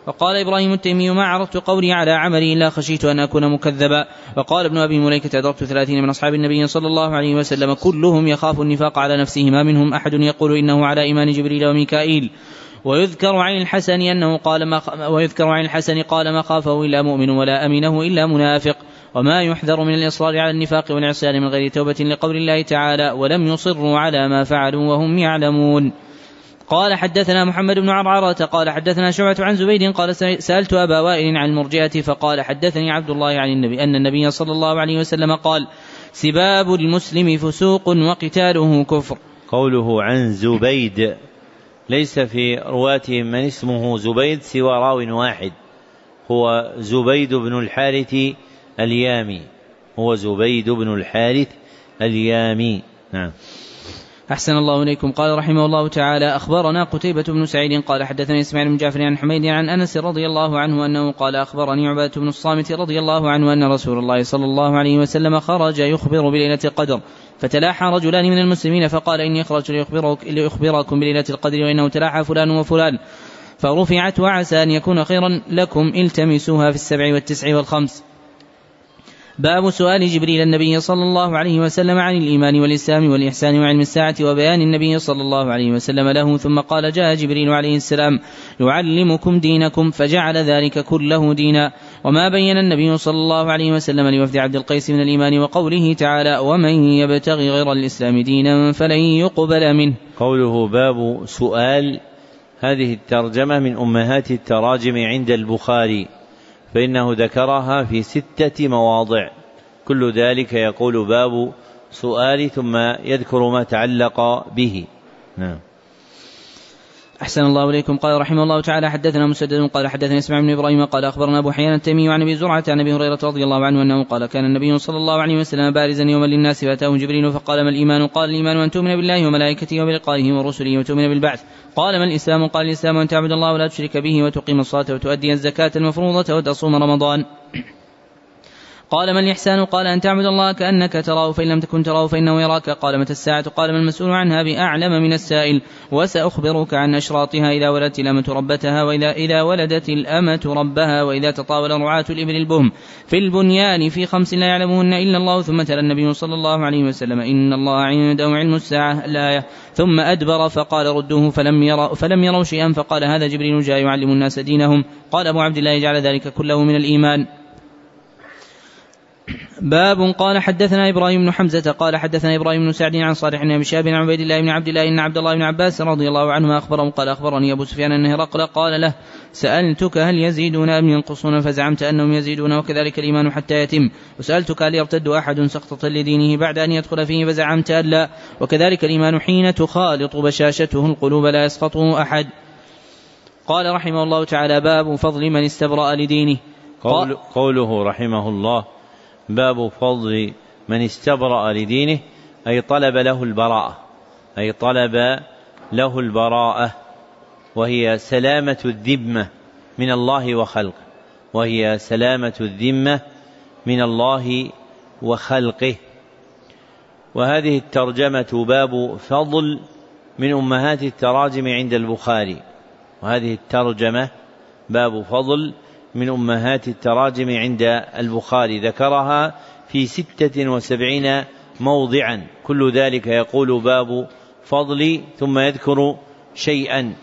وقال إبراهيم التيمي ما عرضت قولي على عملي إلا خشيت أن أكون مكذبا. وقال ابن أبي مليكة أدركت ثلاثين من أصحاب النبي صلى الله عليه وسلم كلهم يخاف النفاق على نفسه ما منهم أحد يقول إنه على إيمان جبريل وميكائيل. ويذكر عن الحسن أنه قال ما ويذكر عن الحسن قال ما خافه إلا مؤمن ولا أمنه إلا منافق. وما يحذر من الإصرار على النفاق والعصيان من غير توبة لقول الله تعالى ولم يصروا على ما فعلوا وهم يعلمون. قال حدثنا محمد بن عرعرة قال حدثنا شعبة عن زبيد قال سألت أبا وائل عن المرجئة فقال حدثني عبد الله عن النبي أن النبي صلى الله عليه وسلم قال سباب المسلم فسوق وقتاله كفر. قوله عن زبيد ليس في رواتهم من اسمه زبيد سوى راو واحد هو زبيد بن الحارث اليامي هو زبيد بن الحارث اليامي. نعم. أحسن الله إليكم. قال رحمه الله تعالى أخبرنا قتيبة بن سعيد قال حدثني إسماعيل بن جعفر عن حميد عن أنس رضي الله عنه أنه قال أخبرني عبادة بن الصامت رضي الله عنه أن رسول الله صلى الله عليه وسلم خرج يخبر بليلة القدر فتلاحى رجلان من المسلمين فقال إني أخرج لأخبرك لأخبركم بليلة القدر وإنه تلاحى فلان وفلان فرفعت وعسى أن يكون خيرا لكم التمسوها في السبع والتسع والخمس. باب سؤال جبريل النبي صلى الله عليه وسلم عن الإيمان والإسلام والإحسان وعلم الساعة وبيان النبي صلى الله عليه وسلم له ثم قال جاء جبريل عليه السلام يعلمكم دينكم فجعل ذلك كله دينا. وما بين النبي صلى الله عليه وسلم لوفد عبد القيس من الإيمان وقوله تعالى ومن يبتغي غير الإسلام دينا فلن يقبل منه. قوله باب سؤال هذه الترجمة من أمهات التراجم عند البخاري فإنه ذكرها في ستة مواضع كل ذلك يقول باب سؤال ثم يذكر ما تعلق به. نعم. أحسن الله إليكم. قال رحمه الله تعالى حدثنا مسدد قال حدثنا إسماعيل بن إبراهيم قال أخبرنا أبو حيان التيمي عن أبي زرعة عن أبي هريرة رضي الله عنه أنه قال كان النبي صلى الله عليه وسلم بارزا يوما للناس فأتاه جبريل فقال ما الإيمان قال الإيمان أن تؤمن بالله وملائكته وبلقائه ورسله وتؤمن بالبعث قال ما الإسلام قال الإسلام أن تعبد الله ولا تشرك به وتقيم الصلاة وتؤدي الزكاة المفروضة وتصوم رمضان قال ما الإحسان قال أن تعبد الله كأنك تراه فإن لم تكن تراه فإنه يراك قال متى الساعة قال ما المسؤول عنها بأعلم من السائل وسأخبرك عن أشراطها إذا ولدت الأمة ربتها وإذا إذا ولدت الأمة ربها وإذا تطاول رعاة الإبل البهم في البنيان في خمس لا يعلمهن إلا الله ثم تلا النبي صلى الله عليه وسلم إن الله عنده علم الساعة الآية ثم أدبر فقال ردوه فلم يروا, فلم يروا شيئا فقال هذا جبريل جاء يعلم الناس دينهم. قال أبو عبد الله جعل ذلك كله من الإيمان. باب قال حدثنا إبراهيم بن حمزة قال حدثنا إبراهيم بن سعد عن صالح بن أبي شهاب عن عبيد الله بن عبد الله إن عبد الله بن عباس رضي الله عنهما أخبره قال أخبرني أبو سفيان أن هرقل قال له سألتك هل يزيدون أم ينقصون فزعمت أنهم يزيدون وكذلك الإيمان حتى يتم وسألتك هل يرتد أحد سقطة لدينه بعد أن يدخل فيه فزعمت أن لا وكذلك الإيمان حين تخالط بشاشته القلوب لا يسقطه أحد. قال رحمه الله تعالى باب فضل من استبرأ لدينه. قول قوله رحمه الله باب فضل من استبرأ لدينه أي طلب له البراءة أي طلب له البراءة وهي سلامة الذمة من الله وخلقه وهي سلامة الذمة من الله وخلقه. وهذه الترجمة باب فضل من أمهات التراجم عند البخاري وهذه الترجمة باب فضل من أمهات التراجم عند البخاري ذكرها في ستة وسبعين موضعا كل ذلك يقول باب فضل ثم يذكر شيئا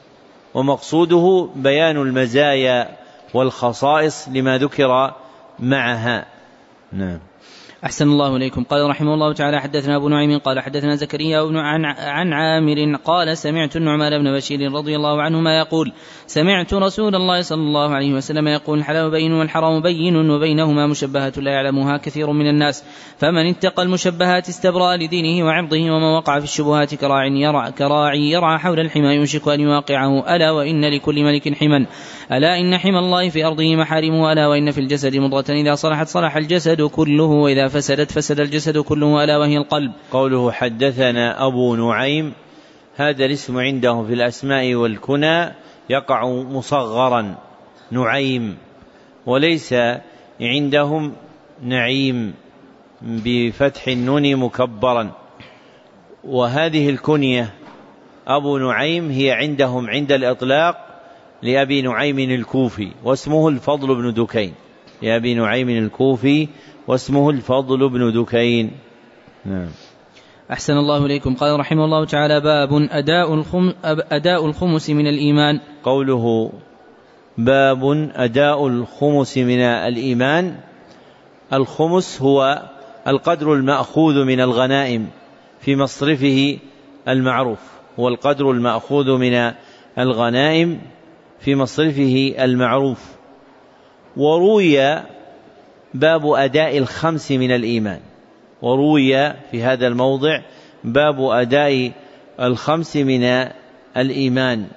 ومقصوده بيان المزايا والخصائص لما ذكر معها. نعم. أحسن الله إليكم. قال رحمه الله تعالى حدثنا أبو نعيم قال حدثنا زكريا بن عن, عن عامر قال سمعت النعمان بن بشير رضي الله عنهما يقول سمعت رسول الله صلى الله عليه وسلم يقول الحلال بين والحرام بين وبينهما مشبهات لا يعلمها كثير من الناس فمن اتقى المشبهات استبرأ لدينه وعرضه وما وقع في الشبهات كراعي يرعى, كراعي يرعى حول الحمى يوشك أن يواقعه ألا وإن لكل ملك حما ألا إن حمى الله في أرضه محارمه ألا وإن في الجسد مضغة إذا صلحت صلح الجسد كله وإذا فسدت فسد الجسد كله ألا وهي القلب. قوله حدثنا أبو نعيم هذا الاسم عنده في الأسماء والكنى يقع مصغرا نعيم وليس عندهم نعيم بفتح النون مكبرا وهذه الكنية أبو نعيم هي عندهم عند الإطلاق لأبي نعيم الكوفي واسمه الفضل بن دكين، لأبي نعيم الكوفي واسمه الفضل بن دكين. نعم. أحسن الله إليكم. قال رحمه الله تعالى: باب أداء الخمس, أداء الخمس من الإيمان. قوله باب أداء الخمس من الإيمان، الخمس هو القدر المأخوذ من الغنائم في مصرفه المعروف، هو القدر المأخوذ من الغنائم في مصرفه المعروف. وروي باب أداء الخمس من الإيمان، وروي في هذا الموضع باب أداء الخمس من الإيمان،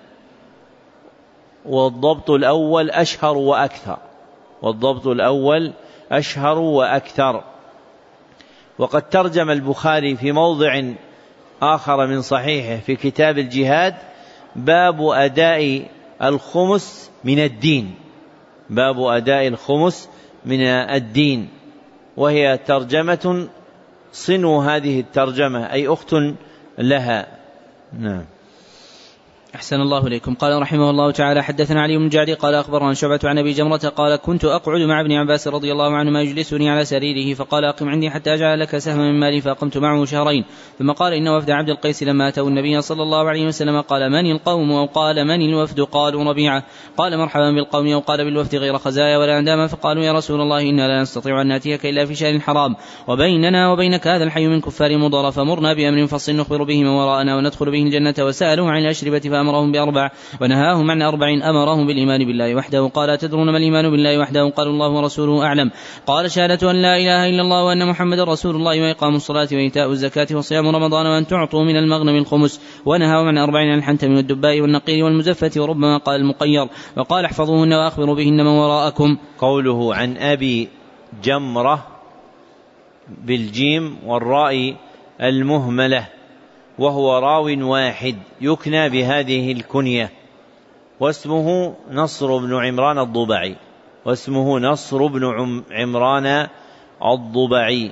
والضبط الأول أشهر وأكثر، والضبط الأول أشهر وأكثر. وقد ترجم البخاري في موضع آخر من صحيحه في كتاب الجهاد باب أداء الخمس من الدين، باب أداء الخمس من الدين، وهي ترجمة صنو هذه الترجمة أي أخت لها. نعم. أحسن الله إليكم. قال رحمه الله تعالى: حدثنا علي بن جعد قال أخبرنا شعبة عن أبي جمرة قال: كنت أقعد مع ابن عباس رضي الله عنهما يجلسني على سريره فقال: أقم عندي حتى أجعل لك سهما من مالي، فأقمت معه شهرين. ثم قال: إن وفد عبد القيس لما أتوا النبي صلى الله عليه وسلم قال: من القوم؟ أو قال: من الوفد؟ قالوا: ربيعة. قال: مرحبا بالقوم. أو قال: بالوفد غير خزايا ولا أنداما. فقالوا: يا رسول الله إنا لا نستطيع أن نأتيك إلا في شهر حرام، وبيننا وبينك هذا الحي من كفار مضر، فمرنا بأمر فصل نخبر به من وراءنا وندخل به الجنة. وسألوه عن الأشربة فأمرهم بأربع ونهاهم عن أربع أمرهم بالإيمان بالله وحده. قال: تدرون ما الإيمان بالله وحده؟ قالوا: الله ورسوله أعلم. قال: شهادة أن لا إله إلا الله وأن محمد رسول الله، وإقام الصلاة وإيتاء الزكاة وصيام رمضان، وأن تعطوا من المغنم الخمس. ونهاهم عن أربع عن الحنتم والدباء والنقير والمزفة، وربما قال المقير. وقال: احفظوهن وأخبروا بهن من وراءكم. قوله عن أبي جمرة بالجيم والراء المهملة، وهو راو واحد يكنى بهذه الكنية، واسمه نصر بن عمران الضبعي، واسمه نصر بن عمران الضبعي.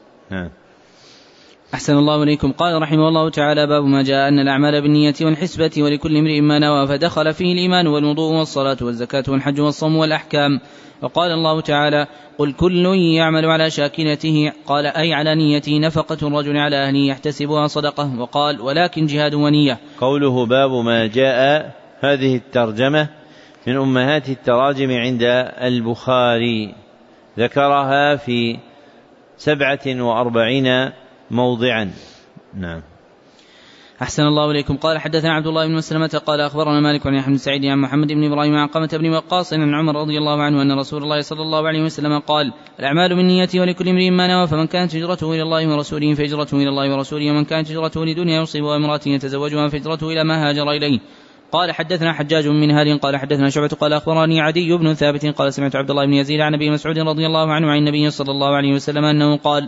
أحسن الله إليكم. قال رحمه الله تعالى: باب ما جاء أن الأعمال بالنية والحسبة ولكل امرئ ما نوى، فدخل فيه الإيمان والوضوء والصلاة والزكاة والحج والصوم والأحكام. وقال الله تعالى: قل كل يعمل على شاكلته، قال أي على نيته، نفقة الرجل على أهله يحتسبها صدقة. وقال: ولكن جهاد ونية. قوله باب ما جاء، هذه الترجمة من أمهات التراجم عند البخاري، ذكرها في سبعة وأربعين موضعا. نعم. أحسن الله إليكم. قال: حدثنا عبد الله بن مسلمة قال: أخبرنا مالك عن يحيى بن سعيد عن محمد بن إبراهيم عن قمة بن وقاص عن عمر رضي الله عنه أن رسول الله صلى الله عليه وسلم قال: الأعمال بالنية ولكل امرئ ما نوى، فمن كانت هجرته إلى الله ورسوله فهجرته إلى الله ورسوله، ومن كانت هجرته لدنيا يصيبها امرأة يتزوجها فهجرته إلى ما هاجر إليه. قال: حدثنا حجاج من هاد قال: حدثنا شعبة قال: أخبرني عدي بن ثابت قال: سمعت عبد الله بن يزيد عن أبي مسعود رضي الله عنه عن النبي صلى الله عليه وسلم أنه قال: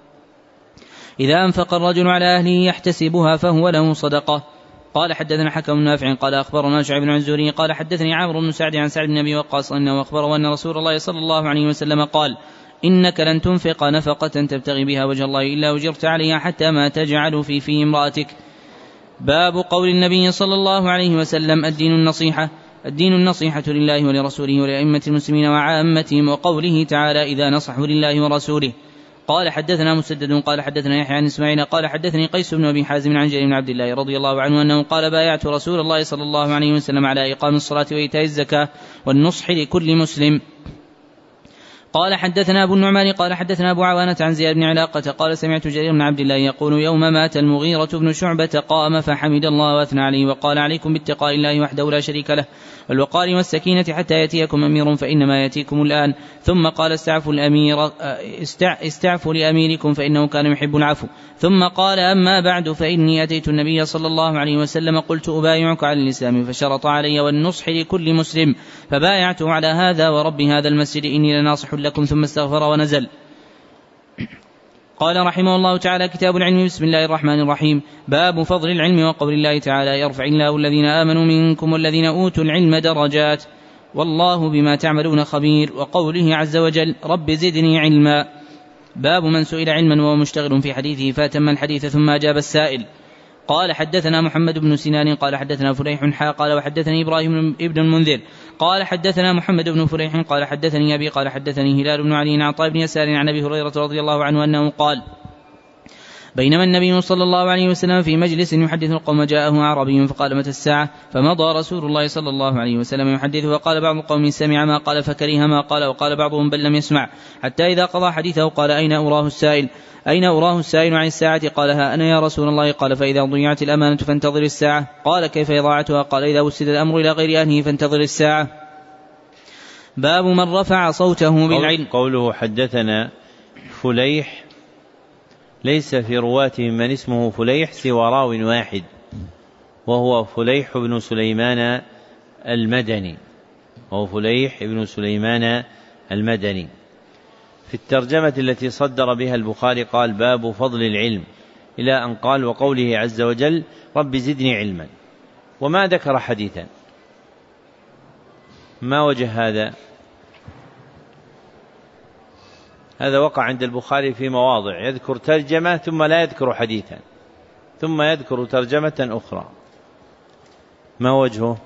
إذا أنفق الرجل على أهله يحتسبها فهو له صدقة. قال: حدثنا حكم بن نافع قال: أخبرنا شعيب بن الزهري قال: حدثني عمرو بن سعد عن سعد بن أبي وقاص أنه أخبره أن رسول الله صلى الله عليه وسلم قال: إنك لن تنفق نفقة تبتغي بها وجه الله إلا أجرت عليها حتى ما تجعل في في امرأتك. باب قول النبي صلى الله عليه وسلم: الدين النصيحة. الدين النصيحة لله ولرسوله ولأئمة المسلمين وعامتهم، وقوله تعالى: إذا نصحوا لله ورسوله. قال: حدثنا مسدد قال: حدثنا يحيى عن إسماعيل قال: حدثني قيس بن أبي حازم عن جرير بن عبد الله رضي الله عنه أنه قال: بايعت رسول الله صلى الله عليه وسلم على إقام الصلاة وإيتاء الزكاة والنصح لكل مسلم. قال: حدثنا أبو النعمان قال: حدثنا أبو عوانة عن زياد بن علاقة قال: سمعت جرير بن عبد الله يقول: يوم مات المغيرة بن شعبة قام فحمد الله وأثنى عليه وقال: عليكم باتقاء الله وحده لا شريك له، والوقار والسكينة حتى يأتيكم أمير فإنما يأتيكم الآن. ثم قال: استعفوا الأمير استعفوا لأميركم فإنه كان يحب العفو. ثم قال: أما بعد فإني أتيت النبي صلى الله عليه وسلم قلت: أبايعك على الإسلام، فشرط علي والنصح لكل مسلم، فبايعته على هذا ورب هذا المسجد إني لناصح لكم. ثم استغفر ونزل. قال رحمه الله تعالى: كتاب العلم. بسم الله الرحمن الرحيم. باب فضل العلم وقول الله تعالى: يرفع الله الذين آمنوا منكم والذين أوتوا العلم درجات والله بما تعملون خبير. وقوله عز وجل: رب زدني علما. باب من سئل علما وهو مشتغل في حديثه فأتم الحديث ثم أجاب السائل. قال حدثنا محمد بن سنان قال حدثنا فليح حا قال وحدثني إبراهيم ابن المنذر قال حدثنا محمد بن فليح قال حدثني أبي قال حدثني هلال بن علي عن عطاء بن يسار عن أبي هريرة رضي الله عنه أنه قال بينما النبي صلى الله عليه وسلم في مجلس يحدث القوم جاءه أعرابي فقال متى الساعة فمضى رسول الله صلى الله عليه وسلم يحدث وقال بعض القوم سمع ما قال فكره ما قال وقال بعضهم بل لم يسمع حتى إذا قضى حديثه قال أين أراه السائل أين أراه السائل عن الساعة قال ها أنا يا رسول الله قال فإذا ضيعت الأمانة فانتظر الساعة قال كيف إضاعتها قال إذا وسد الأمر إلى غير أهله فانتظر الساعة. باب من رفع صوته بالعلم. قوله حدثنا فليح ليس في رواته من اسمه فليح سوى راو واحد وهو فليح بن سليمان المدني وهو فليح بن سليمان المدني. في الترجمة التي صدر بها البخاري قال باب فضل العلم إلى أن قال وقوله عز وجل رب زدني علما وما ذكر حديثا. ما وجه هذا؟ هذا وقع عند البخاري في مواضع يذكر ترجمة ثم لا يذكر حديثا ثم يذكر ترجمة أخرى. ما وجهه؟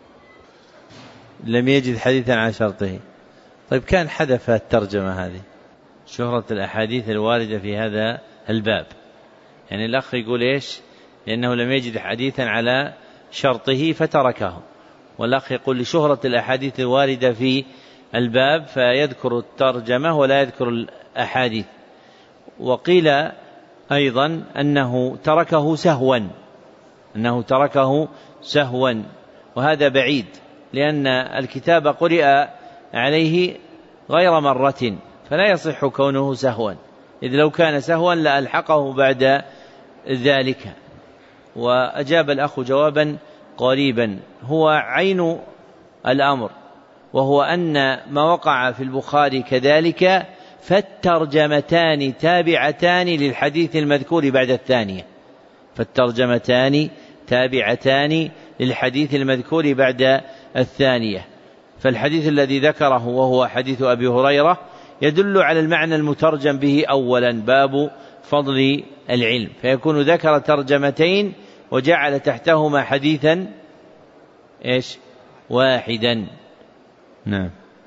لم يجد حديثا على شرطه. طيب كان حذف الترجمة هذه شهرة الأحاديث الواردة في هذا الباب. يعني الأخ يقول إيش؟ لأنه لم يجد حديثا على شرطه فتركه، والأخ يقول لشهرة الأحاديث الواردة في الباب فيذكر الترجمة ولا يذكر الأحاديث. وقيل أيضا أنه تركه سهوا أنه تركه سهوا وهذا بعيد لأن الكتاب قرئ عليه غير مرة فلا يصح كونه سهوا، إذ لو كان سهوا لألحقه بعد ذلك. وأجاب الأخ جوابا قريبا هو عين الأمر، وهو أن ما وقع في البخاري كذلك فالترجمتان تابعتان للحديث المذكور بعد الثانية فالترجمتان تابعتان للحديث المذكور بعد الثانية. فالحديث الذي ذكره وهو حديث أبي هريرة يدل على المعنى المترجم به أولا باب فضل العلم، فيكون ذكر ترجمتين وجعل تحتهما حديثا إيش واحدا. نعم.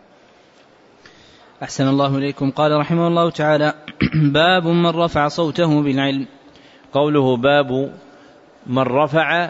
أحسن الله إليكم. قال رحمه الله تعالى باب من رفع صوته بالعلم. قوله باب من رفع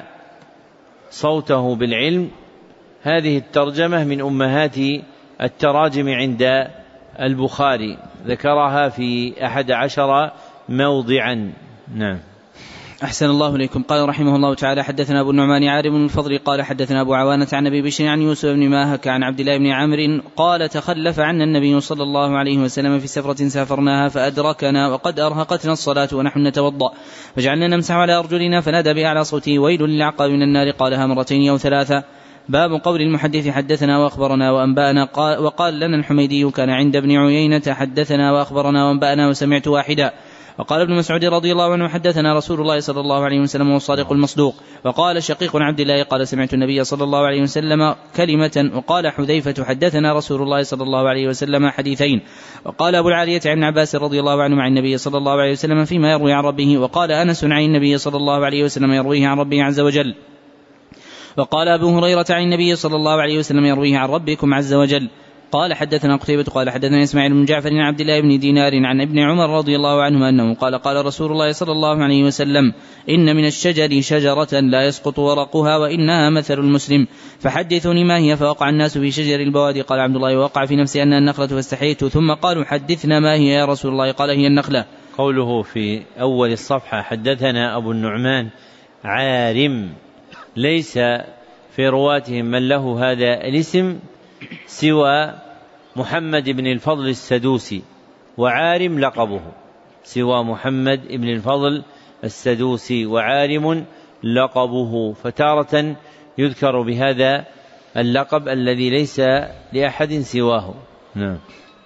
صوته بالعلم هذه الترجمة من أمهات التراجم عند البخاري ذكرها في أحد عشر موضعا. نعم. أحسن الله إليكم. قال رحمه الله تعالى حدثنا أبو النعمان عارم بن الفضل قال حدثنا أبو عوانة عن أبي بشر عن يوسف بن ماهك عن عبد الله بن عمرو قال تخلف عنا النبي صلى الله عليه وسلم في سفرة سافرناها فأدركنا وقد أرهقتنا الصلاة ونحن نتوضأ فجعلنا نمسح على أرجلنا فنادى بأعلى صوته ويل للعقاب من النار قالها مرتين أو ثلاثة. باب قول المحدث حدثنا وأخبرنا وأنبأنا وقال لنا الحميدي كان عند ابن عيينة حدثنا وأخبرنا وأنبأنا وسمعت واحدا. وقال ابن مسعود رضي الله عنه حدثنا رسول الله صلى الله عليه وسلم والصادق المصدوق. وقال شقيق عبد الله قال سمعت النبي صلى الله عليه وسلم كلمة. وقال حذيفة حدثنا رسول الله صلى الله عليه وسلم حديثين. وقال أبو العالية عن عباس رضي الله عنه مع النبي صلى الله عليه وسلم فيما يروي عن ربه. وقال أنس عن النبي صلى الله عليه وسلم يرويه عن ربه عز وجل. وقال أبو هريرة عن النبي صلى الله عليه وسلم يرويه عن ربكم عز وجل. قال حدثنا قتيبة قال حدثنا إسماعيل بن جعفر عن عبد الله بن دينار عن ابن عمر رضي الله عنهما أنه قال قال رسول الله صلى الله عليه وسلم إن من الشجر شجرة لا يسقط ورقها وإنها مثل المسلم فحدثوني ما هي. فوقع الناس في شجر البوادي. قال عبد الله وقع في نفسي أنها النخلة فاستحييت ثم قالوا حدثنا ما هي يا رسول الله قال هي النخلة. قوله في أول الصفحة حدثنا أبو النعمان عارم ليس في رواتهم من له هذا الاسم سوى محمد بن الفضل السدوسي وعارم لقبه سوى محمد بن الفضل السدوسي وعارم لقبه فتارة يذكر بهذا اللقب الذي ليس لأحد سواه. نعم.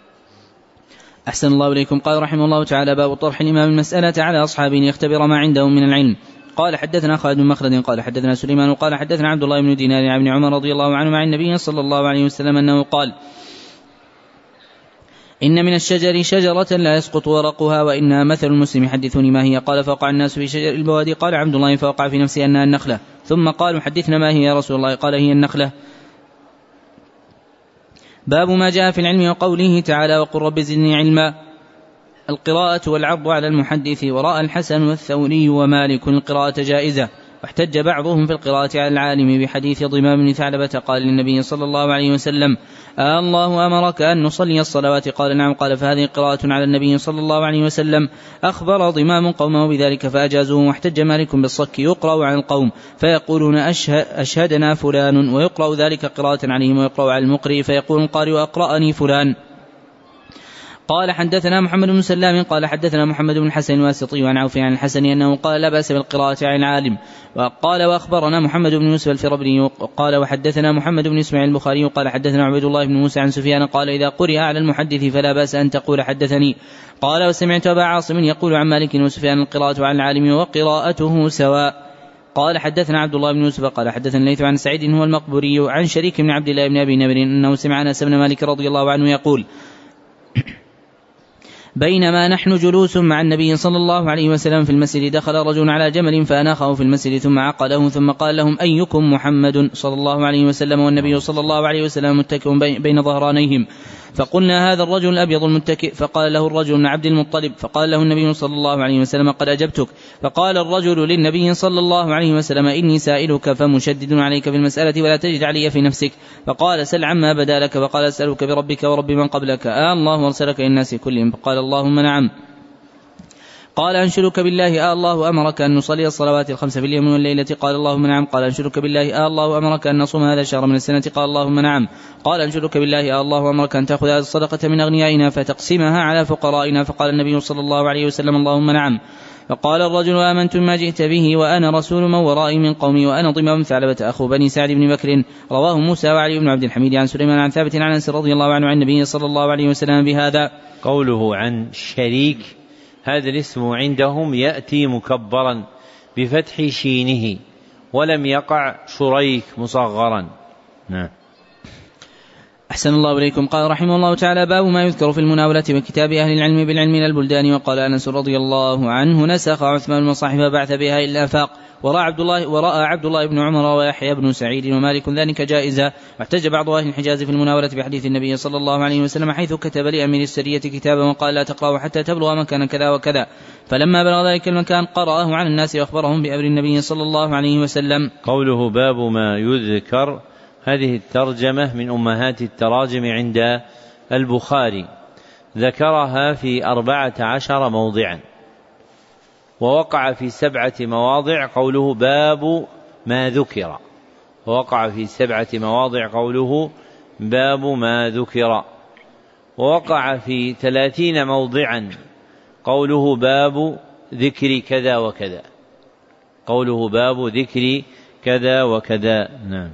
أحسن الله إليكم. قال رحمه الله تعالى باب طرح الإمام المسألة على أصحابه يختبر ما عندهم من العلم. قال حدثنا خالد بن مخلد قال حدثنا سليمان قال حدثنا عبد الله بن دينار عن ابن عمر رضي الله عنه عن النبي صلى الله عليه وسلم أنه قال إن من الشجر شجرة لا يسقط ورقها وإنها مثل المسلم حدثوني ما هي. قال فوقع الناس في شجر البوادي. قال عبد الله فوقع في نفسي أنها النخلة. ثم قالوا حدثنا ما هي يا رسول الله. قال هي النخلة. باب ما جاء في العلم وقوله تعالى وقل رب زدني علما. القراءة والعرض على المحدث. ورأى الحسن والثوري ومالك القراءة جائزة، واحتج بعضهم في القراءة على العالم بحديث ضمام بن ثعلبة قال للنبي صلى الله عليه وسلم آه الله أمرك أن نصلي الصلوات؟ قال نعم. قال فهذه قراءة على النبي صلى الله عليه وسلم. أخبر ضمام قومه بذلك فأجازوه. واحتج مالك بالصك يقرأ عن القوم فيقولون أشهدنا فلان، ويقرأ ذلك قراءة عليهم، ويقرأ على المقرئ فيقول القارئ أقرأني فلان. قال حدثنا محمد بن سلام قال حدثنا محمد بن الحسن الواسطي عن عوف عن الحسن أنه قال لا بأس بالقراءة عن العالم. وقال وأخبرنا محمد بن يوسف الفربري قال وحدثنا محمد بن إسماعيل البخاري قال حدثنا عبد الله بن موسى عن سفيان قال إذا قرئ على المحدث فلا بأس أن تقول حدثني. قال وسمعت أبا عاصم يقول عن مالك وسفيان القراءة عن العالم وقراءته سواء. قال حدثنا عبد الله بن يوسف قال حدثنا الليث عن سعيد هو المقبوري عن شريك بن عبد الله بن أبي نمر أنه سمع أنس بن مالك رضي الله عنه يقول بينما نحن جلوس مع النبي صلى الله عليه وسلم في المسجد دخل رجل على جمل فأناخه في المسجد ثم عقده ثم قال لهم أيكم محمد صلى الله عليه وسلم والنبي صلى الله عليه وسلم متكئ بين ظهرانيهم. فقلنا هذا الرجل الأبيض المتكئ. فقال له الرجل من عبد المطلب. فقال له النبي صلى الله عليه وسلم قد أجبتك. فقال الرجل للنبي صلى الله عليه وسلم إني سائلك فمشدد عليك في المسألة ولا تجد علي في نفسك. فقال سل عما بدا لك. فقال أسألك بربك ورب من قبلك آه الله أرسلك للناس كلهم. فقال اللهم نعم. قال أنشدك بالله آه الله أمرك أن نصلي الصلوات الخمس في اليوم والليلة؟ قال اللهم نعم. قال أنشدك بالله آه الله أمرك أن نصوم هذا الشهر من السنة؟ قال اللهم نعم. قال أنشدك بالله آه الله أمرك أن تأخذ هذه الصدقة من أغنيائنا فتقسمها على فقرائنا؟ فقال النبي صلى الله عليه وسلم اللهم نعم. فقال الرجل آمنت ما جئت به وأنا رسول من ورائي من قومي وأنا ضمام ثعلبة أخو بني سعد بن بكر. رواه موسى وعلي بن عبد الحميد عن سليمان عن ثابت عن أنس رضي الله عنه عن النبي صلى الله عليه وسلم بهذا. قوله عن شريك هذا الاسم عندهم يأتي مكبرا بفتح شينه ولم يقع شريك مصغرا. نعم. أحسن الله إليكم. قال رحمه الله تعالى باب ما يذكر في المناولة وكتاب أهل العلم بالعلم من البلدان. وقال أنس رضي الله عنه نسخ عثمان المصاحف بعث بها إلى الآفاق. ورأى عبد الله ورأى عبد الله بن عمر ويحيى بن سعيد ومالك ذلك جائزا. واحتج بعض أهل الحجاز في المناولة بحديث النبي صلى الله عليه وسلم حيث كتب لأمير السرية كتابا وقال لا تقرأه حتى تبلغ مكان كذا وكذا. فلما بلغ ذلك المكان قرأه على الناس وأخبرهم بأمر النبي صلى الله عليه وسلم. قوله باب ما يذكر هذه الترجمة من أمهات التراجم عند البخاري، ذكرها في أربعة عشر موضعا، ووقع في سبعة مواضع قوله باب ما ذكر، ووقع في سبعة مواضع قوله باب ما ذكر، ووقع في ثلاثين موضعا قوله باب ذكر كذا وكذا، قوله باب ذكر كذا وكذا. نعم.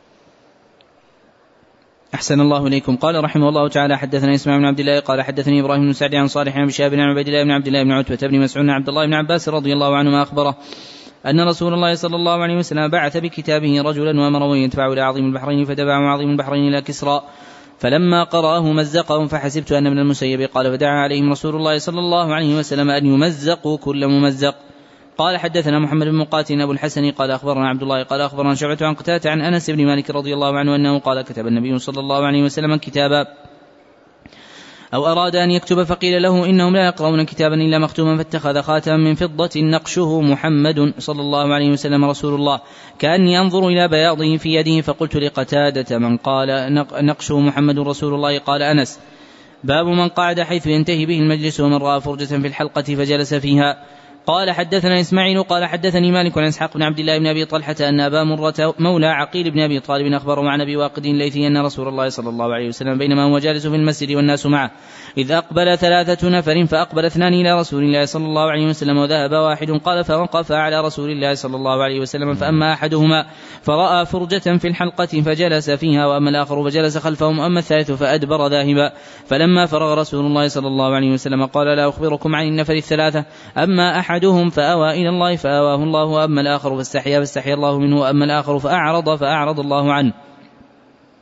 أحسن الله إليكم. قال رحمه الله تعالى حدثنا إسماعيل بن عبد الله قال حدثني إبراهيم بن سعد عن صالح بن شهاب عن عبيد الله بن عبد الله بن عتبة بن مسعود عن عبد الله بن عباس رضي الله عنهما أخبره أن رسول الله صلى الله عليه وسلم بعث بكتابه رجلا وأمره يدفع إلى عظيم البحرين فدفعه عظيم البحرين إلى كسرى فلما قرأه مزقهم فحسبت أن من المسيب. قال فدعا عليهم رسول الله صلى الله عليه وسلم أن يمزقوا كل ممزق. قال حدثنا محمد بن مقاتل أبو الحسن قال أخبرنا عبد الله قال أخبرنا شعبة عن قتادة عن أنس بن مالك رضي الله عنه أنه قال كتب النبي صلى الله عليه وسلم كتابا أو أراد أن يكتب فقيل له إنهم لا يقرؤون كتابا إلا مختوما فاتخذ خاتما من فضة نقشه محمد صلى الله عليه وسلم رسول الله كأني أنظر إلى بياضه في يده. فقلت لقتادة من قال نقشه محمد رسول الله؟ قال أنس. باب من قعد حيث ينتهي به المجلس ومن رأى فرجة في الحلقة فجلس فيها. قال حدثنا إسماعيل قال حدثني مالك عن إسحاق بن عبد الله بن أبي طلحة أن أبا مرة مولى عقيل بن أبي طالب أخبره عن أبي واقد الليثي أن رسول الله صلى الله عليه وسلم بينما هو جالس في المسجد والناس معه إذ أقبل ثلاثة نفر فأقبل اثنان إلى رسول الله صلى الله عليه وسلم وذهب واحد. قال فوقف على رسول الله صلى الله عليه وسلم فأما أحدهما فرأى فرجة في الحلقة فجلس فيها وأما الآخر فجلس خلفهم وأما الثالث فأدبر ذاهبا. فلما فرغ رسول الله صلى الله عليه وسلم قال لا أخبركم عن النفر الثلاثة أما أحدهم فأوى إلى الله فآواه الله وأما الآخر فاستحيا فاستحيا الله منه وأما الآخر فأعرض فأعرض الله عنه.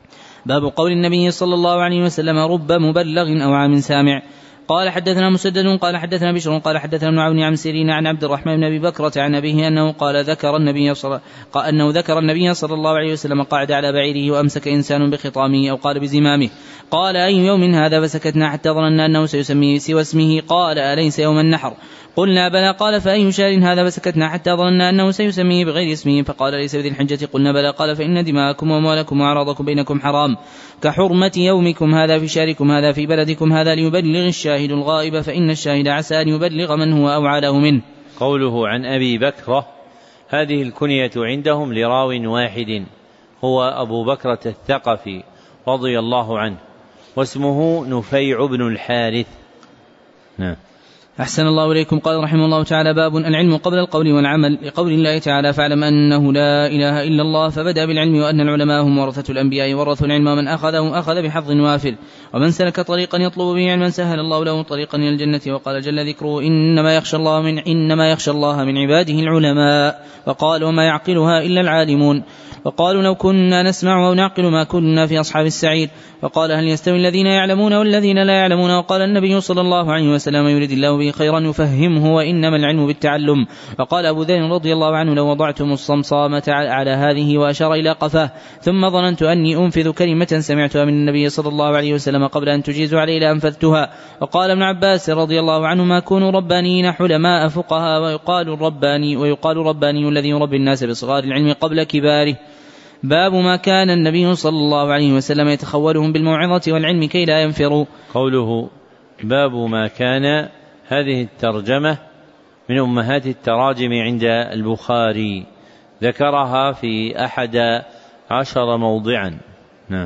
باب قول النبي صلى الله عليه وسلم رب مبلغ أو عام سامع. قال حدثنا مسدد قال حدثنا بشر قال حدثنا ابن عون عن سيرين عن عبد الرحمن بن أبي بكرة عن أبيه أنه قال ذكر النبي صلى أنه ذكر النبي صلى الله عليه وسلم قاعد على بعيره وأمسك إنسان بخطامه أو قال بزمامه. قال أي يوم هذا؟ فسكتنا حتى ظننا أنه سيسميه سوى اسمه. قال أليس يوم النحر؟ قلنا بلى. قال فأي شهر هذا؟ فسكتنا حتى ظننا أنه سيسميه بغير اسمه. فقال ليس بذي الحجة؟ قلنا بلى. قال فإن دماءكم وأموالكم وأعراضكم بينكم حرام كحرمة يومكم هذا في شهركم هذا في بلدكم هذا ليبلغ الشاهد الغائب فإن الشاهد عسى أن يبلغ من هو أوعى له منه. قوله عن أبي بكرة هذه الكنية عندهم لراو واحد هو أبو بكرة الثقفي رضي الله عنه واسمه نفيع بن الحارث. نعم. أحسن الله إليكم. قال رحمه الله تعالى باب العلم قبل القول والعمل لقول الله تعالى فاعلم أنه لا إله إلا الله فبدأ بالعلم وأن العلماء هم ورثة الأنبياء ورثوا العلم ومن أخذه أخذ بحظ وافر ومن سلك طريقا يطلب به علما سهل الله له طريقا إلى الجنة. وقال جل ذكره إنما يخشى الله من إنما يخشى الله من عباده العلماء. وقال وما يعقلها إلا العالمون. وقالوا لو كنا نسمع أو نعقل ما كنا في أصحاب السعير. وقال هل يستوي الذين يعلمون والذين لا يعلمون؟ وقال النبي صلى الله عليه وسلم يريد الله به خيرا يفهمه وإنما العلم بالتعلم. وقال أبو ذر رضي الله عنه لو وضعتم الصمصامة على هذه وأشار إلى قفاه ثم ظننت أني أنفذ كلمة سمعتها من النبي صلى الله عليه وسلم قبل أن تجيز علي لأنفذتها. وقال ابن عباس رضي الله عنهما كونوا ربانيين حلماء فقهاء ويقال الرباني ويقال الرباني الذي يربي الناس بصغار العلم قبل كباره. باب ما كان النبي صلى الله عليه وسلم يتخولهم بالموعظة والعلم كي لا ينفروا. قوله باب ما كان هذه الترجمة من أمهات التراجم عند البخاري ذكرها في أحد عشر موضعا. نعم.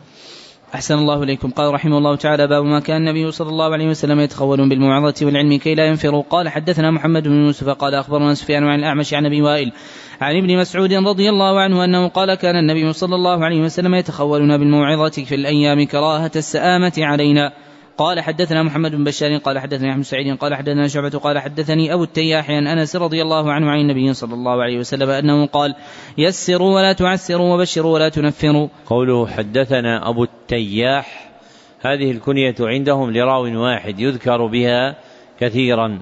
أحسن الله إليكم. قال رحمه الله تعالى باب ما كان النبي صلى الله عليه وسلم يتخولون بالموعظة والعلم كي لا ينفروا. قال حدثنا محمد بن يوسف قال أخبرنا سفيان عن الأعمش عن أبي وائل عن ابن مسعود رضي الله عنه أنه قال كان النبي صلى الله عليه وسلم يتخولنا بالموعظة في الأيام كراهة السآمة علينا. قال حدثنا محمد بن بشار قال حدثنا أحمد سعيد قال حدثنا شعبة قال حدثني أبو التياح عن أنس رضي الله عنه عن النبي صلى الله عليه وسلم أنه قال يسروا ولا تعسروا وبشروا ولا تنفروا. قوله حدثنا أبو التياح هذه الكنية عندهم لراو واحد يذكر بها كثيرا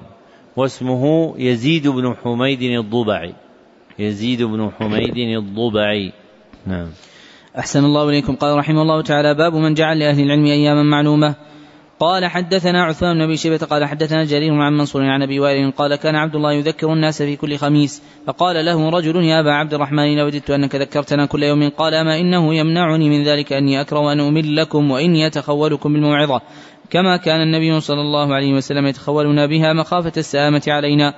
واسمه يزيد بن حميد الضبعي يزيد بن حميد الضبعي. نعم. أحسن الله إليكم. قال رحمه الله تعالى باب من جعل لأهل العلم أياما معلومة. قال حدثنا عثمان بن أبي شيبة قال حدثنا جرير عن منصور عن أبي وائل قال كان عبد الله يذكر الناس في كل خميس فقال له رجل يا أبا عبد الرحمن لوددت أنك ذكرتنا كل يوم. قال أما إنه يمنعني من ذلك أني أكره أن أمل لكم وإني أتخولكم بالموعظة كما كان النبي صلى الله عليه وسلم يتخولنا بها مخافة السآمة علينا.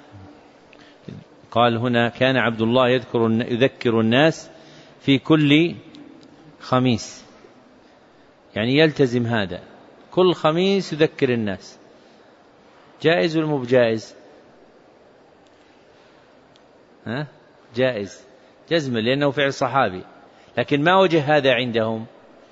قال هنا كان عبد الله يذكر يذكر الناس في كل خميس يعني يلتزم هذا كل خميس يذكر الناس. جائز ولا مو بجائز؟ ها جائز جزم لأنه فعل صحابي. لكن ما وجه هذا عندهم؟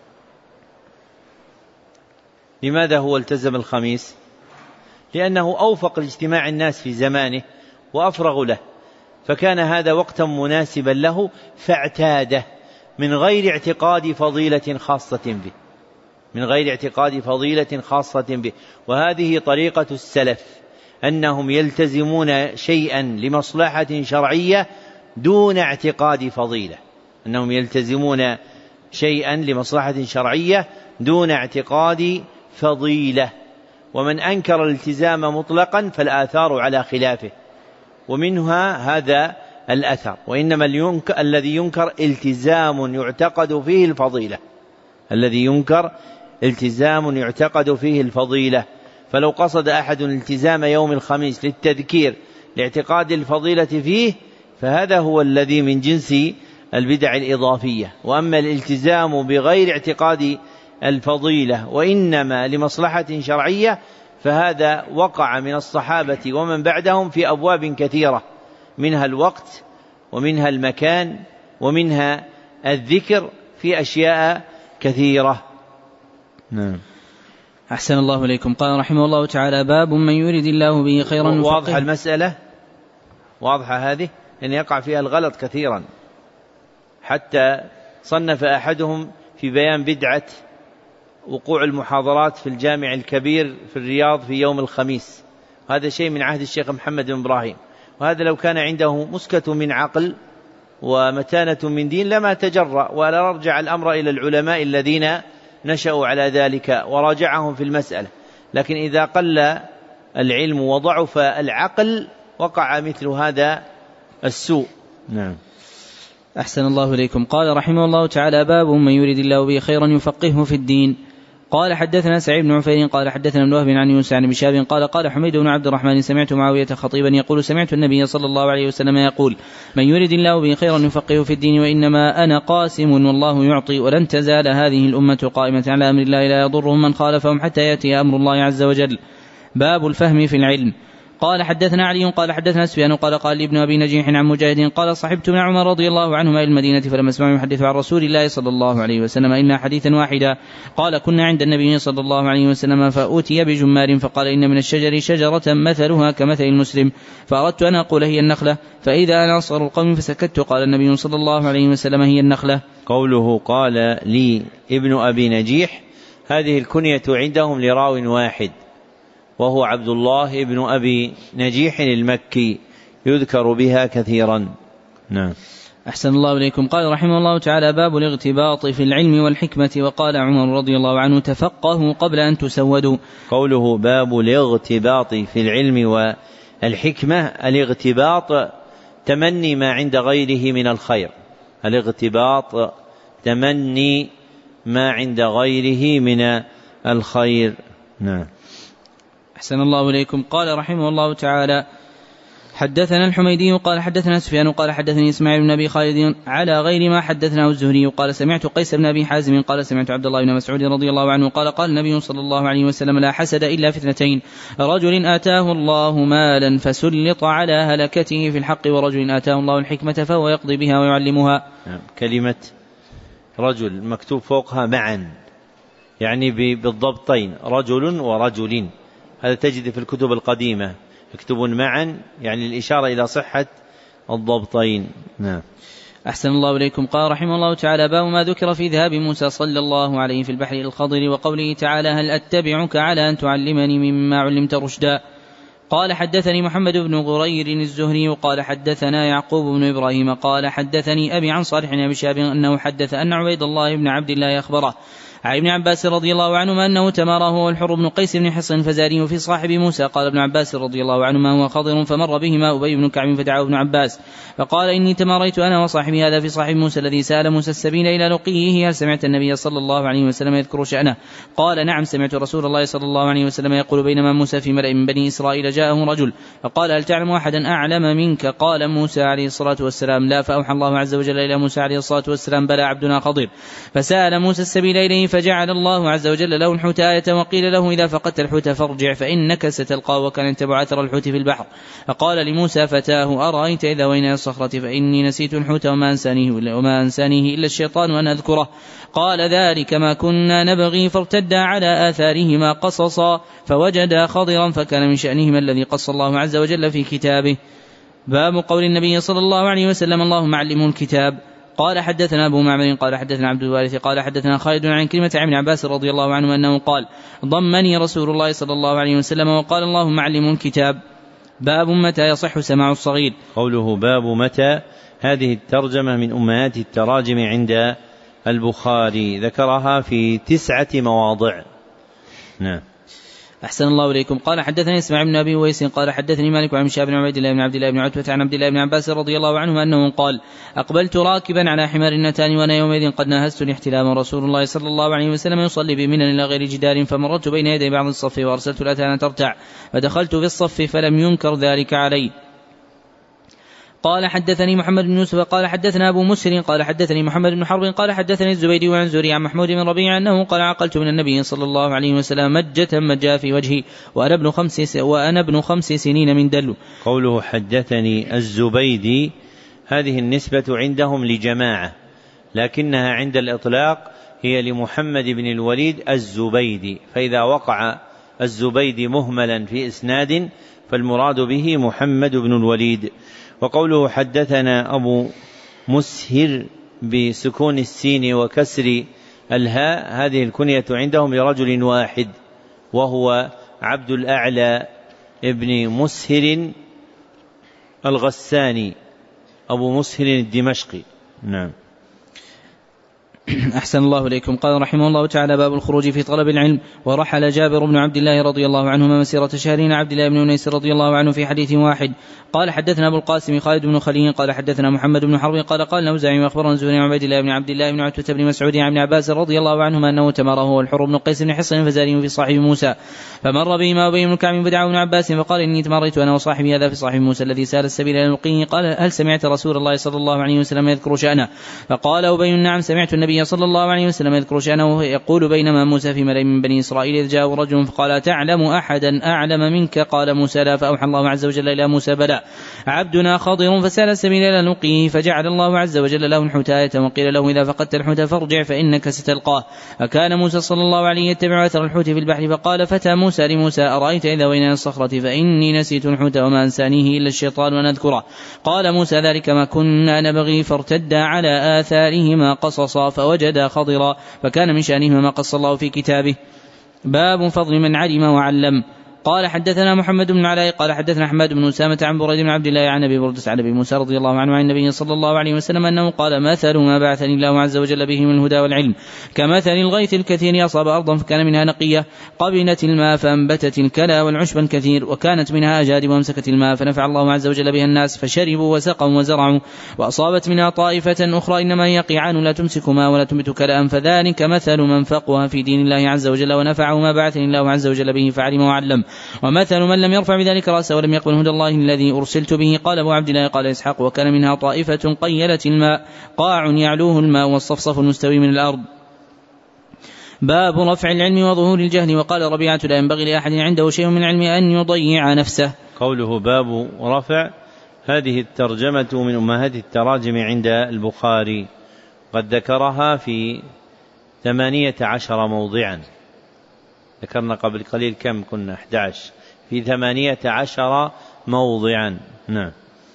لماذا هو التزم الخميس؟ لأنه أوفق لاجتماع الناس في زمانه وأفرغ له فكان هذا وقتا مناسبا له فاعتاده من غير اعتقاد فضيلة خاصة به من غير اعتقاد فضيلة خاصة به. وهذه طريقة السلف أنهم يلتزمون شيئا لمصلحة شرعية دون اعتقاد فضيلة أنهم يلتزمون شيئا لمصلحة شرعية دون اعتقاد فضيلة. ومن أنكر الالتزام مطلقا فالآثار على خلافه ومنها هذا الأثر. وإنما الذي ينكر التزام يعتقد فيه الفضيلة الذي ينكر التزام يعتقد فيه الفضيلة. فلو قصد أحد التزام يوم الخميس للتذكير لاعتقاد الفضيلة فيه فهذا هو الذي من جنس البدع الإضافية. وأما الالتزام بغير اعتقاد الفضيلة وإنما لمصلحة شرعية فهذا وقع من الصحابة ومن بعدهم في أبواب كثيرة منها الوقت ومنها المكان ومنها الذكر في أشياء كثيرة. نعم. أحسن الله إليكم. قال رحمه الله تعالى باب من يريد الله به خيرا. واضحة المسألة واضحة هذه أن يقع فيها الغلط كثيرا حتى صنف أحدهم في بيان بدعة وقوع المحاضرات في الجامع الكبير في الرياض في يوم الخميس، هذا شيء من عهد الشيخ محمد بن إبراهيم، وهذا لو كان عنده مسكة من عقل ومتانة من دين لما تجرأ ولا رجع الأمر إلى العلماء الذين نشأوا على ذلك وراجعهم في المسألة. لكن إذا قل العلم وضعف العقل وقع مثل هذا السوء. نعم. أحسن الله إليكم. قال رحمه الله تعالى: باب من يريد الله به خيرا يفقهه في الدين. قال حدثنا سعيد بن عفير قال حدثنا ابن وهب عن يونس عن بشاب قال قال حميد بن عبد الرحمن: سمعت معاوية خطيبا يقول: سمعت النبي صلى الله عليه وسلم يقول: من يريد الله به خيرا يفقهه في الدين، وإنما أنا قاسم والله يعطي، ولن تزال هذه الأمة قائمة على أمر الله لا يضرهم من خالفهم حتى يأتي أمر الله عز وجل. باب الفهم في العلم. قال حدثنا علي قال حدثنا سفيان قال قال لي ابن أبي نجيح عن مجاهد قال: صحبت ابن عمر رضي الله عنهما إلى المدينة فلم أسمع يحدث عن رسول الله صلى الله عليه وسلم إلا حديثا واحدا. قال: كنا عند النبي صلى الله عليه وسلم فأوتي بجمار فقال: إن من الشجر شجرة مثلها كمثل المسلم، فأردت أن أقول هي النخلة، فإذا أنا أصغر القوم فسكت. قال النبي صلى الله عليه وسلم: هي النخلة. قوله قال لي ابن أبي نجيح، هذه الكنية عندهم لراو واحد وهو عبد الله ابن أبي نجيح المكي، يذكر بها كثيرا. نعم. أحسن الله إليكم. قال رحمه الله تعالى: باب الاغتباط في العلم والحكمة. وقال عمر رضي الله عنه: تفقهوا قبل أن تسودوا. قوله باب الاغتباط في العلم والحكمة، الاغتباط تمني ما عند غيره من الخير، الاغتباط تمني ما عند غيره من الخير. نعم. أحسن الله إليكم. قال رحمه الله تعالى: حدثنا الحميدي قال حدثنا سفيان قال حدثني إسماعيل بن أبي خالد على غير ما حدثناه الزهري قال: سمعت قيس بن أبي حازم قال: سمعت عبد الله بن مسعود رضي الله عنه قال: قال النبي صلى الله عليه وسلم: لا حسد إلا في اثنتين: رجل آتاه الله مالا فسلط على هلكته في الحق، ورجل آتاه الله الحكمة فهو يقضي بها ويعلمها. كلمة رجل مكتوب فوقها معا، يعني بالضبطين، رجل ورجل، هذا تجد في الكتب القديمة يكتبون معا، يعني الإشارة إلى صحة الضبطين. نعم. أحسن الله إليكم. قال رحمه الله تعالى: باب ما ذكر في ذهاب موسى صلى الله عليه في البحر الخضر، وقوله تعالى: هل أتبعك على أن تعلمني مما علمت رشدا. قال حدثني محمد بن غرير الزهري قال حدثنا يعقوب بن إبراهيم قال حدثني أبي عن صالح بن أبي شهاب أنه حدث أن عبيد الله بن عبد الله أخبره عن ابن عباس رضي الله عنهما أنه تماره هو الحر بن قيس بن حصن فزاري في صاحب موسى. قال ابن عباس رضي الله عنهما: هو خضر، فمر بهما أبي بن كعب فدعاه ابن عباس فقال: إني تماريت أنا وصاحبي هذا في صاحب موسى الذي سأل موسى السبيل إلى لقيه، هل سمعت النبي صلى الله عليه وسلم يذكر شأنه؟ قال: نعم، سمعت رسول الله صلى الله عليه وسلم يقول: بينما موسى في ملأ من بني إسرائيل جاءه رجل فقال: هل تعلم أحدا أعلم منك؟ قال موسى عليه الصلاة والسلام: لا. فأوحى الله عز وجل إلى موسى عليه الصلاة والسلام: بلى عبدنا خضر. فسأل موسى السبيل إليه فجعل الله عز وجل له الحوت آية، وقيل له: إذا فقدت الحوت فارجع فإنك ستلقاه وكان يتبع أثر الحوت في البحر. فقال لموسى فتاه: أرأيت إذا وينا الصخرة فإني نسيت الحوت وما أنسانيه إلا, وما أنسانيه إلا الشيطان وأن أذكره. قال: ذلك ما كنا نبغي. فارتدا على آثارهما قصصا فوجدا خضرا فكان من شأنهما الذي قص الله عز وجل في كتابه. باب قول النبي صلى الله عليه وسلم: اللهم علمه الكتاب. قال حدثنا أبو معمر قال حدثنا عبد الوارث قال حدثنا خالد عن كلمة عن ابن عباس رضي الله عنه أنه قال: ضمني رسول الله صلى الله عليه وسلم وقال: اللهم علمه الكتاب. باب متى يصح سماع الصغير. قوله باب متى، هذه الترجمة من أمهات التراجم عند البخاري، ذكرها في تسعة مواضع. نعم. أحسن الله إليكم. قال حدثني إسماعيل بن أبي ويس قال حدثني مالك عن شهاب بن عبيد الله بن عبد الله بن عتبة عن عبد الله بن عباس رضي الله عنهما أنه قال: أقبلت راكبا على حمار النتان وأنا يومئذ قد ناهزت الاحتلام، رسول الله صلى الله عليه وسلم يصلي بمنى إلى غير جدار، فمررت بين يدي بعض الصف وأرسلت الأتان ترتع، فدخلت في الصف فلم ينكر ذلك علي. قال حدثني محمد بن يوسف قال حدثنا أبو مسر قال حدثني محمد بن حرب قال حدثني الزبيدي وعن زوري عن محمود بن ربيع أنه قال: عقلت من النبي صلى الله عليه وسلم مجة مجا في وجهي وأنا ابن خمس, وأنا ابن خمس سنين من دلو. قوله حدثني الزبيدي، هذه النسبة عندهم لجماعة، لكنها عند الإطلاق هي لمحمد بن الوليد الزبيدي، فإذا وقع الزبيدي مهملا في إسناد فالمراد به محمد بن الوليد. وقوله حدثنا أبو مسهر بسكون السين وكسر الهاء هذه الكنية عندهم لرجل واحد وهو عبد الأعلى ابن مسهر الغساني أبو مسهر الدمشقي. نعم. أحسن الله إليكم. قال رحمه الله تعالى: باب الخروج في طلب العلم. ورحل جابر بن عبد الله رضي الله عنهما مسيرة شهرين عبد الله بن أنيس رضي الله عنه في حديث واحد. قال حدثنا أبو القاسم خالد بن خليل قال حدثنا محمد بن حرب قال قال الأوزاعي وأخبرنا زهري عن عبيد الله بن عبد الله بن عتبة بن مسعود عن ابن عباس رضي الله عنهما أنه تمره هو الحر بن قيس بن حصن الفزاري في صاحب موسى، فمر بهما وبين بن كعب فدعا ابن عباس فقال: إني تمريت أنا وصاحبي هذا في صاحب موسى الذي سال السبيل إلى نلقيه. قال: هل سمعت رسول الله صلى الله عليه وسلم يذكر شأنه؟ فقال أبي: نعم سمعت النبي صلى الله عليه وسلم يذكر شأنه يقول: بينما موسى في ملأ من بني إسرائيل إذ جاءه رجل فقال: تعلم أحدا أعلم منك؟ قال موسى: لا. فأوحى الله عز وجل إلى موسى: بلى عبدنا خاضر فسال السبيل إلى نلقيه، فجعل الله عز وجل له الحوتاية وقيل له: إذا فقدت الحوت فارجع فإنك ستلقاه. فكان موسى صلى الله عليه يتبع أثر الحوت في البحر، فقال فتى موسى لموسى: أرأيت إذا وينا الصخرة فإني نسيت الحوت وما أنسانيه إلا الشيطان أن أذكره. قال موسى: ذلك ما كنا نبغي. فارتدا على آثارهما قصصا فوجدا خضرا، فكان من شأنهما ما قص الله في كتابه. باب فضل من علم وعلم. قال حدثنا محمد بن علاء قال حدثنا أحمد بن أسامة عن بريد بن عبد الله عن أبي بردة عن أبي موسى رضي الله عنه عن النبي صلى الله عليه وسلم أنه قال: مثل ما بعثني الله عز وجل به من الهدى والعلم كمثل الغيث الكثير أصاب أرضا فكان منها نقية قبلت الماء فأنبتت الكلى والعشب الكثير، وكانت منها أجادب وامسكت الماء فنفع الله عز وجل بها الناس فشربوا وسقوا وزرعوا، وأصابت منها طائفة أخرى إنما هي قيعان لا تمسك ماء ولا تنبت كلأ، فذلك مثل من فقه في دين الله عز وجل ونفعه ما بعثني الله عز وجل به فعلم وعلم، ومثل من لم يرفع بذلك رأسه ولم يقبل هدى الله الذي أرسلت به. قال أبو عبد الله قال إسحاق: وكان منها طائفة قيلت الماء قاع يعلوه الماء والصفصف المستوي من الأرض. باب رفع العلم وظهور الجهل. وقال ربيعة: لا ينبغي لأحد عنده شيء من علم أن يضيع نفسه. قوله باب رفع، هذه الترجمة من أمهات التراجم عند البخاري، قد ذكرها في ثمانية عشر موضعا، ذكرنا قبل قليل كم كنا أحد عشر، في ثمانية عشر موضعا. نعم.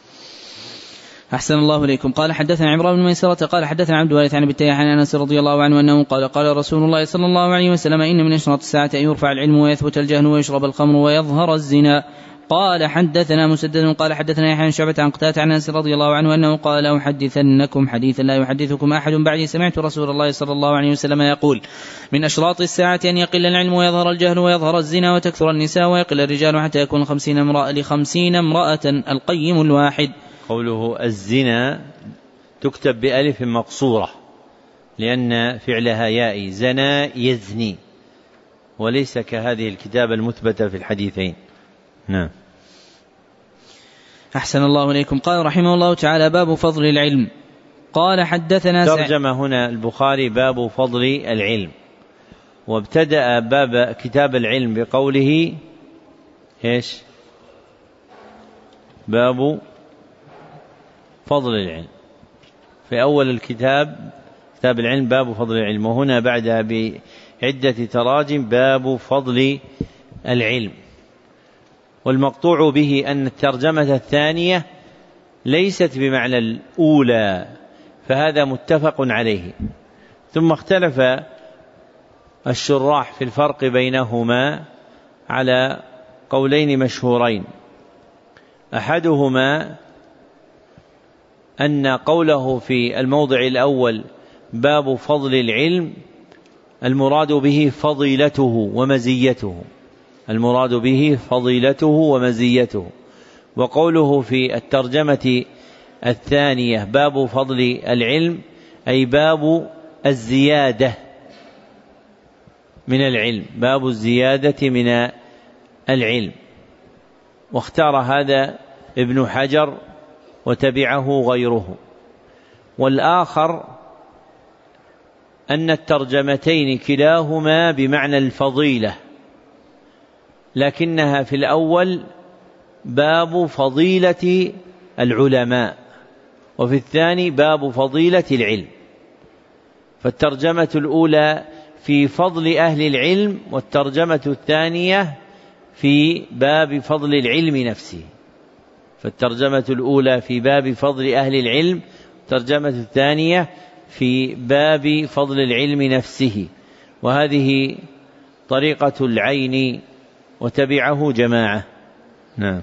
أحسن الله إليكم. قال حدثنا عمران بن ميسرة قال حدثنا عبد الوارث عن بالتياح عن أنس رضي الله عنه أنه قال: قال رسول الله صلى الله عليه وسلم: إن من أشراط الساعة أن يرفع العلم ويثبت الجهل ويشرب الخمر ويظهر الزنا. قال حدثنا مسدد قال حدثنا يحيى بن شعبة عن قتادة عن أنس رضي الله عنه أنه قال: أحدثنكم حديثا لا يحدثكم أحد بعدي سمعت رسول الله صلى الله عليه وسلم يقول: من أشراط الساعة أن يقل العلم ويظهر الجهل ويظهر الزنا وتكثر النساء ويقل الرجال حتى يكون خمسين امرأة لخمسين امرأة القيم الواحد. قوله الزنا تكتب بألف مقصورة لأن فعلها يائي، زنا يزني، وليس كهذه الكتابة المثبتة في الحديثين. نعم. أحسن الله إليكم. قال رحمه الله تعالى: باب فضل العلم. قال حدثنا ترجم هنا البخاري باب فضل العلم، وابتدأ باب كتاب العلم بقوله إيش؟ باب فضل العلم. في أول الكتاب كتاب العلم باب فضل العلم، وهنا بعدها بعدة تراجم باب فضل العلم. والمقطوع به أن الترجمة الثانية ليست بمعنى الأولى، فهذا متفق عليه. ثم اختلف الشراح في الفرق بينهما على قولين مشهورين، أحدهما أن قوله في الموضع الأول باب فضل العلم المراد به فضيلته ومزيته، المراد به فضيلته ومزيته، وقوله في الترجمة الثانية باب فضل العلم أي باب الزيادة من العلم، باب الزيادة من العلم. واختار هذا ابن حجر وتبعه غيره. والآخر أن الترجمتين كلاهما بمعنى الفضيلة، لكنها في الأول باب فضيلة العلماء، وفي الثاني باب فضيلة العلم. فالترجمة الأولى في فضل أهل العلم، والترجمة الثانية في باب فضل العلم نفسه. فالترجمة الأولى في باب فضل أهل العلم، الترجمة الثانية في باب فضل العلم نفسه، وهذه طريقة العين وتبعه جماعة. نعم.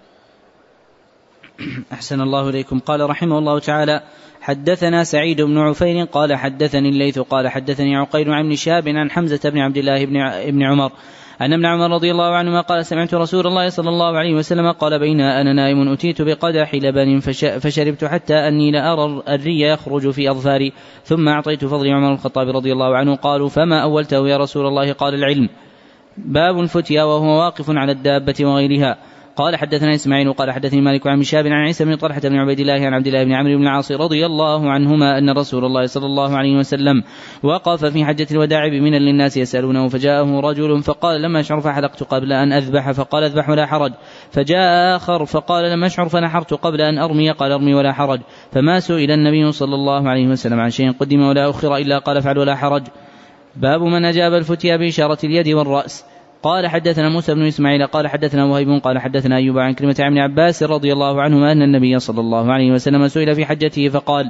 أحسن الله إليكم. قال رحمه الله تعالى: حدثنا سعيد بن عفير قال حدثني الليث قال حدثني عقيل عن شهاب عن حمزة بن عبد الله بن عمر أن ابن عمر رضي الله عنهما قال: سمعت رسول الله صلى الله عليه وسلم قال: بين أنا نائم أتيت بقدح لبن فشربت حتى أني لأرى الري يخرج في أظفاري، ثم أعطيت فضل عمر الخطاب رضي الله عنه. قالوا: فما أولته يا رسول الله؟ قال: العلم. باب الفتيا وهو واقف على الدابة وغيرها. قال حدثنا إسماعيل قال حدثني مالك عن شهاب عن عيسى بن طلحة بن عبيد الله عن عبد الله بن عمرو بن العاص رضي الله عنهما أن رسول الله صلى الله عليه وسلم وقف في حجة الوداع بمنى للناس يسألونه، فجاءه رجل فقال: لما أشعر فحلقت قبل أن أذبح، فقال: اذبح ولا حرج. فجاء آخر فقال: لما أشعر فنحرت قبل أن أرمي، قال: ارمي ولا حرج. فما سئل النبي صلى الله عليه وسلم عن شيء قدم ولا أخر إلا قال: افعل ولا حرج. باب من أجاب الفتيا بإشارة اليد والرأس. قال حدثنا موسى بن إسماعيل قال حدثنا وهيب قال حدثنا أيوب عن كلمة عن ابن عباس رضي الله عنهما أن النبي صلى الله عليه وسلم سئل في حجته فقال: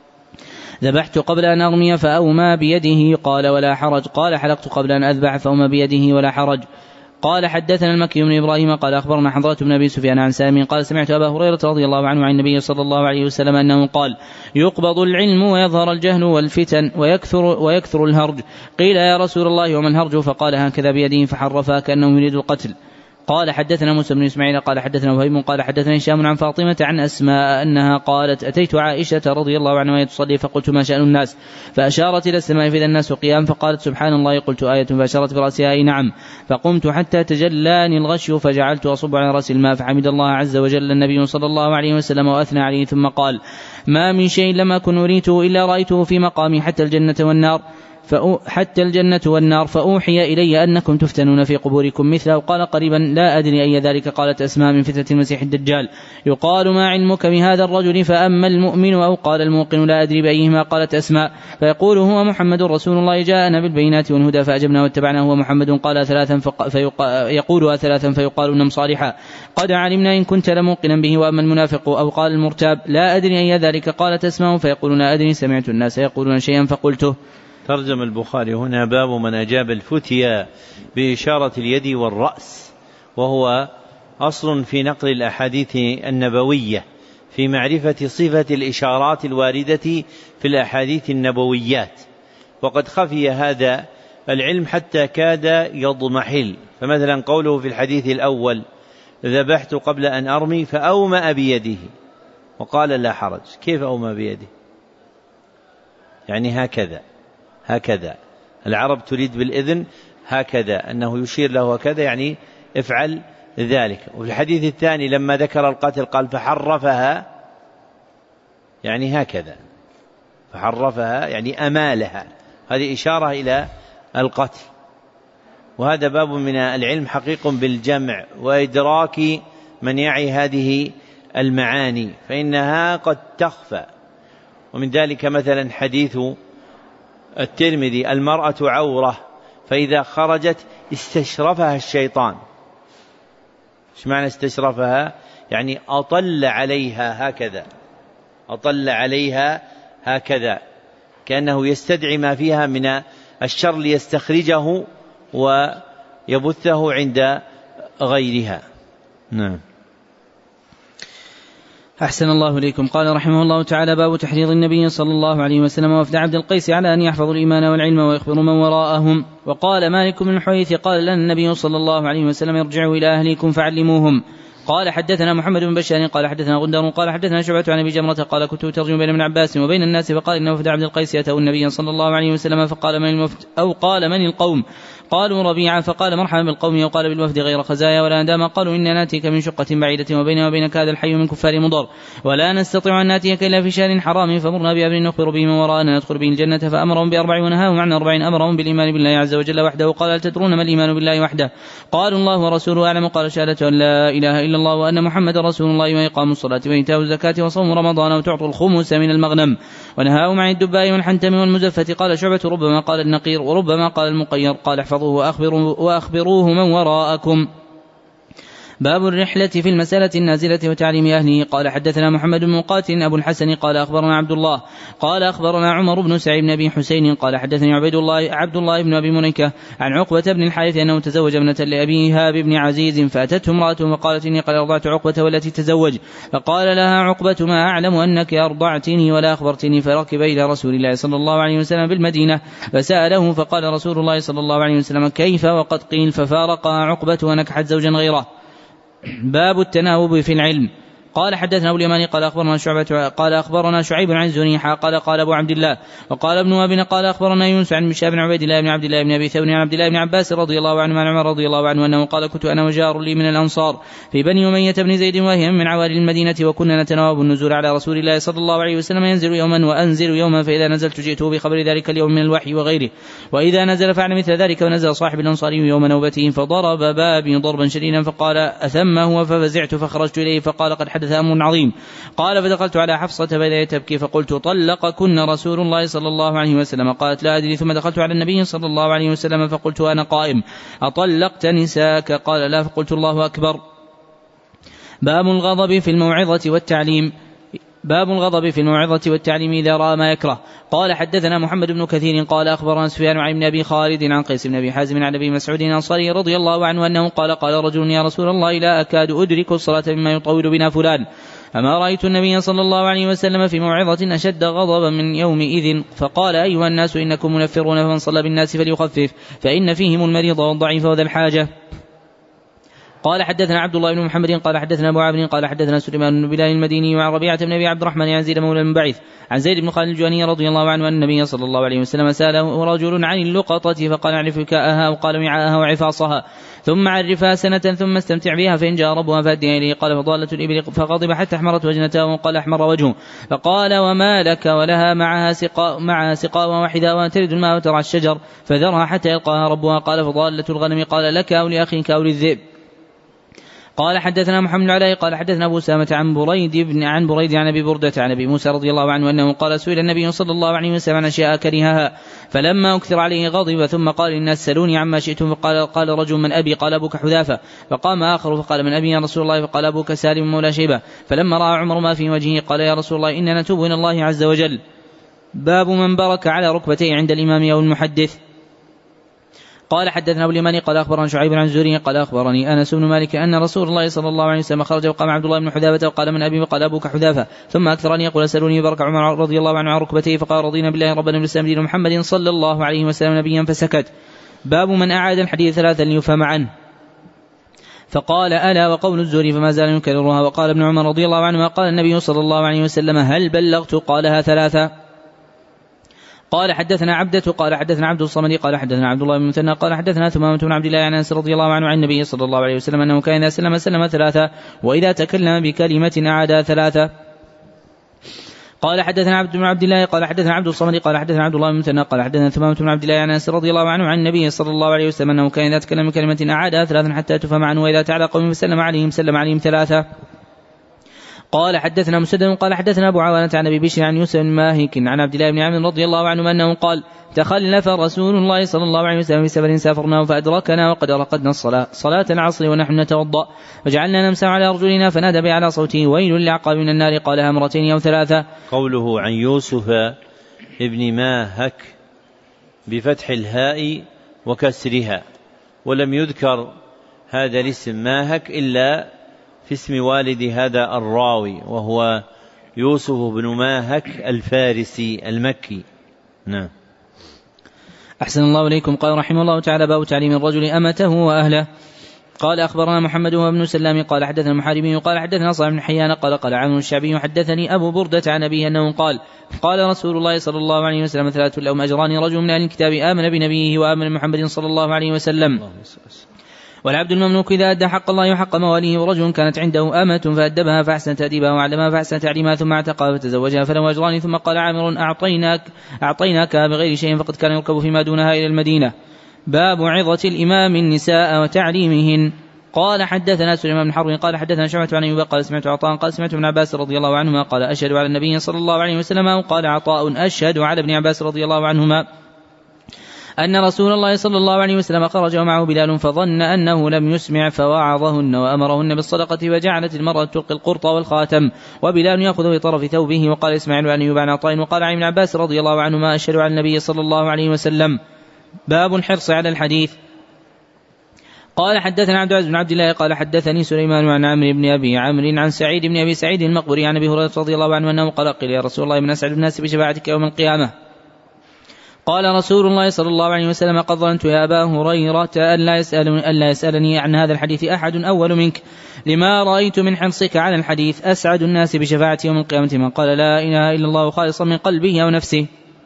ذبحت قبل أن أرمي فأومى بيده، قال: ولا حرج. قال: حلقت قبل أن أذبح فأومى بيده، ولا حرج. قال حدثنا المكي بن إبراهيم قال أخبرنا حضرة بن أبي سفيان عن سالم قال: سمعت أبا هريرة رضي الله عنه عن النبي صلى الله عليه وسلم أنه قال: يقبض العلم ويظهر الجهل والفتن ويكثر, ويكثر الهرج. قيل: يا رسول الله وما الهرج؟ فقال: هكذا بيده فحرفها كأنه يريد القتل. قال حدثنا موسى بن إسماعيل قال حدثنا وهيب قال حدثنا هشام عن فاطمة عن أسماء أنها قالت: أتيت عائشة رضي الله عنها وهي تصلي فقلت: ما شأن الناس؟ فأشارت إلى السماء فإذا الناس قيام، فقالت: سبحان الله. قلت: آية؟ فأشارت برأسها: أي نعم. فقمت حتى تجلاني الغشي فجعلت أصب على رأس الماء، فحمد الله عز وجل النبي صلى الله عليه وسلم وأثنى عليه، ثم قال: ما من شيء لم أكن أريته إلا رأيته في مقامي حتى الجنة والنار حتى الجنة والنار فأوحي إلي أنكم تفتنون في قبوركم مثله. قال قريبا: لا أدري أي ذلك. قالت أسماء: من فتنة المسيح الدجال. يقال: ما علمك بهذا الرجل؟ فأما المؤمن أو قال الموقن: لا أدري بأيهما. قالت أسماء: فيقول: هو محمد رسول الله جاءنا بالبينات والهدى فأجبنا واتبعنا هو محمد. قال ثلاثا فيقولها ثلاثا فيقال: نم صالحا قد علمنا إن كنت لموقنا به. وأما المنافق أو قال المرتاب: لا أدري أي ذلك. قالت أسماء: فيقول: لا أدري، سمعت الناس يقولون شيئا فقلته. ترجم البخاري هنا: باب من أجاب الفتيا بإشارة اليد والرأس، وهو أصل في نقل الأحاديث النبوية في معرفة صفة الإشارات الواردة في الأحاديث النبويات، وقد خفي هذا العلم حتى كاد يضمحل. فمثلا قوله في الحديث الأول: ذبحت قبل أن أرمي فأومأ بيده، وقال: لا حرج. كيف أومأ بيده؟ يعني هكذا هكذا العرب تريد بالإذن هكذا، أنه يشير له هكذا، يعني افعل ذلك. وفي الحديث الثاني لما ذكر القتل قال: فحرفها، يعني هكذا، فحرفها يعني أمالها، هذه إشارة إلى القتل. وهذا باب من العلم حقيق بالجمع وإدراك من يعي هذه المعاني، فإنها قد تخفى. ومن ذلك مثلا حديث الترمذي: المرأة عورة فإذا خرجت استشرفها الشيطان. ايش معنى استشرفها؟ يعني أطل عليها هكذا، أطل عليها هكذا، كأنه يستدعي ما فيها من الشر ليستخرجه ويبثه عند غيرها. نعم. أحسن الله إليكم. قال رحمه الله تعالى: باب تحريض النبي صلى الله عليه وسلم وفد عبد القيس على أن يحفظوا الإيمان والعلم ويخبروا من وراءهم. وقال مالك بن الحويث: قال لنا النبي صلى الله عليه وسلم: ارجعوا إلى أهليكم فعلموهم. قال حدثنا محمد بن بشار قال حدثنا غندر قال حدثنا شعبة عن أبي جمرة قال: كنت أترجم بين ابن عباس وبين الناس، فقال إن وفد عبد القيس أتوا النبي صلى الله عليه وسلم، فقال: من الوفد؟ أو قال: من القوم؟ قالوا: ربيعة. فقال: مرحبا بالقوم. أو قال: بالوفد غير خزايا ولا ندامة. قالوا: إننا نأتيك من شقة بعيدة وبيننا وبينك هذا الحي من كفار مضر، ولا نستطيع أن نأتيك إلا في شهر حرام، فمرنا بأمر نخبر به من وراءنا ندخل به الجنة. فأمرهم بأربع ونهاهم عن أربع. أمرهم بالإيمان بالله عز وجل وحده. قال: هل تدرون ما الإيمان بالله وحده؟ قالوا: الله ورسوله أعلم. قال: شهادة أن لا إله إلا الله وأن محمد رسول الله وإقام الصلاة وإيتاء الزكاة وصوم رمضان وتعطوا الخمس من المغنم. ونهاهم عن الدباء والحنتم والمزفة. قال شعبة: ربما قال النقير وربما قال المقير. قال: احفظوه وأخبروه, وأخبروه من وراءكم. باب الرحلة في المسألة النازلة وتعليم أهله. قال حدثنا محمد بن مقاتل أبو الحسن قال أخبرنا عبد الله قال أخبرنا عمر بن سعيد بن أبي حسين قال حدثني عبيد الله عبد الله بن أبي منيكة عن عقبة بن الحارث أنه تزوج ابنة لأبي هاب بن عزيز فأتته امرأته وقالت إني قد أرضعت عقبة والتي تزوج، فقال لها عقبة ما أعلم أنك أرضعتني ولا أخبرتني، فركب إلى رسول الله صلى الله عليه وسلم بالمدينة فسأله فقال رسول الله صلى الله عليه وسلم كيف وقد قيل، ففارقها عقبة ونكحت زوجا غيره. باب التناوب في العلم. قال حدثنا أبو اليماني قال أخبرنا شعبة قال أخبرنا شعيب عن زنيحة قال قال أبو عبد الله وقال ابن وهب قال أخبرنا يونس عن مشاب بن عبيد الله بن عبد الله بن أبي ثور عن عبد الله بن عباس رضي الله عنه عن عمر رضي الله عنه أنه قال كنت أنا وجار لي من الأنصار في بني أمية بن زيد وهي من عوالي المدينة وكنا نتناوب النزول على رسول الله صلى الله عليه وسلم ينزل يوما وأنزل يوما، فإذا نزلت جئته بخبر ذلك اليوم من الوحي وغيره، وإذا نزل فعل مثل ذلك. ونزل صاحب الأنصاري يوم نوبته فضرب بابي ضربا شديدا فقال أثم هو، ففزعت فخرجت إليه فقال قد حدث أمر عظيم. قال فدخلت على حفصة فإذا تبكي فقلت طلق كن رسول الله صلى الله عليه وسلم، قالت لا أدري، ثم دخلت على النبي صلى الله عليه وسلم فقلت أنا قائم أطلقت نساك؟ قال لا، فقلت الله أكبر. باب الغضب في الموعظة والتعليم. باب الغضب في الموعظة والتعليم إذا رأى ما يكره. قال حدثنا محمد بن كثير قال أخبرنا سفيان عن ابن أبي خالد عن قيس بن أبي حازم عن أبي مسعود الأنصاري رضي الله عنه أنه قال قال رجل يا رسول الله لا أكاد أدرك الصلاة مما يطول بنا فلان، أما رأيت النبي صلى الله عليه وسلم في موعظة أشد غضبا من يومئذ، فقال أيها الناس إنكم منفرون، فمن صلى بالناس فليخفف فإن فيهم المريض والضعيف وذا الحاجة. قال حدثنا عبد الله بن محمد قال حدثنا أبو عبد قال حدثنا سليمان بن بلال المديني وعن ربيعة بن أبي عبد الرحمن عن زيد مولى المنبعث عن زيد بن خالد الجهني رضي الله عنه أن النبي صلى الله عليه وسلم سأله رجل عن اللقطة فقال اعرف وكاءها، وقال وعاءها وعفاصها، ثم عرفها سنة ثم استمتع بها، فإن جاء ربها فأدها إليه. قال فضالة الإبل، فغضب حتى احمرت وجنتها وقال أحمر وجهه، فقال وما لك ولها معها سقاء معها سقاء وحذاء ترد الماء وترعى الشجر فذرها حتى يلقاها ربها. قال فضالة الغنم، قال لك أو لأخيك أو للذئب. قال حدثنا محمد علي قال حدثنا أبو سامة عن بريد بن عن بريد عن أبي بردة عن أبي موسى رضي الله عنه أنه قال سئل النبي صلى الله عليه وسلم عن أشياء كرهها فلما أكثر عليه غضب، ثم قال للناس سلوني عما شئتم، فقال قال رجل من أبي؟ قال أبوك حذافة، فقام آخر فقال من أبي يا رسول الله؟ فقال أبوك سالم مولى شيبة. فلما رأى عمر ما في وجهه قال يا رسول الله إننا نتوب إلى الله عز وجل. باب من برك على ركبتيه عند الإمام أو المحدث. قال حدثنا أبو اليماني قال أخبرنا شعيب عن الزهري قال أخبرني أنس بن مالك أن رسول الله صلى الله عليه وسلم خرج وقام عبد الله بن حذافة وقال من أبي؟ وقال أبوك حذافة، ثم أكثر أن يقول سألوني برك عمر رضي الله عنه عن ركبتيه، فقال رضينا بالله ربنا بالإسلام دين محمد صلى الله عليه وسلم نبيا فسكت. باب من أعاد الحديث ثلاثا ليفهم عنه. فقال ألا وقول الزهري فما زال يكررها. وقال ابن عمر رضي الله عنهما قال النبي صلى الله عليه وسلم هل بلغت؟ قالها ثلاثا. قال حدثنا عبدة قال حدثنا عبد الصمد قال حدثنا عبد الله بن مثنى قال حدثنا ثمامة بن عبد الله عن أنس رضي الله عنه عن النبي صلى الله عليه وسلم أنه كان إذا سلم سلم ثلاثة، وإذا تكلم بكلمة أعاد ثلاثة. قال حدثنا عبد بن عبد الله قال حدثنا عبد الصمد قال حدثنا عبد الله بن مثنى قال حدثنا ثمامة بن عبد الله عن أنس رضي الله عنه عن النبي صلى الله عليه وسلم أنه كان إذا تكلم بكلمة أعاد ثلاثا حتى تفهم عنه، وإذا تعالى قوم فسلم عليهم سلم عليهم ثلاثة. قال حدثنا مسدد قال حدثنا أبو عوانة عن أبي بشر عن يوسف بن ماهك عن عبد الله بن عمرو رضي الله عنه أنه قال تخلف رسول الله صلى الله عليه وسلم في سفر سافرناه فأدركنا وقد رقدنا الصلاة صلاة العصر ونحن نتوضأ، وجعلنا نمسح على أرجلنا فنادى بي على صوته ويل للعقاب من النار، قالها مرتين أو ثلاثة. قوله عن يوسف ابن ماهك بفتح الهاء وكسرها، ولم يذكر هذا الاسم ماهك إلا في اسم والد هذا الراوي وهو يوسف بن ماهك الفارسي المكي. نعم. أحسن الله إليكم. قال رحمه الله تعالى باب تعليم الرجل أمته وأهله. قال أخبرنا محمد وابن سلام قال حدثنا المحاربي قال حدثنا صالح بن حيان قال قال عامر الشعبي حدثني أبو بردة عن أبيه أنه قال قال رسول الله صلى الله عليه وسلم ثلاثة لهم أجران رجل من أهل الكتاب آمن بنبيه وآمن محمد صلى الله عليه وسلم، والعبد المملوك إذا أدى حق الله وحق مواليه، ورجل كانت عنده أمة فأدبها فأحسن تأديبها وعلمها فأحسن تعليمها ثم اعتقها فتزوجها فله أجران. ثم قال عامر أعطيناك أعطيناك بغير شيء فقد كان يركب فيما دونها إلى المدينة. باب عظة الإمام النساء وتعليمهن. قال حدثنا سليمان بن حرب قال حدثنا شعبة عن أيوب قال سمعت عطاء قال سمعت ابن عباس رضي الله عنهما قال أشهد على النبي صلى الله عليه وسلم، وقال عطاء أشهد على ابن عباس رضي الله عنهما أن رسول الله صلى الله عليه وسلم خرج ومعه بلال فظن أنه لم يسمع فوعظهن وأمرهن بالصدقة، وجعلت المرأة تلقي القرط والخاتم وبلال يأخذ بطرف ثوبه. وقال إسماعيل عن أيوب عن عطاء وقال عن ابن عباس رضي الله عنهما أشهد عن النبي صلى الله عليه وسلم. باب الحرص على الحديث. قال حدثنا عبد العزيز بن عبد الله قال حدثني سليمان عن عمرو بن أبي عمرو عن سعيد بن أبي سعيد المقبري عن أبي هريرة رضي الله عنه أنه قال قيل يا رسول الله من أسعد الناس بشفاعتك يوم القيامة؟ قال رسول الله صلى الله عليه وسلم قد ظننت يا أبا هريرة ألا يسألني, ألا يسألني عن هذا الحديث أحد أول منك، لما رأيت من حرصك على الحديث. أسعد الناس بشفاعتي يوم القيامة من قال لا إله إلا الله خالصا من قلبه أو نفسه.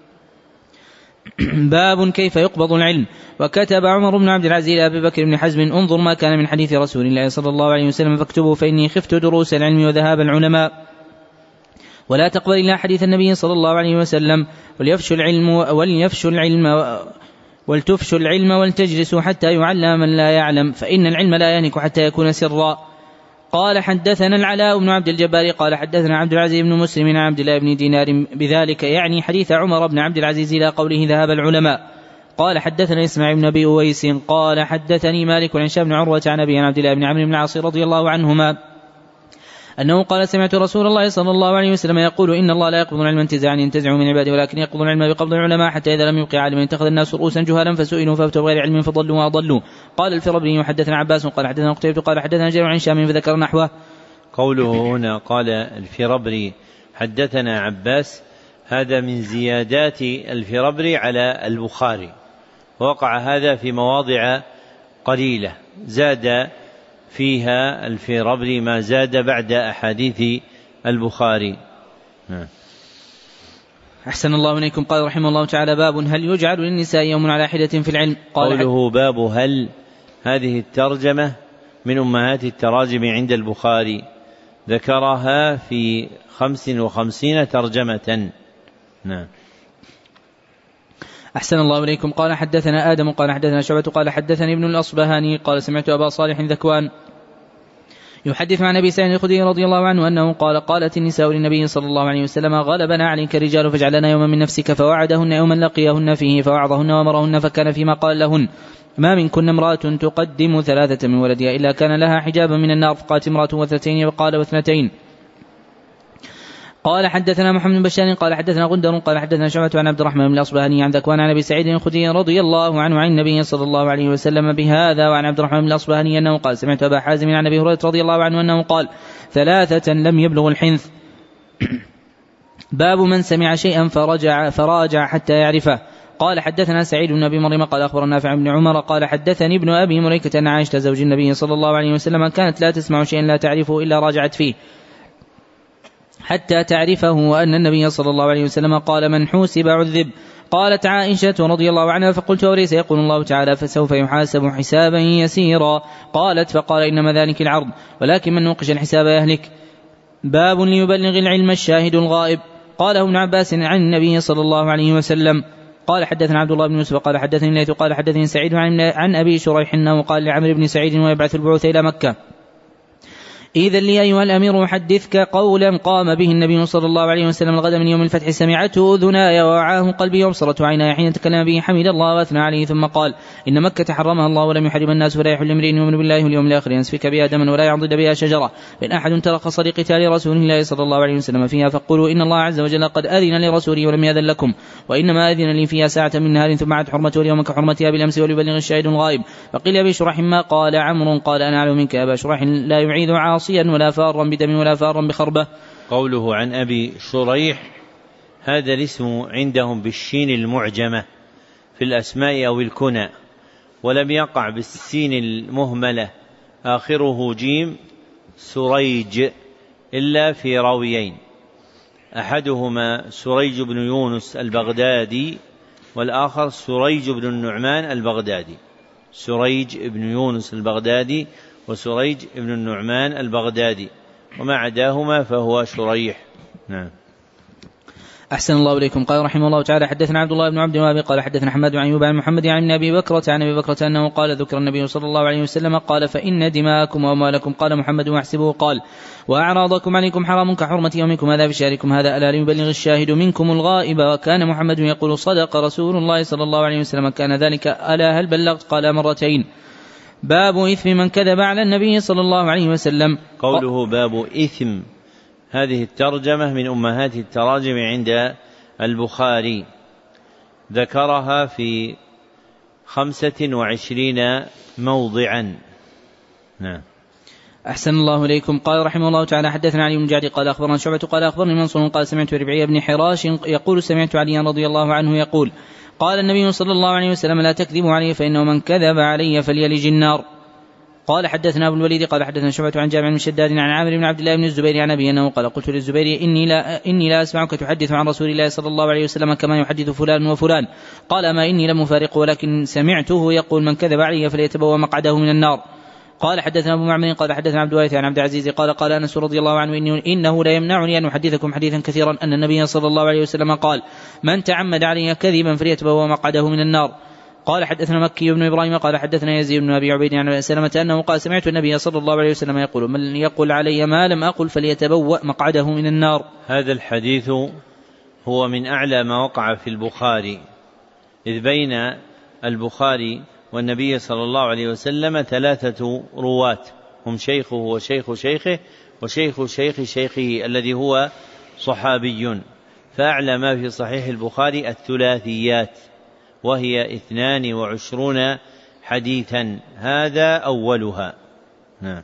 باب كيف يقبض العلم. وكتب عمر بن عبد العزيز أبي بكر بن حزم انظر ما كان من حديث رسول الله صلى الله عليه وسلم فاكتبه فإني خفت دروس العلم وذهاب العلماء، ولا تقبل إلا حديث النبي صلى الله عليه وسلم. وليفشوا العلم وليفشوا العلم ولتفشوا العلم ولتجلسوا حتى يعلم من لا يعلم، فإن العلم لا يهنك حتى يكون سرا. قال حدثنا العلاء بن عبد الجبار قال حدثنا عبد العزيز بن مسلم عن عبد الله بن دينار بذلك، يعني حديث عمر بن عبد العزيز إلى قوله ذهاب العلماء. قال حدثنا إسماعيل بن أبي أويس قال حدثني مالك عن هشام بن عروة عن أبي عبد الله بن عمرو بن العاص رضي الله عنهما أنه قال سمعت رسول الله صلى الله عليه وسلم يقول إن الله لا يقبض العلم انتزاعا ينتزع من عباده، ولكن يقبض العلم بقبض العلماء حتى إذا لم يبقى عالما اتخذ الناس رؤوسا جهالا فسئلوا فافتوا بغير علم فضلوا وأضلوا. قال الفرابري حدثنا عباس قال حدثنا قتيبة قال حدثنا جرير عن هشام فذكر نحوه. قوله هنا قال الفرابري حدثنا عباس، هذا من زيادات الفرابري على البخاري، وقع هذا في مواضع قليلة زاد فيها الفرابري ما زاد بعد أحاديث البخاري. أحسن الله إليكم. قال رحمه الله تعالى باب هل يجعل للنساء يوم على حدة في العلم. قال قوله باب هل، هذه الترجمة من أمهات التراجم عند البخاري، ذكرها في خمس وخمسين ترجمة. نعم. أحسن الله إليكم. قال حدثنا آدم قال حدثنا شعبة قال حدثني ابن الأصبهاني قال سمعت أبا صالح ذكوان يحدث عن أبي سعيد الخدري رضي الله عنه أنه قال قالت النساء للنبي صلى الله عليه وسلم غلبنا عليك رجال فاجعلنا يوما من نفسك، فوعدهن يوما لقيهن فيه فوعظهن وأمرهن، فكان فيما قال لهن ما منكن امرأة تقدم ثلاثة من ولدها إلا كان لها حجابا من النار، فقالت امرأة واثنتين وقال واثنتين. قال حدثنا محمد بن بشار قال حدثنا غندر قال حدثنا شعبة عن عبد الرحمن بن الأصبهاني عن ذكوان عن أبي سعيد الخدري رضي الله عنه عن النبي صلى الله عليه وسلم بهذا، وعن عبد الرحمن بن الأصبهاني أنه قال سمعت أبا حازم عن أبي هريرة رضي الله عنه أنه قال ثلاثة لم يبلغ الحنث. باب من سمع شيئا فرجع فراجع حتى يعرفه. قال حدثنا سعيد بن أبي مريم قال أخبرنا نافع بن عمر قال حدثني ابن أبي مليكة أن عائشة زوج النبي صلى الله عليه وسلم كانت لا تسمع شيئا لا تعرفه إلا راجعت فيه حتى تعرفه، وأن النبي صلى الله عليه وسلم قال من حوسب عذب. قالت عائشة رضي الله عنها فقلت وليس يقول الله تعالى فسوف يحاسب حسابا يسيرا؟ قالت فقال إنما ذلك العرض، ولكن من نوقش الحساب يهلك. باب ليبلغ العلم الشاهد الغائب. قاله ابن عباس عن النبي صلى الله عليه وسلم. قال حدثنا عبد الله بن يوسف قال حدثني الليث قال حدثني سعيد عن أبي شريح أنه قال لعمرو بن سعيد ويبعث البعوث إلى مكة إذا لي أيها الأمير أحدثك قولا قام به النبي صلى الله عليه وسلم الغد من يوم الفتح سمعته أذناي ووعاه قلبي وابصرته عيناي حين تكلم به حمد الله وأثنى عليه، ثم قال إن مكة حرمها الله ولم يحرم الناس، فلا يحل امرئ يؤمن بالله واليوم الآخر يسفك بها دما ولا يعضد بها شجرة، فإن أحد ترخص لقتال رسول الله صلى الله عليه وسلم فيها فقولوا إن الله عز وجل قد أذن لرسوله ولم يأذن لكم، وإنما أذن لي فيها ساعة من نهار ثم عاد حرمته اليوم كحرمتها بالأمس وليبلغ الشاهد الغائب. فقيل أبي شريح ما قال عمرو قال أنا أعلم منك أبا شريح لا يعيد عاصيا ولا فارا بدم ولا فارا بخربة. قوله عن أبي شريح هذا الاسم عندهم بالشين المعجمة في الأسماء أو الكنى، ولم يقع بالسين المهملة آخره جيم سريج إلا في راويين، أحدهما سريج بن يونس البغدادي والآخر سريج بن النعمان البغدادي، سريج بن يونس البغدادي وسريج بن النعمان البغدادي، وما عداهما فهو شريح. نعم. أحسن الله إليكم. قال رحمه الله تعالى حدثنا عبد الله بن عبد الوهاب قال حدثنا حماد عن أيوب عن محمد عن أبي بكرة عن أبي بكرة أنه قال ذكر النبي صلى الله عليه وسلم قال فإن دماءكم وأموالكم قال محمد وأحسبه قال وأعراضكم عليكم حرام كحرمة يومكم هذا في شهركم هذا ألا ليبلغ الشاهد منكم الغائب. وكان محمد يقول صدق رسول الله صلى الله عليه وسلم كان ذلك ألا هل بلغت قال مرتين. باب إثم من كذب على النبي صلى الله عليه وسلم. قوله باب إثم هذه الترجمة من أمهات التراجم عند البخاري ذكرها في خمسة وعشرين موضعا. نعم. أحسن الله إليكم. قال رحمه الله تعالى حدثنا علي بن جعد قال أخبرنا شعبة قال أخبرني منصور قال سمعت ربعي بن حراش يقول سمعت عليا رضي الله عنه يقول قال النبي صلى الله عليه وسلم لا تكذبوا علي فإنه من كذب علي فليلج النار. قال حدثنا أبو الوليد قال حدثنا شعبة عن جابر بن شداد عن عامر بن عبد الله بن الزبير عن أبي أنه قال قلت للزبير إني لا, إني لا أسمعك تحدث عن رسول الله صلى الله عليه وسلم كما يحدث فلان وفلان. قال ما إني لم أفارقه ولكن سمعته يقول من كذب علي فليتبوأ مقعده من النار. قال حدثنا أبو معمر قال حدثنا عبد الوارث عن عبد العزيز قال قال أنس رضي الله عنه إنه لا يمنعني أن أحدثكم حديثا كثيرا أن النبي صلى الله عليه وسلم قال من تعمد علي كذبا فليتبوأ مقعده من النار. قال حدثنا مكي بن إبراهيم قال حدثنا يزيد بن أبي عبيد عن سلمة أنه قال سمعت النبي صلى الله عليه وسلم يقول من يقول علي ما لم أقل فليتبوأ مقعده من النار. هذا الحديث هو من أعلى ما وقع في البخاري إذ بين البخاري والنبي صلى الله عليه وسلم ثلاثة رواة هم شيخه وشيخ شيخه وشيخ شيخ شيخه الذي هو صحابي. فأعلى ما في صحيح البخاري الثلاثيات وهي اثنان وعشرون حديثا هذا أولها. نعم.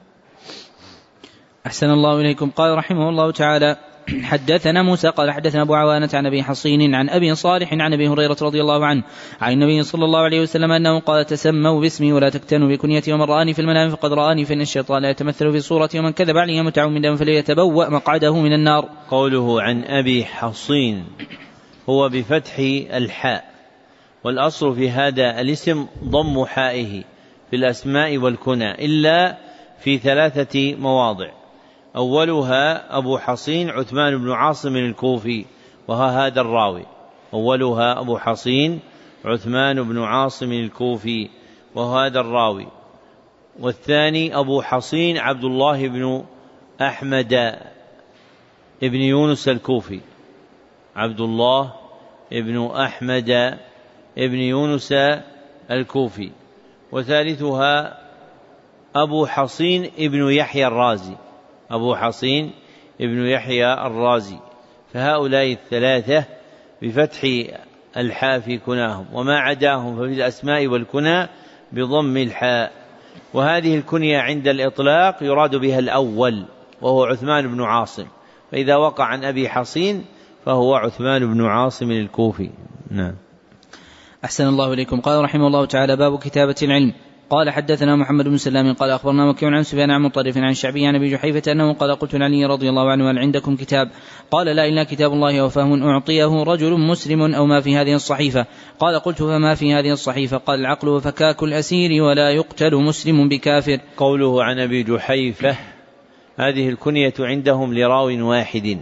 أحسن الله إليكم. قال رحمه الله تعالى حدثنا موسى قال حدثنا أبو عوانة عن أبي حصين عن أبي صالح عن أبي هريرة رضي الله عنه عن النبي صلى الله عليه وسلم أنه قال تسموا باسمي ولا تكتنوا بكنيتي ومن رآني في المنام فقد رآني فإن الشيطان لا يتمثل في صورتي ومن كذب علي متعمدا فليتبوأ مقعده من النار. قوله عن أبي حصين هو بفتح الحاء والأصل في هذا الاسم ضم حائه في الأسماء والكنى إلا في ثلاثة مواضع. أولها أبو حصين عثمان بن عاصم الكوفي وها هذا الراوي أولها أبو حصين عثمان بن عاصم الكوفي وهذا الراوي. والثاني أبو حصين عبد الله بن أحمد ابن يونس الكوفي عبد الله ابن أحمد ابن يونس الكوفي. وثالثها أبو حصين ابن يحيى الرازي أبو حصين ابن يحيى الرازي. فهؤلاء الثلاثة بفتح الحاء في كناهم وما عداهم ففي الأسماء والكنى بضم الحاء. وهذه الكنية عند الإطلاق يراد بها الأول وهو عثمان بن عاصم فإذا وقع عن أبي حصين فهو عثمان بن عاصم الكوفي. نعم. أحسن الله إليكم. قال رحمه الله تعالى باب كتابة العلم. قال حدثنا محمد بن سلام قال أخبرنا مكي عن سفيان عن مطرف عن الشعبي عن أبي جحيفة أنه قال قلت لعلي رضي الله عنه هل عندكم كتاب؟ قال لا إلا كتاب الله وفهم أعطيه رجل مسلم أو ما في هذه الصحيفة. قال قلت فما في هذه الصحيفة؟ قال العقل وفكاك الأسير ولا يقتل مسلم بكافر. قوله عن أبي جحيفة هذه الكنية عندهم لراو واحد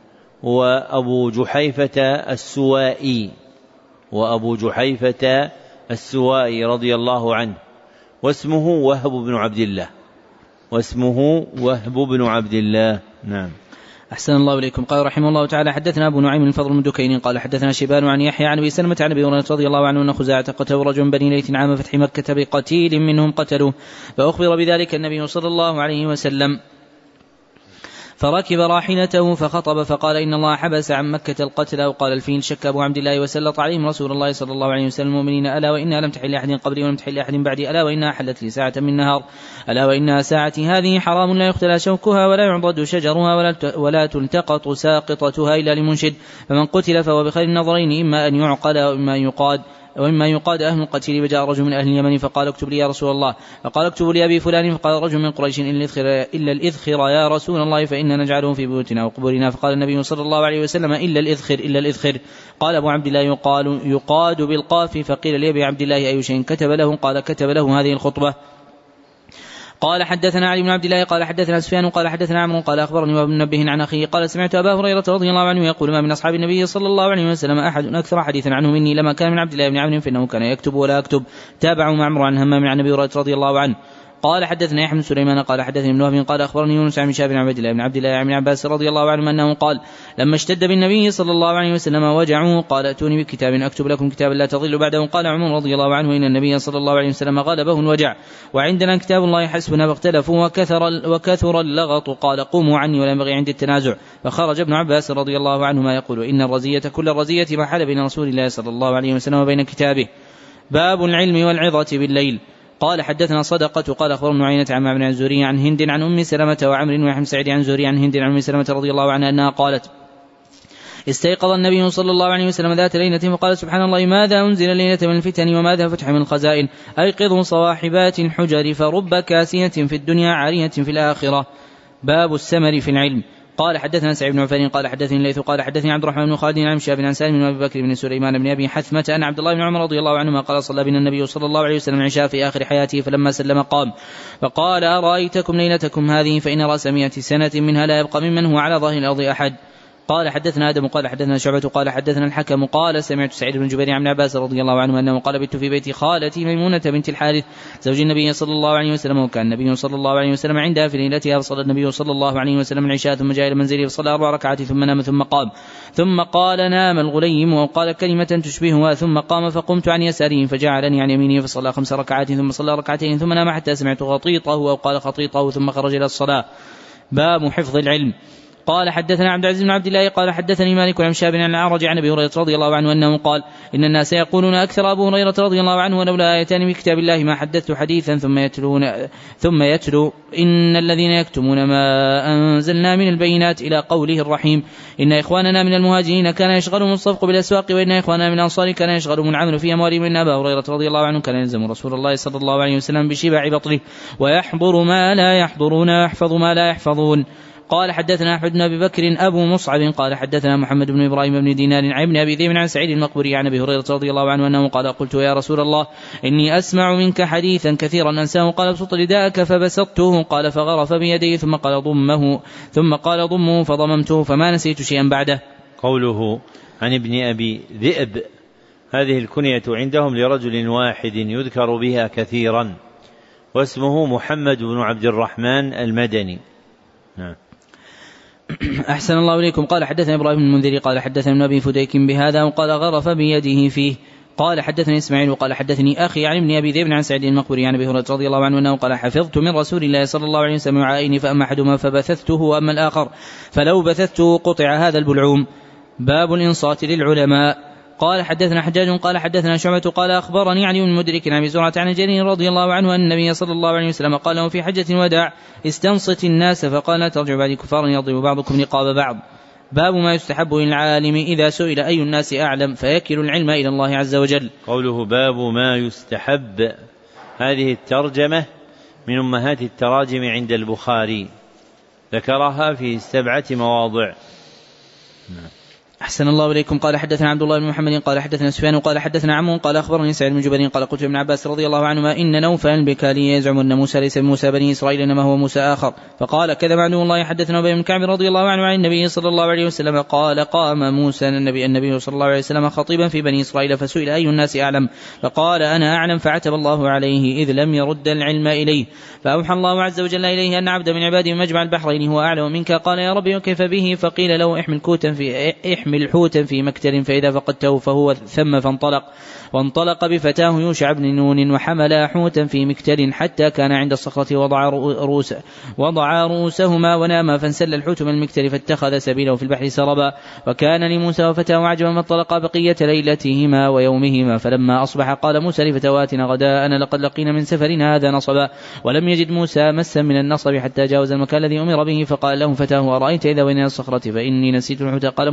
وأبو جحيفة السوائي وأبو جحيفة السوائي رضي الله عنه واسمه وهب بن عبد الله واسمه وهب بن عبد الله. نعم. أحسن الله إليكم. قال رحمه الله تعالى حدثنا أبو نعيم الفضل بن دكين قال حدثنا شيبان عن يحيى عن أبي سلمة عن أبي هريرة رضي الله عنه أن خزاعة قتلوا رجل بني ليث عام فتح مكة بقتيل منهم قتلوه فأخبر بذلك النبي صلى الله عليه وسلم فركب راحلته فخطب فقال إن الله حبس عن مكة القتلى. وقال الفيل شك أبو عبد الله وسلط عليهم رسول الله صلى الله عليه وسلم المؤمنين ألا وإنها لم تحل أحد قبلي ولم تحل أحد بعدي ألا وإنها حلت لي ساعة من نهار ألا وإنها ساعتي هذه حرام لا يختلى شوكها ولا يعضد شجرها ولا, ولا تلتقط ساقطتها إلا لمنشد فمن قتل فهو بخير النظرين إما أن يعقل وإما أن يقاد وإما يقاد أهل القتيل. وجاء رجل من أهل اليمن فقال اكتب لي يا رسول الله فقال اكتب لي أبي فلان. فقال رجل من قريش إلا الإذخر يا رسول الله فإننا نجعله في بيوتنا وقبورنا. فقال النبي صلى الله عليه وسلم إلا الإذخر إلا الإذخر. قال أبو عبد الله يقال يقاد بالقاف. فقيل لأبي عبد الله أي شيء كتب له؟ قال كتب له هذه الخطبة. قال حدثنا علي بن عبد الله قال حدثنا سفيان قال حدثنا عمرو قال أخبرني وابن منبه عن أخيه قال سمعت أبا هريرة رضي الله عنه يقول ما من أصحاب النبي صلى الله عليه وسلم أحد أكثر حديثا عنه مني لما كان من عبد الله بن عمرو فإنه كان يكتب ولا أكتب. تابعوا معمر عن همام عن أبي هريرة رضي الله عنه قال حدثنا يحيى بن سليمان قال حدثني ابن وهب قال أخبرني يونس عن شاب بن عبد الله بن عبد الله بن عباس رضي الله عنه أنه قال لما اشتد بالنبي صلى الله عليه وسلم وجعه قال ائتوني بكتاب أكتب لكم كتابا لا تضلوا بعده. قال عمر رضي الله عنه إن النبي صلى الله عليه وسلم غلبه الوجع وعندنا كتاب الله حسبنا فاختلفوا وكثر, وكثر اللغط قال قوموا عني ولا ينبغي عندي التنازع. فخرج ابن عباس رضي الله عنهما يقول إن الرزية كل الرزية ما حل بين رسول الله صلى الله عليه وسلم وبين كتابه. باب العلم والعظة بالليل. قال حدثنا صدقة قال أخبرنا عينة عن معمر عن زهري عن هند عن أم سلمة وعمر ويحيى بن سعيد عن زهري عن هند عن أم سلمة رضي الله عنها أنها قالت استيقظ النبي صلى الله عليه وسلم ذات ليلة فقال سبحان الله ماذا أنزل ليلة من الفتن وماذا فتح من الخزائن أيقظوا صواحبات الحجر فرب كاسية في الدنيا عارية في الآخرة. باب السمر في العلم. قال حدثنا سعيد بن عفان قال حدثني الليث قال حدثني عبد الرحمن بن خالد عن شهاب بن سالم وابي بكر بن سليمان بن ابي حثمة ان عبد الله بن عمر رضي الله عنهما قال صلى بنا النبي صلى الله عليه وسلم العشاء في اخر حياته فلما سلم قام فقال ارايتكم ليلتكم هذه فان راس مئة سنة منها لا يبقى ممن هو على ظهر الارض احد. قال حدثنا آدم قال حدثنا شعبة قال حدثنا الحكم قال سمعت سعيد بن جبير عن عباس رضي الله عنه أنه قال بت في بيت خالتي ميمونة بنت الحارث زوج النبي صلى الله عليه وسلم وكان النبي صلى الله عليه وسلم عندها في ليلتها فصلى النبي صلى الله عليه وسلم العشاء ثم جاء إلى منزله فصلى أربع ركعات ثم نام ثم قام ثم قال نام الغليم وقال كلمة تشبهها ثم قام فقمت عن يساره فجعلني عن يمينه فصلى خمس ركعات ثم صلى ركعتين ثم نام حتى سمعت غطيطه أو قال خطيطه ثم خرج إلى الصلاة. باب حفظ العلم. قال حدثنا عبد العزيز بن عبد الله قال حدثني مالك عن شاب عن الأعرج عن أبي هريرة رضي الله عنه أنه قال إن الناس يقولون أكثر أبو هريرة رضي الله عنه ولولا آيتان من كتاب الله ما حدثت حديثا ثم يتلون ثم يتلو إن الذين يكتمون ما أنزلنا من البينات إلى قوله الرحيم إن إخواننا من المهاجرين كان يشغلهم الصفق بالأسواق وإن إخواننا من الأنصار كان يشغلهم العمل في أموالهم إن أبا هريرة رضي الله عنه كان يلزم رسول الله صلى الله عليه وسلم بشبع بطنه ويحضر ما لا يحضرون ويحفظ ما لا يحفظون. قال حدثنا أحمد بن أبي بكر أبو مصعب قال حدثنا محمد بن إبراهيم بن دينار عن ابن أبي ذئب عن سعيد المقبري عن أبي هريرة رضي الله عنه أنه قال قلت يا رسول الله إني أسمع منك حديثا كثيرا أنساه قال ابسط رداءك فبسطته قال فغرف بيدي ثم قال ضمه ثم قال ضمه فضممته فما نسيت شيئا بعده. قوله عن ابن أبي ذئب هذه الكنية عندهم لرجل واحد يذكر بها كثيرا واسمه محمد بن عبد الرحمن المدني. نعم. أحسن الله إليكم. قال حدثنا إبراهيم بن المنذر قال حدثنا ابن أبي فديك بهذا وقال غرف بيده فيه. قال حدثني إسماعيل وقال حدثني أخي عن ابن أبي ذئب عن سعيد المقبري عن أبي هريرة رضي الله عنه أنه قال حفظت من رسول الله صلى الله عليه وسلم وعائني فأما أحدهما فبثثته وأما الآخر فلو بثثته قطع هذا البلعوم. باب الإنصات للعلماء. قال حدثنا حجاج قال حدثنا شعبة قال أخبرني علي بن مدرك عن أبي زرعة عن الجرير رضي الله عنه أن النبي صلى الله عليه وسلم قال له في حجة الوداع استنصت الناس فقال لا ترجعوا بعد كفارا يضرب بعضكم رقاب بعض. باب ما يستحب للعالم إذا سئل أي الناس أعلم فيكل العلم إلى الله عز وجل. قوله باب ما يستحب هذه الترجمة من أمهات التراجم عند البخاري ذكرها في سبعة مواضع. أحسن الله إليكم. قال حدثنا عبد الله بن محمد قال حدثنا سفيان قال حدثنا عمرو قال أخبرني سعيد بن جبير قال قلت ابن عباس رضي الله عنهما إن نوفل البكالي يزعم أن موسى ليس بموسى بني إسرائيل إنما هو موسى آخر فقال كذب عدو الله. حدثنا أبي بن كعب رضي الله عنه عن النبي صلى الله عليه وسلم قال قام موسى النبي النبي صلى الله عليه وسلم خطيبا في بني إسرائيل فسئل أي الناس أعلم فقال أنا أعلم فعتب الله عليه إذ لم يرد العلم إليه فأوحى الله عز وجل إليه أن عبد من عباده مجمع البحرين هو أعلم منك قال يا ربي وكيف به فقيل له احمل كوتا في احمل حوتا في مكتر فإذا فقدته فهو ثم فانطلق وانطلق بفتاه يوشع بن نون وحمل حوتا في مكتر حتى كان عند الصخرة وضع رؤوس وضع رؤوسهما ونام فانسل الحوت من المكتر فاتخذ سبيله في البحر سربا وكان لموسى وفتاه عجبا فانطلقا بقية ليلتهما ويومهما فلما أصبح قال موسى لفتواتنا غداءنا لقد لقينا من سفرنا هذا نصبا ولم يجد موسى مسا من النصب حتى جاوز المكان الذي أمر به فقال له فتاه أرأيت إذا وين الصخرة فإني نسيت الحوت قال موسى ذلك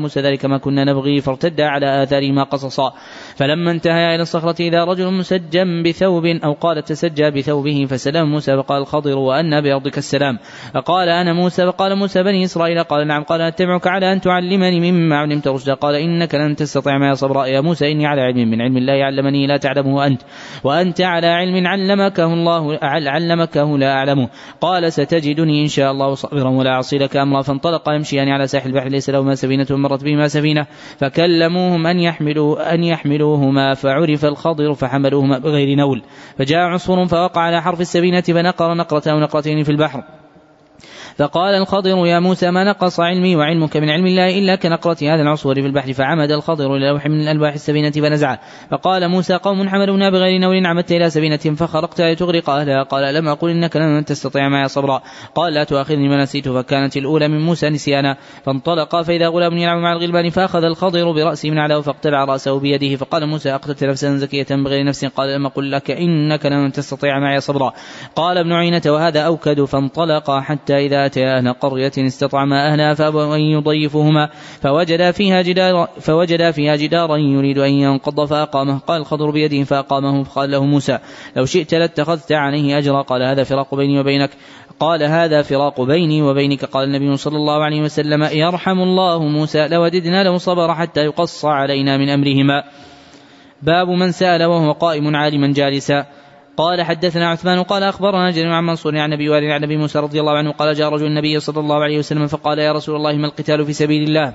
كما كنا نبغي، فارتدا على آثارهما قصصا. فلما انتهى إلى الصخرة إذا رجل مسجى بثوب أو قال تسجى بثوبه، فسلم موسى فقال الخضر وأن بأرضك السلام، فقال أنا موسى، فقال موسى بني إسرائيل، قال نعم، قال أتبعك على أن تعلمني مما علمت رشدا، قال إنك لن تستطيع معي صبرا يا موسى إني على علم من علم الله علمني لا تعلمه أنت، وأنت على علم علمكه الله علمكه لا أعلمه، قال ستجدني إن شاء الله صابرا ولا أعصي لك أمرا. فانطلق يمشيان على ساحل البحر ليس لهما سفينة مرت بهما سفينة، فكلموهم أن يحملوا أن يحملوهما، فعرف الخضر فحملوهما بغير نول، فجاء عصفور فوقع على حرف السفينة فنقر نقرة أو نقرتين في البحر، فقال الخضر يا موسى ما نقص علمي وعلمك من علم الله إلا كنقرة هذا العصفور في البحر، فعمد الخضر إلى لوح من ألواح السفينة فنزعه، فقال موسى قوم حملونا بغير نول عمدت إلى سفينة فخرقت لتغرق أهلها، قال لم أقل إنك لن تستطيع معي صبرا، قال لا تؤاخذني ما نسيت، فكانت الأولى من موسى نسيانا. فانطلقا فإذا غلام يلعب مع الغلمان، فأخذ الخضر برأسه من علاه فاقتلع رأسه بيده، فقال موسى أقتلت نفسا زكية بغير نفس، قال لم أقل لك إنك لن تستطيع معي صبرا. قال ابن عيينة وهذا أوكد. فانطلقا حتى إذا أتيا أهل قرية استطعما أهلها فأبوا أن يضيفوهما، فوجدا فيها جدارا فوجدا فيها جدارا يريد أن ينقض فأقامه، قال الخضر بيده فأقامه، فقال له موسى لو شئت لاتخذت عليه أجرا، قال هذا فراق بيني وبينك، قال هذا فراق بيني وبينك. قال النبي صلى الله عليه وسلم يرحم الله موسى لوددنا له صبر حتى يقص علينا من أمرهما. باب من سأل وهو قائم عالما جالسا. قال حدثنا عثمان قال أخبرنا جرير عن منصور عن أبي وائل عن أبي موسى رضي الله عنه قال جاء رجل النبي صلى الله عليه وسلم فقال يا رسول الله ما القتال في سبيل الله؟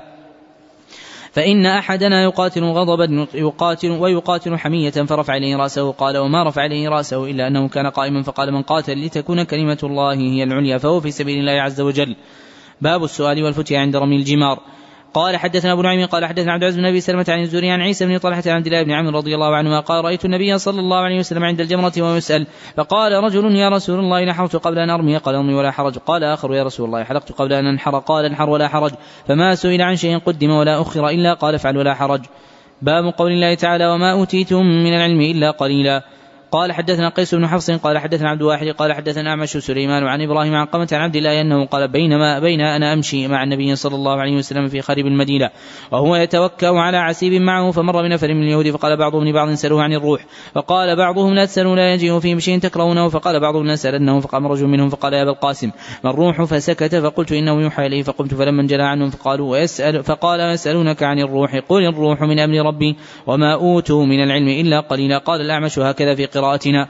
فإن أحدنا يقاتل غضبا يقاتل ويقاتل حمية، فرفع إليه رأسه، قال وما رفع إليه رأسه إلا أنه كان قائما، فقال من قاتل لتكون كلمة الله هي العليا فهو في سبيل الله عز وجل. باب السؤال والفتيا عند رمي الجمار. قال حدثنا أبو نعيم قال حدثنا عبد العزيز بن أبي سلمة عن الزهري عن عيسى بن طلحة عن عبد الله بن عمرو رضي الله عنهما قال رأيت النبي صلى الله عليه وسلم عند الجمرة وهو يسأل، فقال رجل يا رسول الله نحرت قبل أن أرمي، قال أرمي ولا حرج، قال آخر يا رسول الله حلقت قبل أن أنحر، قال انحر ولا حرج، فما سئل عن شيء قدم ولا أخر إلا قال افعل ولا حرج. باب قول الله تعالى وما أوتيتم من العلم إلا قليلا. قال حدثنا قيس بن حفص قال حدثنا عبد الواحد قال حدثنا أعمش سليمان عن إبراهيم عن قمة عن عبد الله أنه قال بينما بين أنا أمشي مع النبي صلى الله عليه وسلم في خارب المدينة وهو يتوكأ على عسيب معه، فمر بنفر من اليهود فقال بعضهم لبعض سألوه عن الروح، فقال بعضهم لا تسألوا لا يجيء فيه بشيء تكرهونه، فقال بعضهم لا سألنه، فقام رجل منهم فقال يا أبا القاسم ما الروح؟ فسكت، فقلت إنه يوحى إليه، فقمت فلما انجلى عنهم فقالوا ويسأل فقال يسألونك عن الروح قل الروح من أمر ربي وما أوتوا من العلم إلا قليلا. قال الأعمش هكذا في قراءتنا.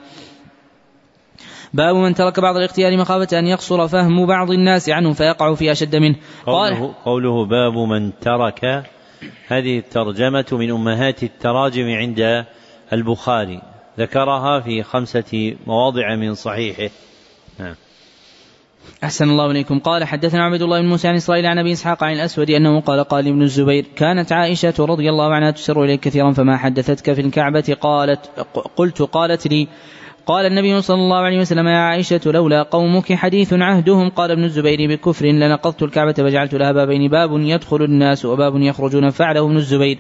باب من ترك بعض الاختيار مخافة أن يقصر فهم بعض الناس عنه فيقع في أشد منه. قوله, قوله باب من ترك، هذه الترجمة من أمهات التراجم عند البخاري، ذكرها في خمسة مواضع من صحيحه. نعم. أحسن الله إليكم. قال حدثنا عبد الله بن موسى عن إسرائيل عن أبي إسحاق عن الأسود أنه قال قال ابن الزبير كانت عائشة رضي الله عنها تسر إليك كثيرا فما حدثتك في الكعبة؟ قالت قلت قالت لي قال النبي صلى الله عليه وسلم يا عائشة لولا قومك حديث عهدهم. قال ابن الزبير بكفر لنقضت الكعبة وجعلت لها بابين باب يدخل الناس وباب يخرجون، فعله ابن الزبير.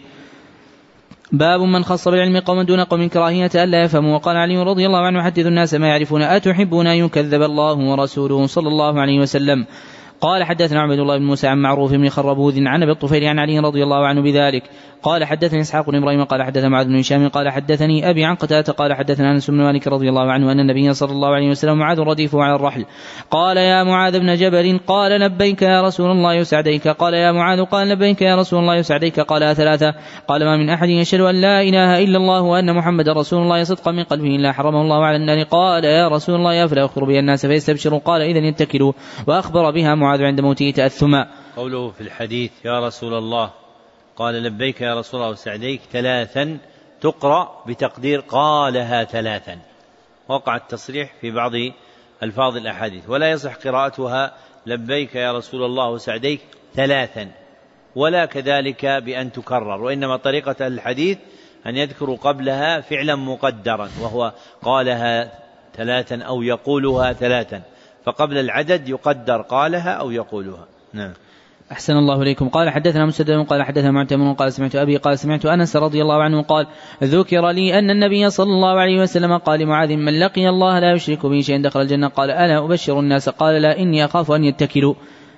باب من خص بالعلم قوما دون قوم كراهية ألا يفهموا. وقال علي رضي الله عنه حدث الناس ما يعرفون أتحبون أن يكذب الله ورسوله صلى الله عليه وسلم. قال حدثنا عبد الله بن موسى عن معروف بن خربوذ عن أبي الطفيل عن علي رضي الله عنه بذلك. قال حدثني إسحاق بن إبراهيم قال حدثنا معاذ بن هشام قال حدثني أبي عن قتادة قال حدثنا أنس بن مالك رضي الله عنه أن النبي صلى الله عليه وسلم معاذ رديفه على الرحل قال يا معاذ بن جبل قال لبيك يا رسول الله يسعديك، قال يا معاذ قال لبيك يا رسول الله يسعديك، قال ثلاثة، قال ما من أحد يشهد أن لا إله إلا الله وأن محمد رسول الله صدقا من قلبه إلا حرمه الله على النار. قال يا رسول الله أفلا أخبر بها الناس فيستبشروا؟ قال إذن يتكلوا، وأخبر بها معاذ عند موته تأثما. قوله في الحديث يا رسول الله قال لبيك يا رسول الله وسعديك ثلاثا تقرأ بتقدير قالها ثلاثا، وقع التصريح في بعض ألفاظ الأحاديث، ولا يصح قراءتها لبيك يا رسول الله وسعديك ثلاثا، ولا كذلك بأن تكرر، وإنما طريقة الحديث أن يذكروا قبلها فعلا مقدرا وهو قالها ثلاثا أو يقولها ثلاثا، فقبل العدد يقدر قالها أو يقولها. نعم. أحسن الله إليكم. قال حدثنا مسدد قال حدثنا معتمر قال سمعت أبي قال سمعت أنس رضي الله عنه قال ذكر لي أن النبي صلى الله عليه وسلم قال لمعاذ من لقي الله لا يشرك به شيئا دخل الجنة. قال أنا أبشر الناس؟ قال لا إني أخاف أن يتكلوا.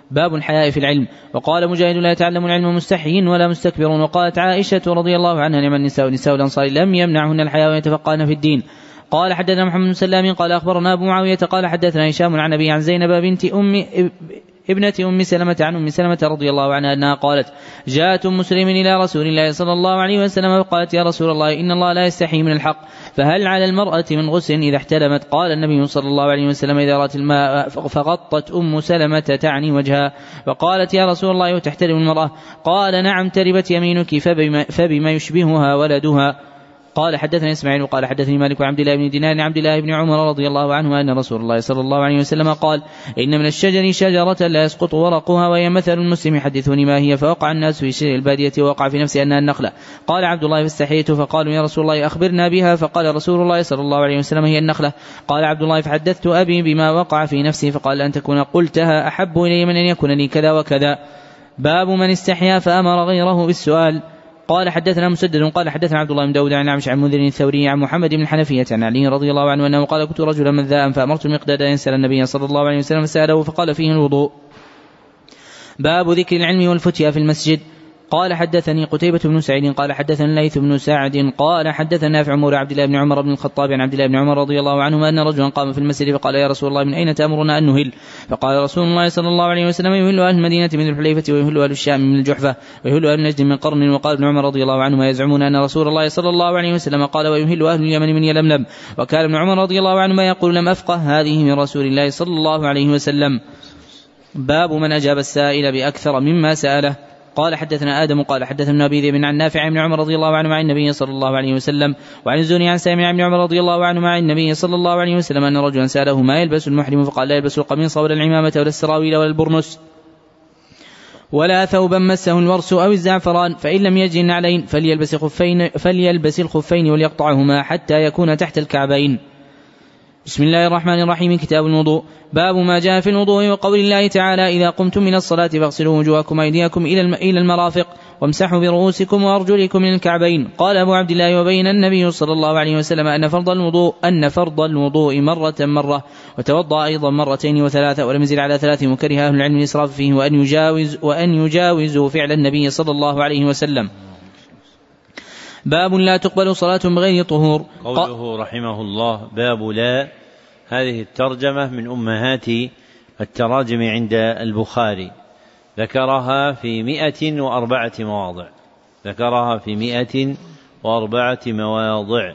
باب الحياء في العلم. وقال مجاهد لا يتعلم العلم مستحيين ولا مستكبرون. وقالت عائشة رضي الله عنها نعم النساء نساء الأنصار لم يمنعهن الحياء ويتفقهن في الدين. قال حدثنا محمد بن سلام قال أخبرنا أبو معاوية قال حدثنا هشام عن أبي عن زينب بنت أم ابنة أم سلمة عن أم سلمة رضي الله عنها أنها قالت جاءت أم مسلم إلى رسول الله صلى الله عليه وسلم وقالت يا رسول الله إن الله لا يستحي من الحق فهل على المرأة من غسل إذا احتلمت؟ قال النبي صلى الله عليه وسلم إذا رأت الماء. فغطت أم سلمة تعني وجهها وقالت يا رسول الله وتحتلم المرأة؟ قال نعم تربت يمينك فبما, فبما يشبهها ولدها. قال حدثني إسماعيل وقال حدثني مالك وعبد الله بن دينار عبد الله بن عمر رضي الله عنه أن رسول الله صلى الله عليه وسلم قال إن من الشجر شجرة لا يسقط ورقها وهي مثل المسلم حدثوني ما هي. فوقع الناس في شجر البادية ووقع في نفسي أنها النخلة. قال عبد الله فاستحييت فقالوا يا رسول الله أخبرنا بها. فقال رسول الله صلى الله عليه وسلم هي النخلة. قال عبد الله فحدثت أبي بما وقع في نفسي فقال أن تكون قلتها أحب إلي من أن يكون لي كذا وكذا. باب من استحيا فأمر غيره بالسؤال. قال حدثنا مسدد قال حدثنا عبد الله بن داود عن عمش عن منذر الثوري عن محمد بن الحنفية عن علي رضي الله عنه أنه قال كنت رجلا مذاء فأمرت المقداد أن يسأل النبي صلى الله عليه وسلم فسأله فقال فيه الوضوء. باب ذكر العلم والفتيا في المسجد. قال حدثني قتيبة بن سعيد قال حدثنا الليث بن سعد قال حدثنا نافع مولى عبد الله بن عمر بن الخطاب عن عبد الله بن عمر رضي الله عنهما أن رجلا قام في المسجد فقال يا رسول الله من أين تأمرنا أن نهل؟ فقال رسول الله صلى الله عليه وسلم يهل أهل المدينة من الحليفة ويهل أهل الشام من الجحفة ويهل أهل نجد من قرن. وقال ابن عمر رضي الله عنهما يزعمون أن رسول الله صلى الله عليه وسلم قال ويهل أهل اليمن من يلملم. وكان ابن عمر رضي الله عنهما يقول لم أفقه هذه من رسول الله صلى الله عليه وسلم. باب من أجاب السائل بأكثر مما سأله. قال حدثنا آدم قال حدثنا أبي ذئب عن نافع بن عمر رضي الله عنه عن النبي صلى الله عليه وسلم وعن الزهري عن سالم بن عمر رضي الله عنه عن النبي صلى الله عليه وسلم أن رجلا سأله ما يلبس المحرم فقال لا يلبس القميص ولا العمامة ولا السراويل ولا البرنس ولا ثوبا مسه الورس أو الزعفران فإن لم يجد النعلين فليلبس خفين فليلبس الخفين وليقطعهما حتى يكون تحت الكعبين. بسم الله الرحمن الرحيم. كتاب الوضوء. باب ما جاء في الوضوء وقول الله تعالى إذا قمتم من الصلاة فاغسلوا وجوهكم وأيديكم إلى المرافق وامسحوا برؤوسكم وأرجلكم من الكعبين. قال أبو عبد الله وبين النبي صلى الله عليه وسلم أن فرض الوضوء أن فرض الوضوء مرة مرة وتوضأ أيضا مرتين وثلاثة ولم يزل على ثلاث مكره أهل العلم الإسراف فيه وأن يجاوز وأن يجاوزوا فعل النبي صلى الله عليه وسلم. باب لا تقبل صلاة بغير طهور. قوله رحمه الله باب لا، هذه الترجمة من أمهات التراجم عند البخاري، ذكرها في مئة وأربعة مواضع ذكرها في مئة وأربعة مواضع.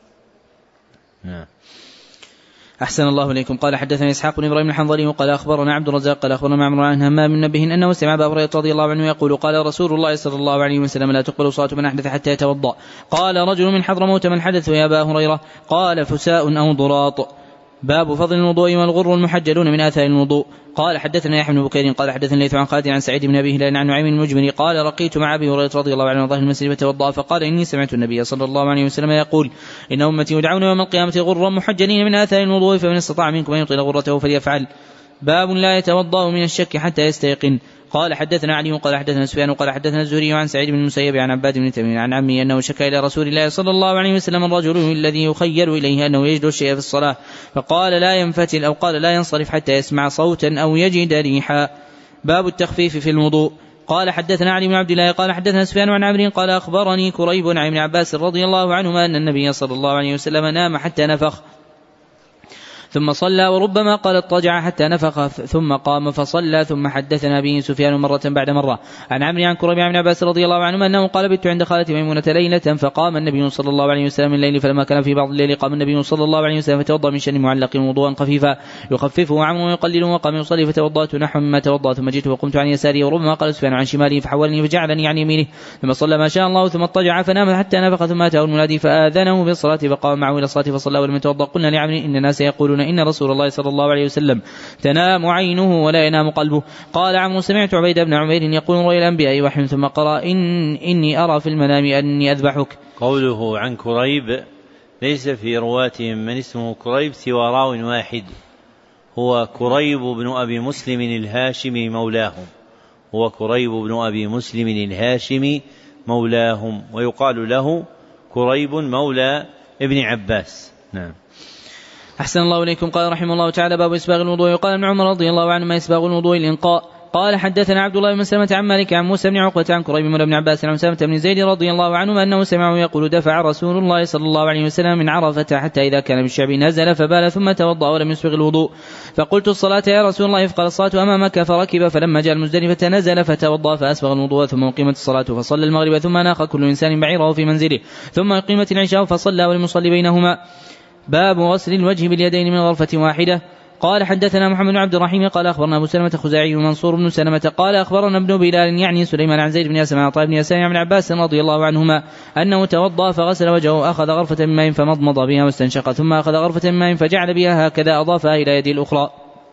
نعم. أحسن الله إليكم. قال حدثنا إسحاق بن إبراهيم الحنظلي وقال أخبرنا عبد الرزاق قال أخبرنا معمر عن همام بن منبه أنه سمع أبا هريرة رضي الله عنه يقول قال رسول الله صلى الله عليه وسلم لا تقبل صلاة من أحدث حتى يتوضأ. قال رجل من حضرموت من حدث يا أبا هريرة؟ قال فساء أو ضراط. باب فضل الوضوء والغر المحجلون من آثار الوضوء. قال حدثنا يحيى بن بكير قال حدثنا ليث عن خالد عن سعيد بن أبي هلال عن نعيم المجمري قال رقيت مع أبي هريرة رضي الله عنه ظهر المسجد فتوضأ فقال إني سمعت النبي صلى الله عليه وسلم يقول إن أمتي يدعون يوم القيامة غرا محجلين من آثار الوضوء فمن استطاع منكم أن يطيل غرته فليفعل. باب لا يتوضأ من الشك حتى يستيقن. قال حدثنا علي قال حدثنا سفيان قال حدثنا الزهري عن سعيد بن المسيب عن عباد بن تميم عن عمي أنه شكى إلى رسول الله صلى الله عليه وسلم الرجل الذي يخيل إليه أنه يجد الشيء في الصلاة فقال لا ينفتل أو قال لا ينصرف حتى يسمع صوتا أو يجد ريحا. باب التخفيف في الوضوء. قال حدثنا علي بن عبد الله قال حدثنا سفيان عن عمرو قال أخبرني كريب عن ابن عباس رضي الله عنهما أن النبي صلى الله عليه وسلم نام حتى نفخ ثم صلى وربما قال اضطجع حتى نفخ ثم قام فصلى ثم حدثنا به سفيان مرة بعد مرة عن عمرو عن كريب عن عباس رضي الله عنهما أنه قال بت عند خالتي ميمونة ليلة فقام النبي صلى الله عليه وسلم من الليل فلما كان في بعض الليل قام النبي صلى الله عليه وسلم فتوضأ من شن معلق وضوءا خفيفا يخففه عمرو ويقلله وقام يصلي فتوضأت نحو مما توضأ ثم جئت وقمت عن يساري وربما قال سفيان عن شمالي فحولني فجعلني عن يمينه ثم صلى ما شاء الله ثم اضطجع فنام حتى نفخ ثم أتاه المنادي فآذنه بالصلاة فقام معه إلى الصلاة فصلى ولم يتوضأ. قلنا لعمرو إن الناس يقولون إن رسول الله صلى الله عليه وسلم تنام عينه ولا ينام قلبه. قال عمرو سمعت عبيد بن عمير يقول رؤيا الأنبياء وحي ثم قرأ إن إني أرى في المنام أني أذبحك. قوله عن كريب ليس في رواتهم من اسمه كريب سوى راو واحد هو كريب بن أبي مسلم الهاشمي مولاهم هو كريب بن أبي مسلم الهاشمي مولاهم ويقال له كريب مولى ابن عباس. نعم. أحسن الله إليكم. قال رحمه الله تعالى باب إسباغ الوضوء. قال ابن عمر رضي الله عنهما إسباغ الوضوء الإنقاء قال حدثنا عبد الله بن مسلمة عن مالك عن موسى بن عقبة عن كريب مولى بن عباس عن أسامة بن زيد رضي الله عنه أنه سمعه يقول دفع رسول الله صلى الله عليه وسلم من عرفة حتى إذا كان بالشعب نزل فبال ثم توضأ ولم يسبغ الوضوء، فقلت الصلاة يا رسول الله قال الصلاة أمامك، فركب فلما جاء المزدلفة نزل فتوضأ فأسبغ الوضوء ثم أقيمت الصلاة فصلى المغرب ثم ناخ كل إنسان بعيره في منزله ثم أقيمت العشاء فصلى ولم يصلي بينهما. باب غسل الوجه باليدين من غرفة واحدة. قال حدثنا محمد بن عبد الرحيم قال أخبرنا أبو سلمة خزاعي ومنصور بن سلمة قال أخبرنا ابن بلال يعني سليمان عن زيد بن أسلم عن عطاء بن يسار عن عباس رضي الله عنهما أنه توضأ فغسل وجهه أخذ غرفة من ماء فمضمض بها واستنشق ثم أخذ غرفة من ماء فجعل بها هكذا أضافها إلى يده الأخرى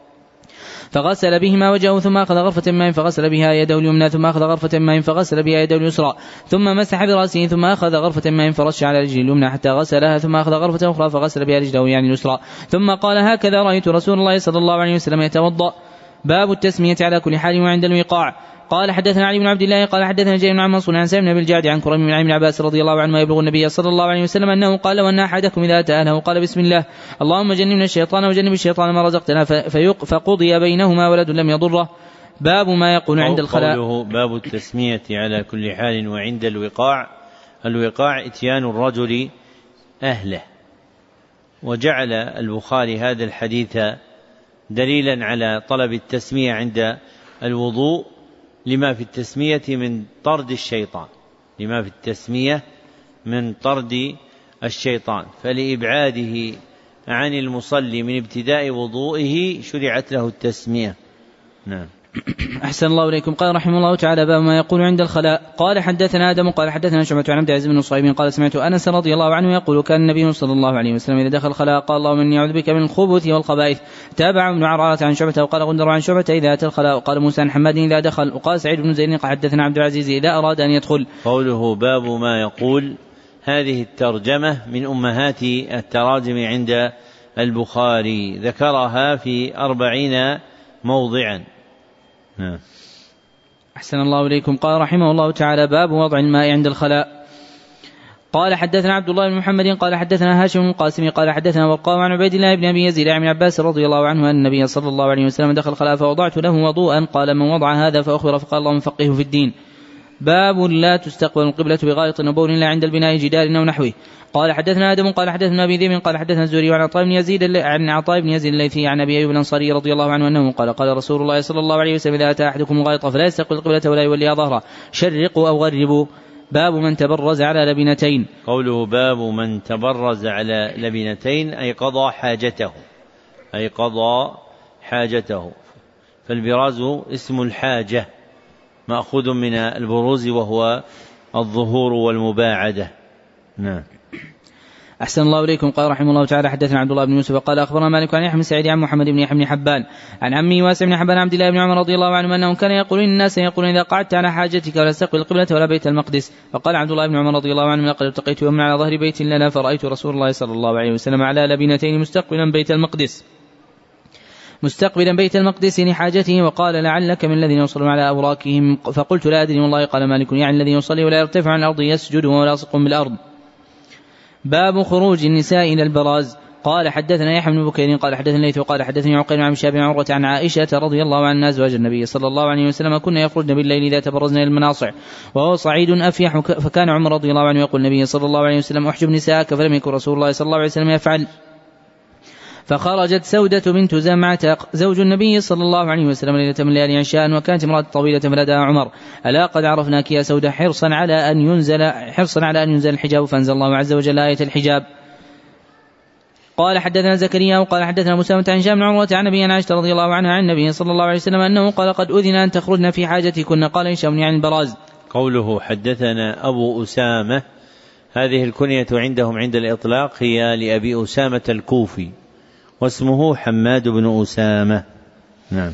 فغسل بهما وجهه ثم أخذ غرفة من ماء فغسل بها يده اليمنى ثم أخذ غرفة من ماء فغسل بها يده اليسرى ثم مسح برأسه ثم أخذ غرفة من ماء فرش على رجله اليمنى حتى غسلها ثم أخذ غرفة أخرى فغسل بها رجله يعني اليسرى ثم قال هكذا رأيت رسول الله صلى الله عليه وسلم يتوضأ. باب التسمية على كل حال وعند الوقاع. قال حدثنا علي بن عبد الله قال حدثنا جرير عن منصور عن سالم بن الجعد عن كريم بن عباس رضي الله عنه يبلغ النبي صلى الله عليه وسلم أنه قال وأن أحدكم إذا أتى أهله قال بسم الله اللهم جنبنا الشيطان وجنب الشيطان ما رزقتنا فقضي بينهما ولد لم يضره. باب ما يقول عند الخلاء. قوله باب التسمية على كل حال وعند الوقاع. الوقاع إتيان الرجل أهله، وجعل البخاري هذا الحديث دليلا على طلب التسمية عند الوضوء لما في التسمية من طرد الشيطان لما في التسمية من طرد الشيطان فلإبعاده عن المصلي من ابتداء وضوئه شرعت له التسمية. نعم. أحسن الله إليكم. قال رحمه الله تعالى باب ما يقول عند الخلاء. قال حدثنا آدم قال حدثنا شعبة عن عبد العزيز بن صهيب قال سمعت أنس رضي الله عنه يقول كان النبي صلى الله عليه وسلم إذا دخل الخلاء قال اللهم إني أعوذ بك من الخبث والخبائث. تابع ابن عرارة عن شعبة وقال غندر عن شعبة إذا أتى الخلاء وقال موسى عن حماد إذا دخل وقال سعيد بن زيد قال حدثنا عبد العزيز إذا أراد أن يدخل. قوله باب ما يقول، هذه الترجمة من أمهات التراجم عند البخاري، ذكرها في أربعين موضعا. نعم. أحسن الله إليكم. قال رحمه الله تعالى باب وضع الماء عند الخلاء. قال حدثنا عبد الله بن محمد قال حدثنا هاشم بن القاسم قال حدثنا وقام عن عبيد الله بن أبي يزيد عن عباس رضي الله عنه أن النبي صلى الله عليه وسلم دخل الخلاء فوضعت له وضوءا قال من وضع هذا فأخبر فقال اللهم فقهه في الدين. باب لا تستقبل القبلة بغائط وبول إلا عند البناء جدار أو نحوه. قال حدثنا آدم قال حدثنا أبي ذئب قال حدثنا الزهري عن عطاء بن يزيد عن عطاء بن يزيد الليثي عن أبي أيوب الأنصاري رضي الله عنه أنه قال قال رسول الله صلى الله عليه وسلم إذا أتى أحدكم الغائط فلا يستقبل القبلة ولا يوليها ظهره شرقوا أو غربوا. باب من تبرز على لبنتين. قوله باب من تبرز على لبنتين أي قضى حاجته أي قضى حاجته فالبراز اسم الحاجة مأخوذ من البروز وهو الظهور والمباعدة. نعم. أحسن الله إليكم. قال رحمه الله تعالى حدثنا عبد الله بن يوسف قال أخبرنا مالك عن يحيى بن سعيد عن محمد بن يحيى بن حبان عن عمي واسع بن حبان عبد الله بن عمر رضي الله عنه أنه كان يقول إن الناس يقولون إذا قعدت على حاجتك ولا تستقبل القبلة ولا بيت المقدس. فقال عبد الله بن عمر رضي الله عنه لقد التقيت يوما على ظهر بيت لنا فرأيت رسول الله صلى الله عليه وسلم على لبنتين مستقبلا بيت المقدس مستقبلا بيت المقدس لحاجته وقال لعلك من الذين يصلون على أوراكهم فقلت لا أدري والله. قال مالك يعني الذي يصلي ولا يرتفع عن الأرض يسجد وهو لاصق بالأرض. باب خروج النساء إلى البراز. قال حدثنا يحيى بن بكير قال حدثنا الليث وقال حدثني عقيل عن شاب عروة عن عائشة رضي الله عنها أزواج النبي صلى الله عليه وسلم كنا يخرجن بالليل إذا تبرزن إلى المناصع وهو صعيد أفيح فكان عمر رضي الله عنه يقول النبي صلى الله عليه وسلم أحجب نساءك فلم يكن رسول الله صلى الله عليه وسلم يفعل. فخرجت سودة بنت زمعة زوج النبي صلى الله عليه وسلم ليلة من ليالي عشاء وكانت امرأة طويلة فناداها عمر ألا قد عرفناك يا سودة حرصا على أن ينزل حرصا على أن ينزل الحجاب فأنزل الله عز وجل آية الحجاب. قال حدثنا زكريا وقال حدثنا مسامة عن هشام بن عروة عن أبي عائشة رضي الله عنها عن النبي صلى الله عليه وسلم أنه قال قد أذن أن تخرجن في حاجتكن. قال هشام يعني البراز. قوله حدثنا أبو أسامة هذه الكنية عندهم عند الإطلاق هي لأبي أسامة الكوفي واسمه حماد بن أسامة. نعم.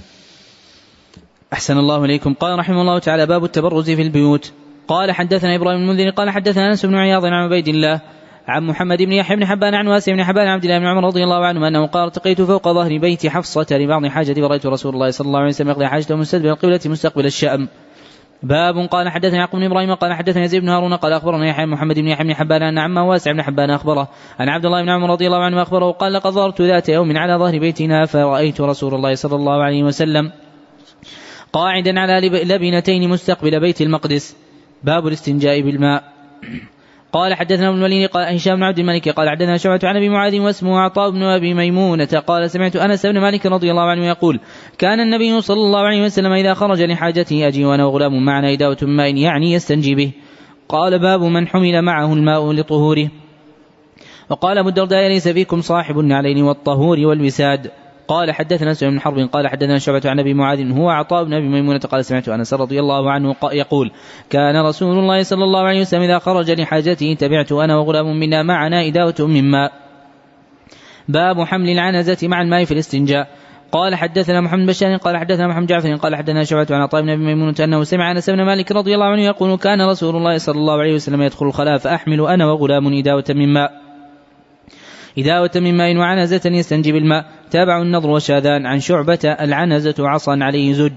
أحسن الله إليكم. قال رحمه الله تعالى باب التبرز في البيوت. قال حدثنا إبراهيم المنذر قال حدثنا أنس بن عياض عن عبيد الله عن محمد بن يحيى بن حبان عن واسع بن حبان عبد الله بن عمر رضي الله عنه أنه قال ارتقيت فوق ظهر بيت حفصة لبعض حاجتي ورأيت رسول الله صلى الله عليه وسلم يقضي حاجته مستدبر القبلة مستقبل الشام. باب قال حدثنا يعقوب بن إبراهيم قال حدثنا يزيد بن هارون قال أخبرنا يحيى محمد بن يحيى بن حبان أن عمه واسع بن حبان أخبره أن عبد الله بن عمر رضي الله عنه أخبره قال لقد ظهرت ذات يوم على ظهر بيتنا فرأيت رسول الله صلى الله عليه وسلم قاعدا على لبنتين مستقبل بيت المقدس. باب الاستنجاء بالماء. قال حدثنا ابن الوليد قال هشام بن عبد الملك قال حدثنا شعبة عن ابي معاذ واسمه عطاء بن ابي ميمونة قال سمعت انس بن مالك رضي الله عنه يقول كان النبي صلى الله عليه وسلم اذا خرج لحاجته اجي وانا وغلام معنا إداوة من ماء يعني يستنجي به. قال باب من حمل معه الماء لطهوره. وقال ابو الدرداء ليس فيكم صاحب النعلين والطهور والوساد. قال حدثنا سعيد بن حرب قال حدثنا شعبة عن ابي معاذ هو عطاء بن ابي ميمونة قال سمعت انس رضي الله عنه يقول كان رسول الله صلى الله عليه وسلم اذا خرج لحاجته تبعت انا وغلام منا معنا إداوة من ماء. باب حمل العنزة مع الماء في الاستنجاء. قال حدثنا محمد بشار قال حدثنا محمد جعفر قال حدثنا شعبة عن عطاء بن ابي ميمونة انه سمع انس بن مالك رضي الله عنه يقول كان رسول الله صلى الله عليه وسلم يدخل الخلاء فاحمل انا وغلام إداوة من ماء إداوة من ماء وعنزة يستنجي بالماء. تابع النضر وشاذان عن شعبة العنزة عصا عليه زج.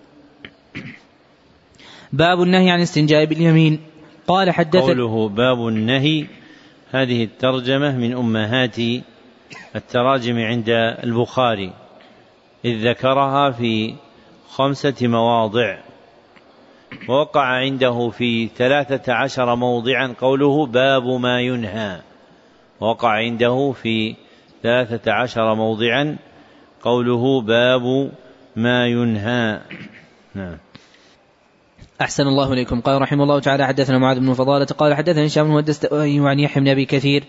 باب النهي عن استنجاء باليمين. قال حدث قوله باب النهي هذه الترجمة من أمهات التراجم عند البخاري إذ ذكرها في خمسة مواضع ووقع عنده في ثلاثة عشر موضعا قوله باب ما ينهى وقع عنده في ثلاثة عشر موضعا قوله باب ما ينهى. نعم. أحسن الله إليكم. قال رحمه الله تعالى حدثنا معاذ بن فضالة قال حدثنا هشام بن الدستوائي عن يحيى بن أبي كثير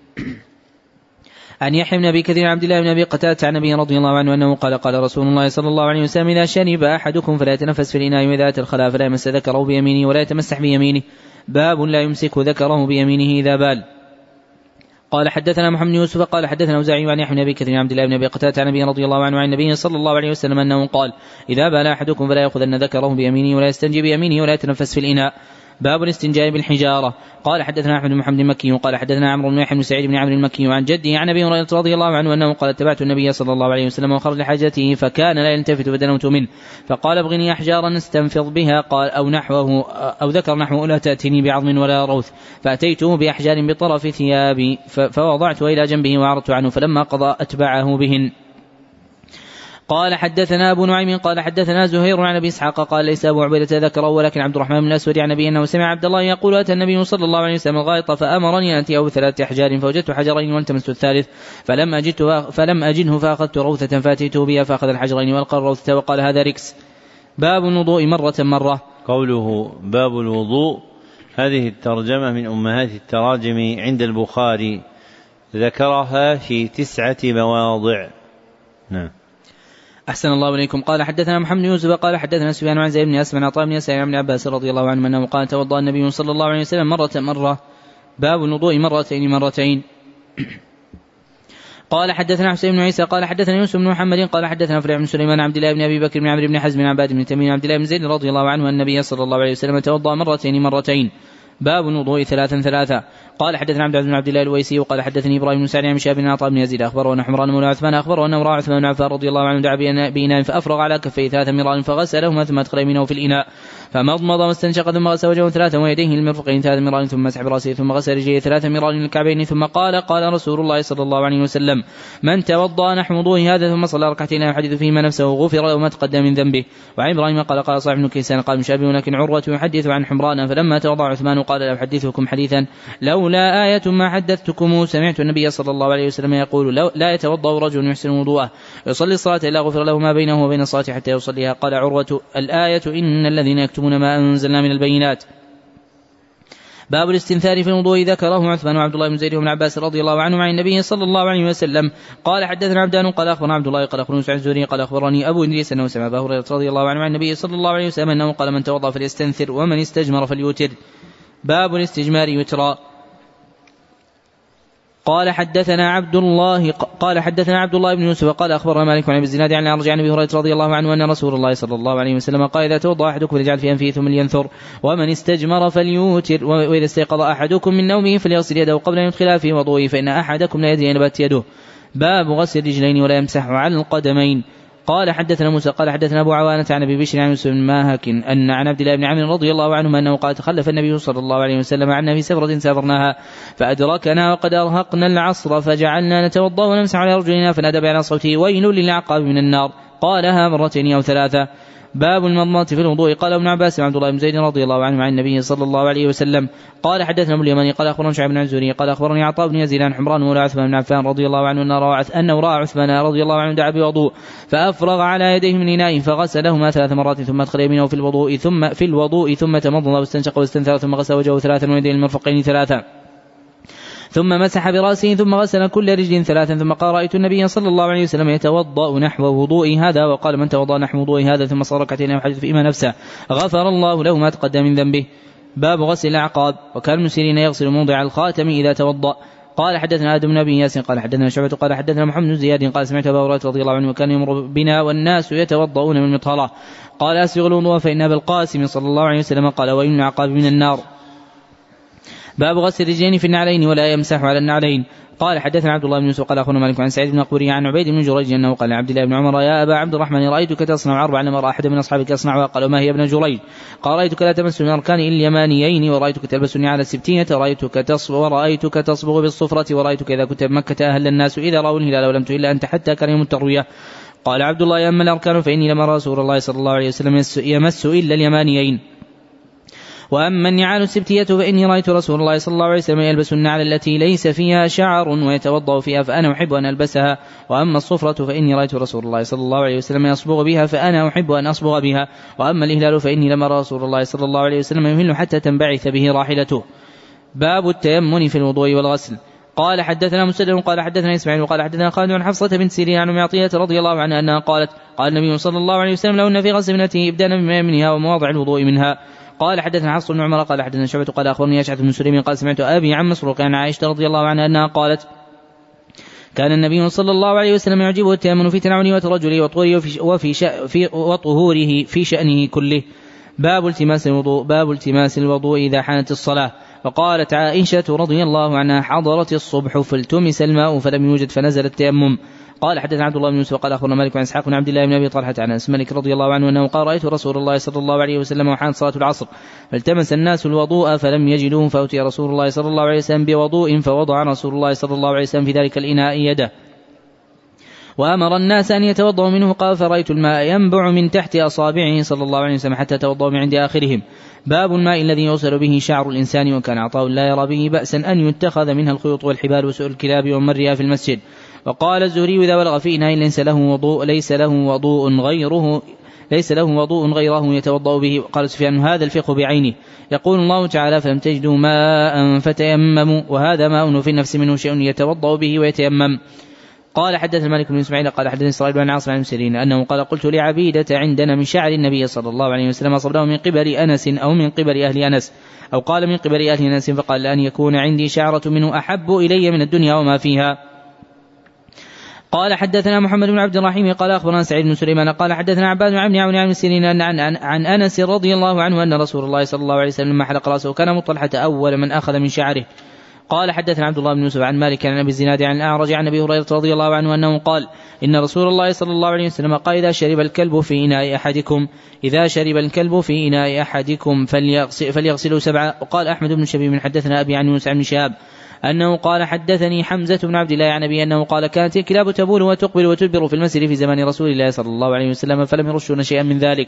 عن يحيى بن أبي كثير عبد الله بن أبي قتادة عن النبي رضي الله عنه أنه قال قال رسول الله صلى الله عليه وسلم إذا شرب أحدكم فلا يتنفس في الإناء وإذا أتى الخلاء فلا يمس ذكره بيمينه ولا يتمسح بيمينه. باب لا يمسك ذكره بيمينه إذا بال. قال حدثنا محمد بن يوسف قال حدثنا أوزاعي عن يحيى بن أبي كثير عبد الله بن أبي قتادة عن النبي رضي الله عنه عن النبي صلى الله عليه وسلم أنه قال إذا بال أحدكم فلا يأخذن ذكره بيمينه ولا يستنجي بيمينه ولا يتنفس في الإناء. باب الاستنجاء بالحجارة. قال حدثنا أحمد بن محمد المكي وقال حدثنا عمرو بن يحيى بن سعيد بن عمرو المكي عن جده عن أبي هريرة رضي الله عنه أنه قال اتبعت النبي صلى الله عليه وسلم وخرج لحاجته فكان لا يلتفت فدنوت منه فقال ابغني أحجارا استنفض بها قال أو نحوه أو ذكر نحوه لا تأتني بعظم ولا روث فأتيته بأحجار بطرف ثيابي فوضعت إلى جنبه وعرضت عنه فلما قضى أتبعه بهن. قال حدثنا أبو نعيم قال حدثنا زهير عن أبي إسحاق قال ليس أبو عبيدة ذكره ولكن عبد الرحمن بن الأسود عن أبي أنه سمع عبد الله يقول أتى النبي صلى الله عليه وسلم الغائط فأمرني أن أتيه بثلاثة أحجار فوجدت حجرين والتمست الثالث فلم أجده فلم أجده فأخذت روثة فأتيته بها فأخذ الحجرين والقى الروثة وقال هذا ركس. باب الوضوء مرة مرة. قوله باب الوضوء هذه الترجمة من أمهات التراجم عند البخاري ذكرها في تسعة مواضع. نعم. أحسن الله إليكم. قال حدثنا محمد بن يوسف قال حدثنا سفيان عن زيد بن أسلم عن عطاء بن يسار عن ابن عباس رضي الله عنه أنه قال توضأ النبي صلى الله عليه وسلم مرة مرة. باب الوضوء مرتين مرتين. قال حدثنا حسين بن عيسى قال حدثنا يوسف بن محمد قال حدثنا فريع بن سليمان عبد الله بن أبي بكر بن عمرو بن حزم بن عباد بن تميم عبد الله بن زيد رضي الله عنه أن النبي صلى الله عليه وسلم توضأ مرتين مرتين. باب الوضوء ثلاثا ثلاثا. قال حدثنا عبد بن عبد الله الويسي وقال حدثني ابراهيم بن سعد عن شهاب بن عطاء بن يزيد اخبره ان حمران مولى عثمان اخبره انه راى عثمان بن عفان رضي الله عنه دعا بإناء فافرغ على كفيه ثلاث مرار فغسلهما ثم ادخل يمينه في الاناء فمضمض واستنشق ثم غسل وجهه ثلاثا ويديه المرفقين ثلاث مرار ثم مسح براسه ثم غسل رجليه ثلاث مرار للكعبين ثم قال قال رسول الله صلى الله عليه وسلم من توضأ نحو وضوءه هذا ثم صلى ركعتين يحدث فيهما نفسه غفر له ما تقدم من ذنبه. وعن ابراهيم قال قال صاحب بن كيسان قال مشابه ولكن عروة يحدث عن حمران فلما توضأ عثمان قال لا احدثكم حديثا لولا آية ما حدثتكم سمعت النبي صلى الله عليه وسلم يقول لا يتوضأ رجل يحسن وضوءه يصلي الصلاة إلا غفر له ما بينه وبين الصلاة حتى يصليها. قال عروة الآية إن الذين يكتمون ما أنزلنا من البينات. باب الاستنثار في الوضوء ذكره عثمان وعبد الله بن زيد وابن عباس رضي الله عنهم عن النبي صلى الله عليه وسلم. قال حدثنا عبدان قال أخبرنا عبد الله قال أخبرنا سعيد الزهري قال أخبرني أبو إدريس أنه سمع أبا هريرة رضي الله عنه عن النبي صلى الله عليه وسلم أنه قال من توضأ فليستنثر ومن استجمر فليوتر. باب الاستجمار يترى. قال حدثنا عبد الله قال حدثنا عبد الله بن يوسف قال أخبرنا مالك عن ابي الزناد عن الأعرج عن ابي هريرة رضي الله عنه أن رسول الله صلى الله عليه وسلم قال إذا توضأ أحدكم فليجعل في أنفه ثم لينثر ومن استجمر فليوتر وإذا استيقظ أحدكم من نومه فليغسل يده قبل أن يدخل في وضوءه فإن أحدكم لا يدري أين بات يده. باب غسل الرجلين ولا يمسح على القدمين. قال حدثنا موسى قال حدثنا أبو عوانة عن أبي بشر عن يوسف بن ماهك أن عن عبد الله بن عمرو رضي الله عنهما أنه قال تخلف النبي صلى الله عليه وسلم عنا في سفرة سافرناها فأدركنا وقد أرهقنا العصر فجعلنا نتوضأ ونمسح على رجلنا فنادى بأعلى صوته ويل للأعقاب من النار قالها مرتين أو ثلاثة. باب المضمضة في الوضوء. قال ابن عباس وعبد الله بن زيد رضي الله عنه عن النبي صلى الله عليه وسلم قال حدثنا ابو اليماني قال اخبرنا شعيب بن الزهري قال اخبرني عطاء بن يزيد عن حمران مولى عثمان بن عفان رضي الله عنه انه راى عثمان رضي الله عنه دعا بوضوء فافرغ على يديه من اناء فغسلهما ثلاث مرات ثم ادخل يمينه في الوضوء ثم في الوضوء ثم تمضمض واستنشق واستنثر ثم غسل وجهه ثلاثا ويديه المرفقين ثلاثا ثم مسح برأسه ثم غسل كل رجل ثلاثا ثم قال رأيت النبي صلى الله عليه وسلم يتوضأ نحو وضوء هذا وقال من توضأ نحو وضوء هذا ثم صار ركعتين يحدث فيما نفسه غفر الله له ما تقدم من ذنبه. باب غسل الأعقاب. وكان المسيرين يغسل موضع الخاتم إذا توضأ. قال حدثنا آدم بن أبي ياسين قال حدثنا شعبة قال حدثنا محمد بن زياد قال سمعت أبا هريرة رضي الله عنه وكان يمر بنا والناس يتوضؤون من مطهرة قال أسبغ الوضوء فإن أبا القاسم صلى الله عليه وسلم قال وإن الأعقاب من النار. باب غسل الرجلين في النعلين ولا يمسح على النعلين. قال حدثنا عبد الله بن يوسف قال اخبرنا مالك عن سعيد بن قوري عن عبيد بن جريج انه قال عبد الله بن عمر يا ابا عبد الرحمن رايتك تصنع اربعا لم ارى احد من اصحابك يصنعها قال ما هي ابن جريج قال رايتك لا تمس من اركان اليمانيين ورأيتك تلبسني على السبتينة ورأيتك تصبغ ورأيتك تصبغ بالصفرة ورأيتك اذا كنت بمكة اهل الناس اذا راوا الهلال ولم تهل انت حتى كان يوم التروية. قال عبد الله اما الاركان فاني لم ارى رسول الله صلى الله عليه وسلم يمس الا اليمانيين وأما النعال السبتية فإني رأيت رسول الله صلى الله عليه وسلم يلبس النعل التي ليس فيها شعر ويتوضأ فيها فأنا أحب أن ألبسها وأما الصفرة فإني رأيت رسول الله صلى الله عليه وسلم يصبغ بها فأنا أحب أن أصبغ بها وأما الإهلال فإني لم أرى رسول الله صلى الله عليه وسلم يهل حتى تنبعث به راحلته. باب التيمم في الوضوء والغسل. قال حدثنا مسدد قال حدثنا إسماعيل وقال حدثنا خالد عن حفصة بنت سيرين عن أم عطية رضي الله عنها أنها قالت قال النبي صلى الله عليه وسلم لو أن في غسل ابنته إبدانا بما يمنها ومواضع الوضوء منها. قال حدثنا حفص بن عمر قال حدثنا شعبة قال أخبرني أشعث بن سليم قال سمعت أبي عن مسروق عن عائشة رضي الله عنها أنها قالت كان النبي صلى الله عليه وسلم يعجبه التيمم في تنعله وترجله وطهوره وفي, في وطهوره في شأنه كله. باب التماس الوضوء. باب التماس الوضوء إذا حانت الصلاة. وقالت عائشة رضي الله عنها حضرت الصبح فالتمس الماء فلم يوجد فنزل التيمم. قال حدثنا عبد الله بن يوسف قال اخبرنا مالك عن اسحاق بن عبد الله بن ابي طلحه عن انس مالك رضي الله عنه انه قال رايت رسول الله صلى الله عليه وسلم وحان صلاه العصر فالتمس الناس الوضوء فلم يجدوه فاتي رسول الله صلى الله عليه وسلم بوضوء فوضع رسول الله صلى الله عليه وسلم في ذلك الاناء يده وامر الناس ان يتوضؤوا منه. قال فرايت الماء ينبع من تحت اصابعه صلى الله عليه وسلم حتى توضؤوا من عند اخرهم. باب الماء الذي يوصل به شعر الانسان وكان عطاء لا يرى به بأسا ان يتخذ منها الخيوط والحبال وسؤل الكلاب ومرها في المسجد. وقال الزهري إذا بلغ في إناء ليس له وضوء ليس له وضوء غيره ليس له وضوء غيره يتوضأ به. قال سفيان هذا الفقه بعينه. يقول الله تعالى فلم تجدوا ماء فتيمموا وهذا ماء في النفس منه شيء يتوضأ به ويتيمم. قال حدثنا مالك بن اسماعيل قال حدثنا اسرائيل بن عاصم عن المسيرين انه قال قلت لعبيدة عندنا من شعر النبي صلى الله عليه وسلم اصبناه من قبل انس او من قبل اهل انس او قال من قبل اهل انس فقال لان يكون عندي شعرة منه احب الي من الدنيا وما فيها. قال حدثنا محمد بن عبد الرحيم قال اخبرنا سعيد بن سليمان قال حدثنا عباد بن عون عن المسيرين عن, عن, عن, عن انس رضي الله عنه ان رسول الله صلى الله عليه وسلم لما حلق راسه كان مطلحة اول من اخذ من شعره. قال حدثنا عبد الله بن يوسف عن مالك عن ابي الزناد عن الاعرج عن ابي هريرة رضي الله عنه انه قال ان رسول الله صلى الله عليه وسلم قال اذا شرب الكلب في اناء احدكم اذا شرب الكلب في اناء احدكم فليغسل فليغسلوا سبعا. وقال احمد بن شبيب حدثنا ابي عن يونس عن شهاب أنه قال حدثني حمزة بن عبد الله عن أبي أنه قال كانت الكلاب تبول وتقبل وتدبر في المسجد في زمان رسول الله صلى الله عليه وسلم فلم يرشون شيئا من ذلك.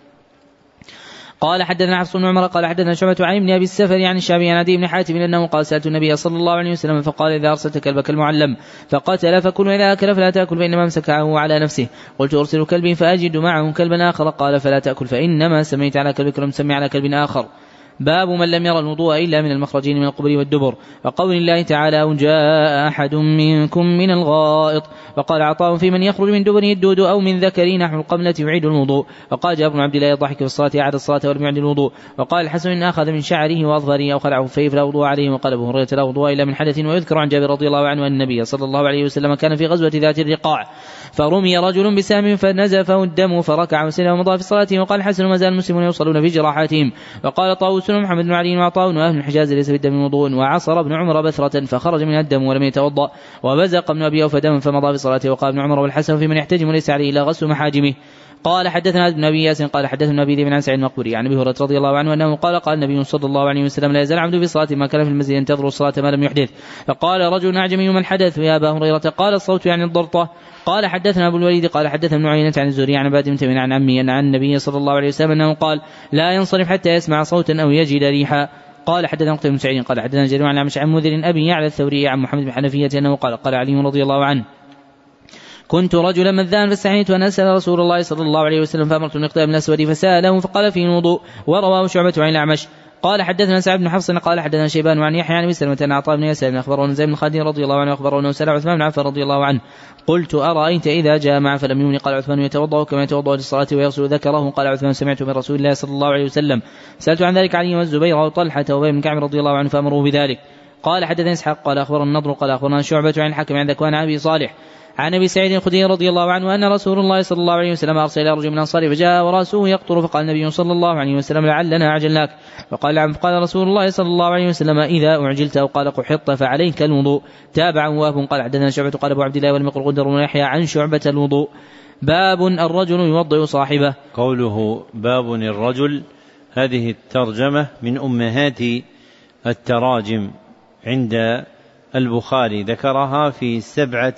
قال حدثنا حفص بن عمر قال حدثنا شعبة عن ابن أبي السفر عن الشعبي عن عدي بن حاتم أنه قال سألت النبي صلى الله عليه وسلم فقال إذا أرسلت كلبك المعلم فقتل فكل وإذا أكل فلا تأكل فإنما امسكه على نفسه. قلت أرسل كلبي فأجد معه كلبا آخر قال فلا تأكل فإنما سميت على كلبك ولم تسمي على كلب آخر. باب من لم يرى الوضوء إلا من المخرجين من القبر والدبر. وقول الله تعالى وجاء أحد منكم من الغائط. وقال عطاء في من يخرج من دبره الدود أو من ذكر نحو القملة يعيد الوضوء. وقال جابر بن عبد الله يضحك في الصلاة أعاد الصلاة ولم يعد الوضوء. وقال الحسن إن أخذ من شعره وأظفره أو خلعه فيه فلا وضوء عليه. وقال أبو هريرة لا وضوء إلا من حدث. ويذكر عن جابر رضي الله عنه أن النبي صلى الله عليه وسلم كان في غزوة ذات الرقاع فرمي رجل بسهم فنزفه الدم فركع وسلم ومضى في صلاته. وقال الحسن ما زال المسلمون يوصلون في جراحاتهم. وقال طاووس محمد بن علي وعطاء وأهل الحجاز ليس بالدم وضوء. وعصر ابن عمر بثرة فخرج منها الدم ولم يتوضأ. وبزق ابن أبي أوفى دما فمضى في صلاته. وقال ابن عمر والحسن في من يحتجم وليس عليه إلا غسل محاجمه. قال حدثنا ابن أبي ياسين قال حدثنا أبي ذئب عن سعيد المقبري عن أبي هريرة رضي الله عنه أنه قال قال النبي صلى الله عليه وسلم لا يزال عبد في صلاة ما كان في المسجد ينتظر الصلاة ما لم يحدث. فقال رجل أعجمي من حدث يا أبا هريرة؟ قال الصوت يعني الضرطة. قال حدثنا أبو الوليد قال حدثنا ابن عيينة عن الزهري عن عباد بن تميم عن عمي أن عن النبي صلى الله عليه وسلم أنه قال لا ينصرف حتى يسمع صوتا أو يجد ريحا. قال حدثنا قتيبة بن سعيد قال حدثنا جرير عن عمش عن مذر أبي يعلى الثوري عن محمد بن حنفية أنه قال قال علي رضي الله عنه كنت رجلا مذانا فاستحييت أن أسأل رسول الله صلى الله عليه وسلم فأمرت المقدام بن الأسود فسأله فقال فيه الوضوء. ورواه شعبة عن الأعمش قال حدثنا سعد بن حفص قال حدثنا شيبان عن يحيى عن سلمة عن عطاء بن يسار أخبرنا زيد بن خالد رضي الله عنه أخبرنا سأل عثمان بن عفان رضي الله عنه قلت أرأيت إذا جامع فلم يمن؟ قال عثمان يتوضأ كما يتوضأ للصلاة ويغسل ذكره. قال عثمان سمعت من رسول الله صلى الله عليه وسلم. سألت عن ذلك علي والزبير وطلحة وأبي بن كعب رضي الله عنه فأمروا بذلك. قال حدثنا إسحاق قال أخبرنا النضر قال أخبرنا شعبة عن الحكم عن ذكوان عن أبي صالح عن أبي سعيد الخدري رضي الله عنه أن رسول الله صلى الله عليه وسلم أرسل إلى رجل من الأنصار فجاء ورأسه يقطر فقال النبي صلى الله عليه وسلم لعلنا أعجلناك. فقال نعم. فقال رسول الله صلى الله عليه وسلم إذا أعجلت أو قال قحطت فعليك الوضوء. تابع وهب قال حدثنا شعبة قال أبو عبد الله والمقر غندر ويحيى عن شعبة الوضوء. باب الرجل يوضئ صاحبه. قوله باب الرجل هذه الترجمة من أمهات التراجم عند البخاري ذكرها في سبعة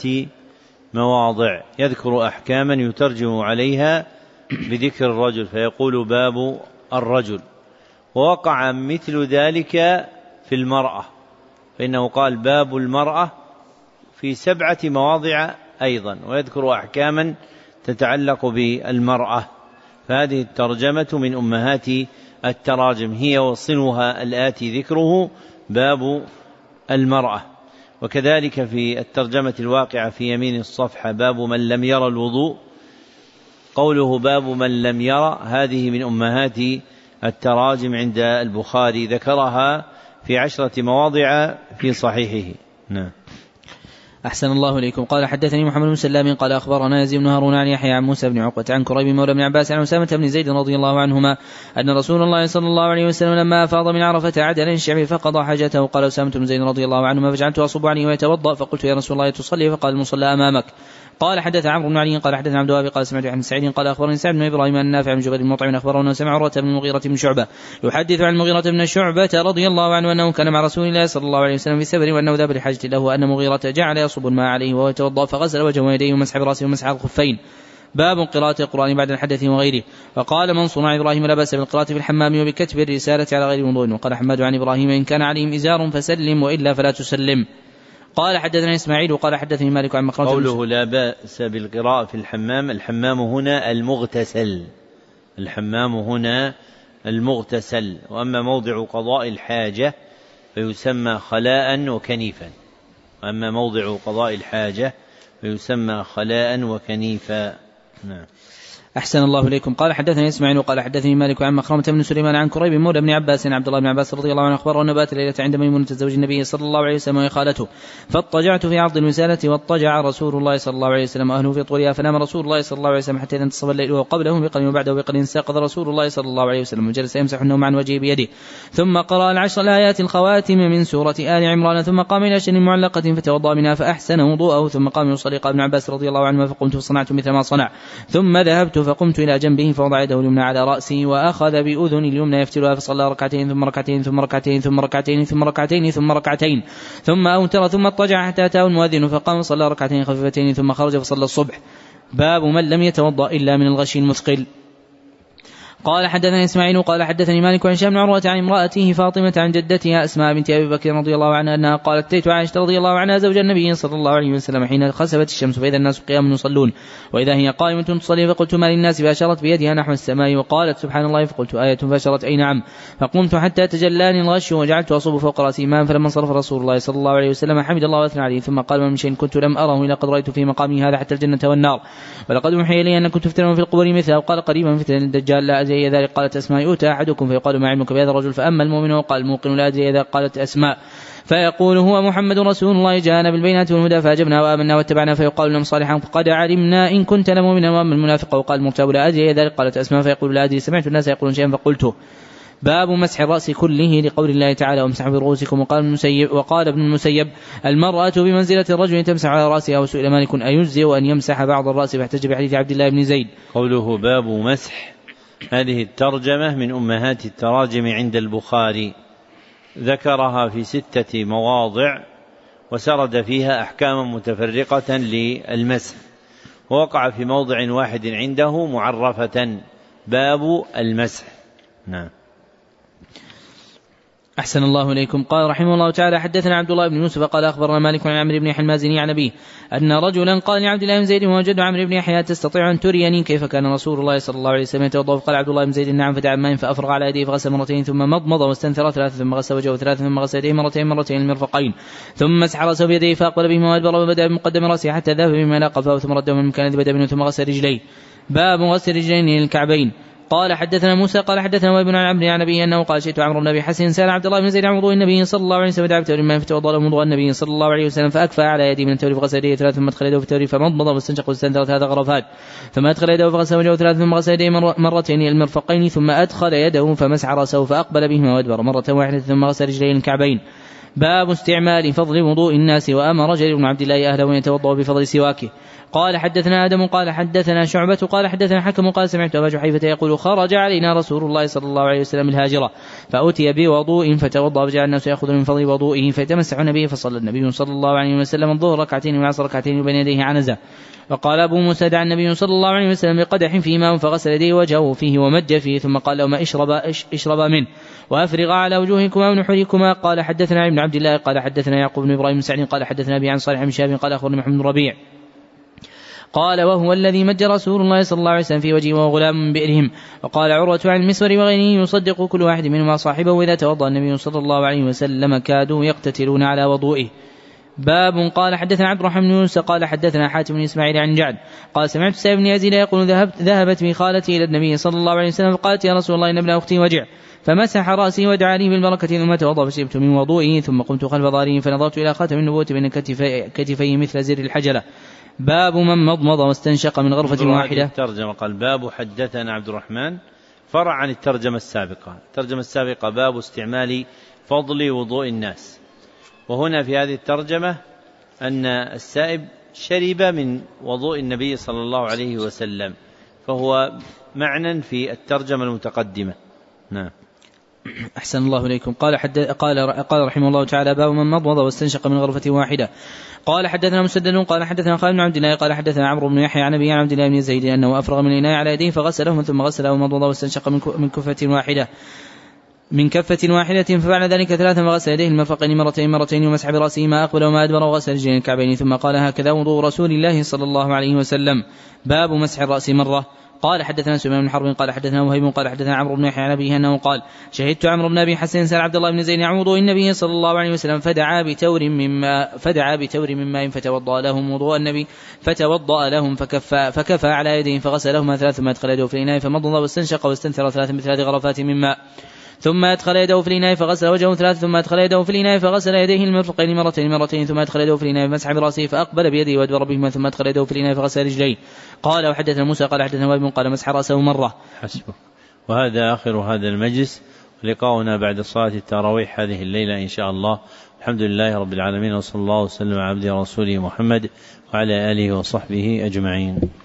مواضع يذكر أحكاما يترجم عليها بذكر الرجل فيقول باب الرجل. ووقع مثل ذلك في المرأة فإنه قال باب المرأة في سبعة مواضع أيضا ويذكر أحكاما تتعلق بالمرأة. فهذه الترجمة من أمهات التراجم هي وصلها الآتي ذكره باب المرأة. وكذلك في الترجمة الواقعة في يمين الصفحة باب من لم يرى الوضوء قوله باب من لم يرى هذه من أمهات التراجم عند البخاري ذكرها في عشرة مواضع في صحيحه. نعم. أحسن الله إليكم. قال حدثني محمد بن سلام قال أخبرنا يزيد بن هارون عن يحيى عن موسى بن عقبة عن كريب مولى بن عباس عن أسامة بن زيد رضي الله عنهما أن رسول الله صلى الله عليه وسلم لما أفاض من عرفة عاد إلى الشعب فقضى حاجته. قال أسامة بن زيد رضي الله عنهما فجعلت أصب عليه ويتوضأ فقلت يا رسول الله تصلي؟ فقال المصلى أمامك. قال حدث عمرو بن علي قال حدثنا عبد الوهاب قال سمعت عن سعيد قال أخبرني سعد بن إبراهيم أن نافع بن جبير بن مطعم أخبرنا سمع عروة بن المغيرة بن شعبة يحدث عن المغيرة بن شعبة رضي الله عنه أنه كان مع رسول الله صلى الله عليه وسلم في سفر وأنه ذهب لحاجة له أن مغيرة جعل يصب الماء عليه وهو يتوضأ فغسل وجهه ويديه ومسح برأسه ومسح الخفين. باب قراءة القرآن بعد الحدث وغيره. وقال منصور عن إبراهيم لا بأس بالقراءة في الحمام وبكتب الرسالة على غير وضوء. وقال حماد عن إبراهيم إن كان عليهم إزار فسلم وإلا فلا تسلم. قال حدثنا إسماعيل وقال حدثني مالك عن مخرج قوله لا بأس بالقراءة في الحمام الحمام هنا المغتسل الحمام هنا المغتسل وأما موضع قضاء الحاجة فيسمى خلاء وكنيفا وأما موضع قضاء الحاجة فيسمى خلاء وكنيفا. نعم. أحسن الله إليكم. قال حدثني إسماعيل وقال حدثني مالك عن مخرمة بن سليمان عن كريب مولى بن عباس عن عبد الله بن عباس رضي الله عنه أخبره أن بات ليلة عند ميمونة زوج النبي صلى الله عليه وسلم وهي خالته فاضطجعت في عرض الوسالة واضطجع رسول الله صلى الله عليه وسلم أهله في طولها فنام رسول الله صلى الله عليه وسلم حتى إذا انتصف الليل وقبله بقليل وبعده بقليل استيقظ رسول الله صلى الله عليه وسلم وجلس يمسح النوم عن وجهه بيده ثم قرأ العشر الآيات الخواتم من سورة آل عمران ثم قام إلى شن معلقة فتوضأ منها فأحسن وضوءه ثم قام يصلي. قال ابن عباس رضي الله عنه فقمت فصنعت مثل ما صنع ثم ذهبت فقمت إلى جنبه فوضع يده اليمنى على رأسي وأخذ بأذن اليمنى يفتلها فصلى ركعتين ثم ركعتين ثم ركعتين ثم ركعتين ثم ركعتين ثم ركعتين ثم أوتر ثم اضطجع حتى أتاه المؤذن فقام وصلى ركعتين خفيفتين ثم خرج فصلى الصبح. باب من لم يتوضأ إلا من الغش المثقل. قال حدثني إسماعيل قال حدثني مالك عن هشام بن عروة عن امرأته فاطمة عن جدتها أسماء بنت أبي بكر رضي الله عنها أنها قالت أتيت عائشة رضي الله عنها زوج النبي صلى الله عليه وسلم حين خسفت الشمس فإذا الناس قيام يصلون وإذا هي قائمة تصلي فقلت ما للناس فأشارت بيدها نحو السماء وقالت سبحان الله فقلت آية فأشارت أي نعم فقمت حتى تجلاني الغش وجعلت أصب فوق رأسي ماء فلما انصرف رسول الله صلى الله عليه وسلم حمد الله وأثنى عليه ثم قال من شيء كنت لم أره إلا قد رأيت في مقامي هذا حتى الجنة والنار ولقد أوحي إلي أن كنت فتنة في القبور مثله وقال قريبا من فتنة الدجال لا أدري ذلك. قالت أسماء يؤتى أحدكم فيقال ما علمك بهذا الرجل فأما المؤمن وقال الموقن لا أدري إذا قالت أسماء فيقول هو محمد رسول الله جاءنا بالبينات والهدى فأجبنا وآمنا واتبعنا فيقال لهم صالحا فقد علمنا إن كنت لمؤمنا وأما المنافق وقال المرتاب لا أدري ذلك قالت أسماء فيقول لا أدري سمعت الناس يقولون شيئا فقلته. باب مسح الرأس كله لقول الله تعالى وامسحوا برؤوسكم. وقال ابن المسيب, وقال ابن المسيب المرأة بمنزلة الرجل تمسح على رأسها. وسئل مالك أيجزئ أن يمسح بعض الرأس فاحتج بحديث عبد الله بن زيد. قوله باب مسح، هذه الترجمة من أمهات التراجم عند البخاري، ذكرها في ستة مواضع وسرد فيها أحكاما متفرقة للمسح، ووقع في موضع واحد عنده معرفة باب المسح. نعم. أحسن الله إليكم. قال رحمه الله تعالى حدثنا عبد الله بن يوسف قال أخبرنا مالك عن عمرو بن يحيى المازني عن أبيه أن رجلا قال لعبد الله بن زيد وجد عمرو بن يحيى تستطيع أن تريني كيف كان رسول الله صلى الله عليه وسلم يتوضأ؟ فقال عبد الله بن زيد نعم، فدعا ماء فأفرغ على يديه فغسل مرتين ثم مضمض واستنثر ثلاثة ثم غسل وجهه ثلاثة ثم غسل يديه مرتين مرتين المرفقين ثم مسح رأسه بيديه فأقبل بهما وأدبر وبدأ بمقدم رأسه حتى ذهب بما لا قفاه ثم رده من مكان الذي بدأ منه ثم غسل رجليه. باب غسل رجلين للكعبين. قال حدثنا موسى قال حدثنا وابن عن عمرو عن أبيه أنه قال شئت عمرو بن أبي حسن سأل عبد الله بن زيد عن وضوء النبي صلى الله عليه وسلم فدعا بتمر الماء فتوضأ له وضوء النبي صلى الله عليه وسلم فأكفى على يديه من التمر فغسل يديه ثلاث ثم أدخل يده في التمر فمضمض واستنشق واستنثر ثلاث غرفات ثم أدخل يده فغسل وجهه ثلاث ثم غسل يديه مرتين المرفقين ثم أدخل يده فمسح رأسه فأقبل بهما وأدبر مرة واحدة ثم غسل رجليه الكعبين. باب استعمال فضل وضوء الناس. وأمر جرير بن عبد الله أهله أن يتوضأ بفضل سواكه. قال حدثنا آدم قال حدثنا شعبة قال حدثنا حكم قال سمعت أبا جحيفة يقول خرج علينا رسول الله صلى الله عليه وسلم الهاجرة فأتي بوضوء فتوضأ فجعل الناس يأخذ من فضل وضوئه فيتمسحون به فصلى النبي صلى الله عليه وسلم الظهر ركعتين والعصر ركعتين وبين يديه عنزة. وقال أبو موسى دعا النبي صلى الله عليه وسلم بقدح فيه ماء فغسل يديه وجهه فيه ومج فيه ثم قال لهما اشربا اشربا منه وأفرغا على وجوهكما ونحوركما. قال حدثنا ابن عبد الله قال حدثنا يعقوب بن إبراهيم سعد قال حدثنا أبي عن صالح بن شهاب قال أخبرنا محمد بن ربيع قال وهو الذي مج رسول الله صلى الله عليه وسلم في وجهه وهو غلام من بئرهم. وقال عروة عن المسور وغيره يصدق كل واحد منهما صاحبه وإذا توضأ النبي صلى الله عليه وسلم كادوا يقتتلون على وضوئه. باب قال حدثنا عبد الرحمن بن يونس قال حدثنا حاتم بن إسماعيل عن جعد قال سمعت سعيد بن يزيد يقول ذهبت ذهبت بي خالتي إلى النبي صلى الله عليه وسلم فقالت يا رسول الله إن ابن أختي وجع فمسح رأسي ودعا لي بالبركة ثم توضأ فشربت من وضوئه ثم قمت خلف ظهره فنظرت إلى خاتم النبوة بين كتفي كتفيه مثل زر الحجلة. باب من مضمض واستنشق من غرفة واحدة. الترجمة قال باب حدثنا عبد الرحمن فرع عن الترجمة السابقة. الترجمة السابقة باب استعمال فضل وضوء الناس، وهنا في هذه الترجمة أن السائب شرب من وضوء النبي صلى الله عليه وسلم، فهو معنى في الترجمة المتقدمة. نعم. أحسن الله إليكم. قال حد قال قال رحمه الله تعالى باب من مضمض واستنشق من غرفة واحدة. قال حدثنا مسدد قال حدثنا خالد بن عبد الله قال حدثنا عمرو بن يحيى عن أبي عن عبد الله بن زيد أنه أفرغ من الإناء على يديه فغسله ثم غسله ومضمض واستنشق من كفة واحدة من كفة واحدة ففعل ذلك ثلاثا وغسل يديه المرفقين مرتين مرتين ومسح برأسه ما أقبل وما أدبر وغسل رجلين الكعبين ثم قال هكذا وضوء رسول الله صلى الله عليه وسلم. باب مسح الرأس مرة. قال حدثنا سليمان بن حرب قال حدثنا وهيب قال حدثنا عمرو بن يحيى عن أبيه أنه قال شهدت عمرو بن أبي حسن سأل عبد الله بن زيد عن وضوء النبي صلى الله عليه وسلم فدعا بتور مما فدعا بتور من ماء فتوضأ لهم وضوء النبي فتوضأ لهم فكفى فكفى على يديه فغسلهما ثلاث ثم أدخل يده في الإناء فمضمض واستنشق واستنثر ثلاث بثلاث غرفات من ماء ثم أدخل يده في الإناء فغسل وجهه ثلاث ثم أدخل يده في الإناء فغسل يديه المرفقين مرتين مرتين ثم أدخل يده في الإناء فمسح برأسه فأقبل بيده وأدبر بهما ثم أدخل يده في الإناء فغسل رجليه. قال وحدثنا موسى قال حدثنا وابن قال مسح رأسه مرة. حسبه. وهذا آخر هذا المجلس، لقاؤنا بعد صلاة التراويح هذه الليلة إن شاء الله. الحمد لله رب العالمين وصلى الله وسلم على عبده ورسوله محمد وعلى آله وصحبه أجمعين.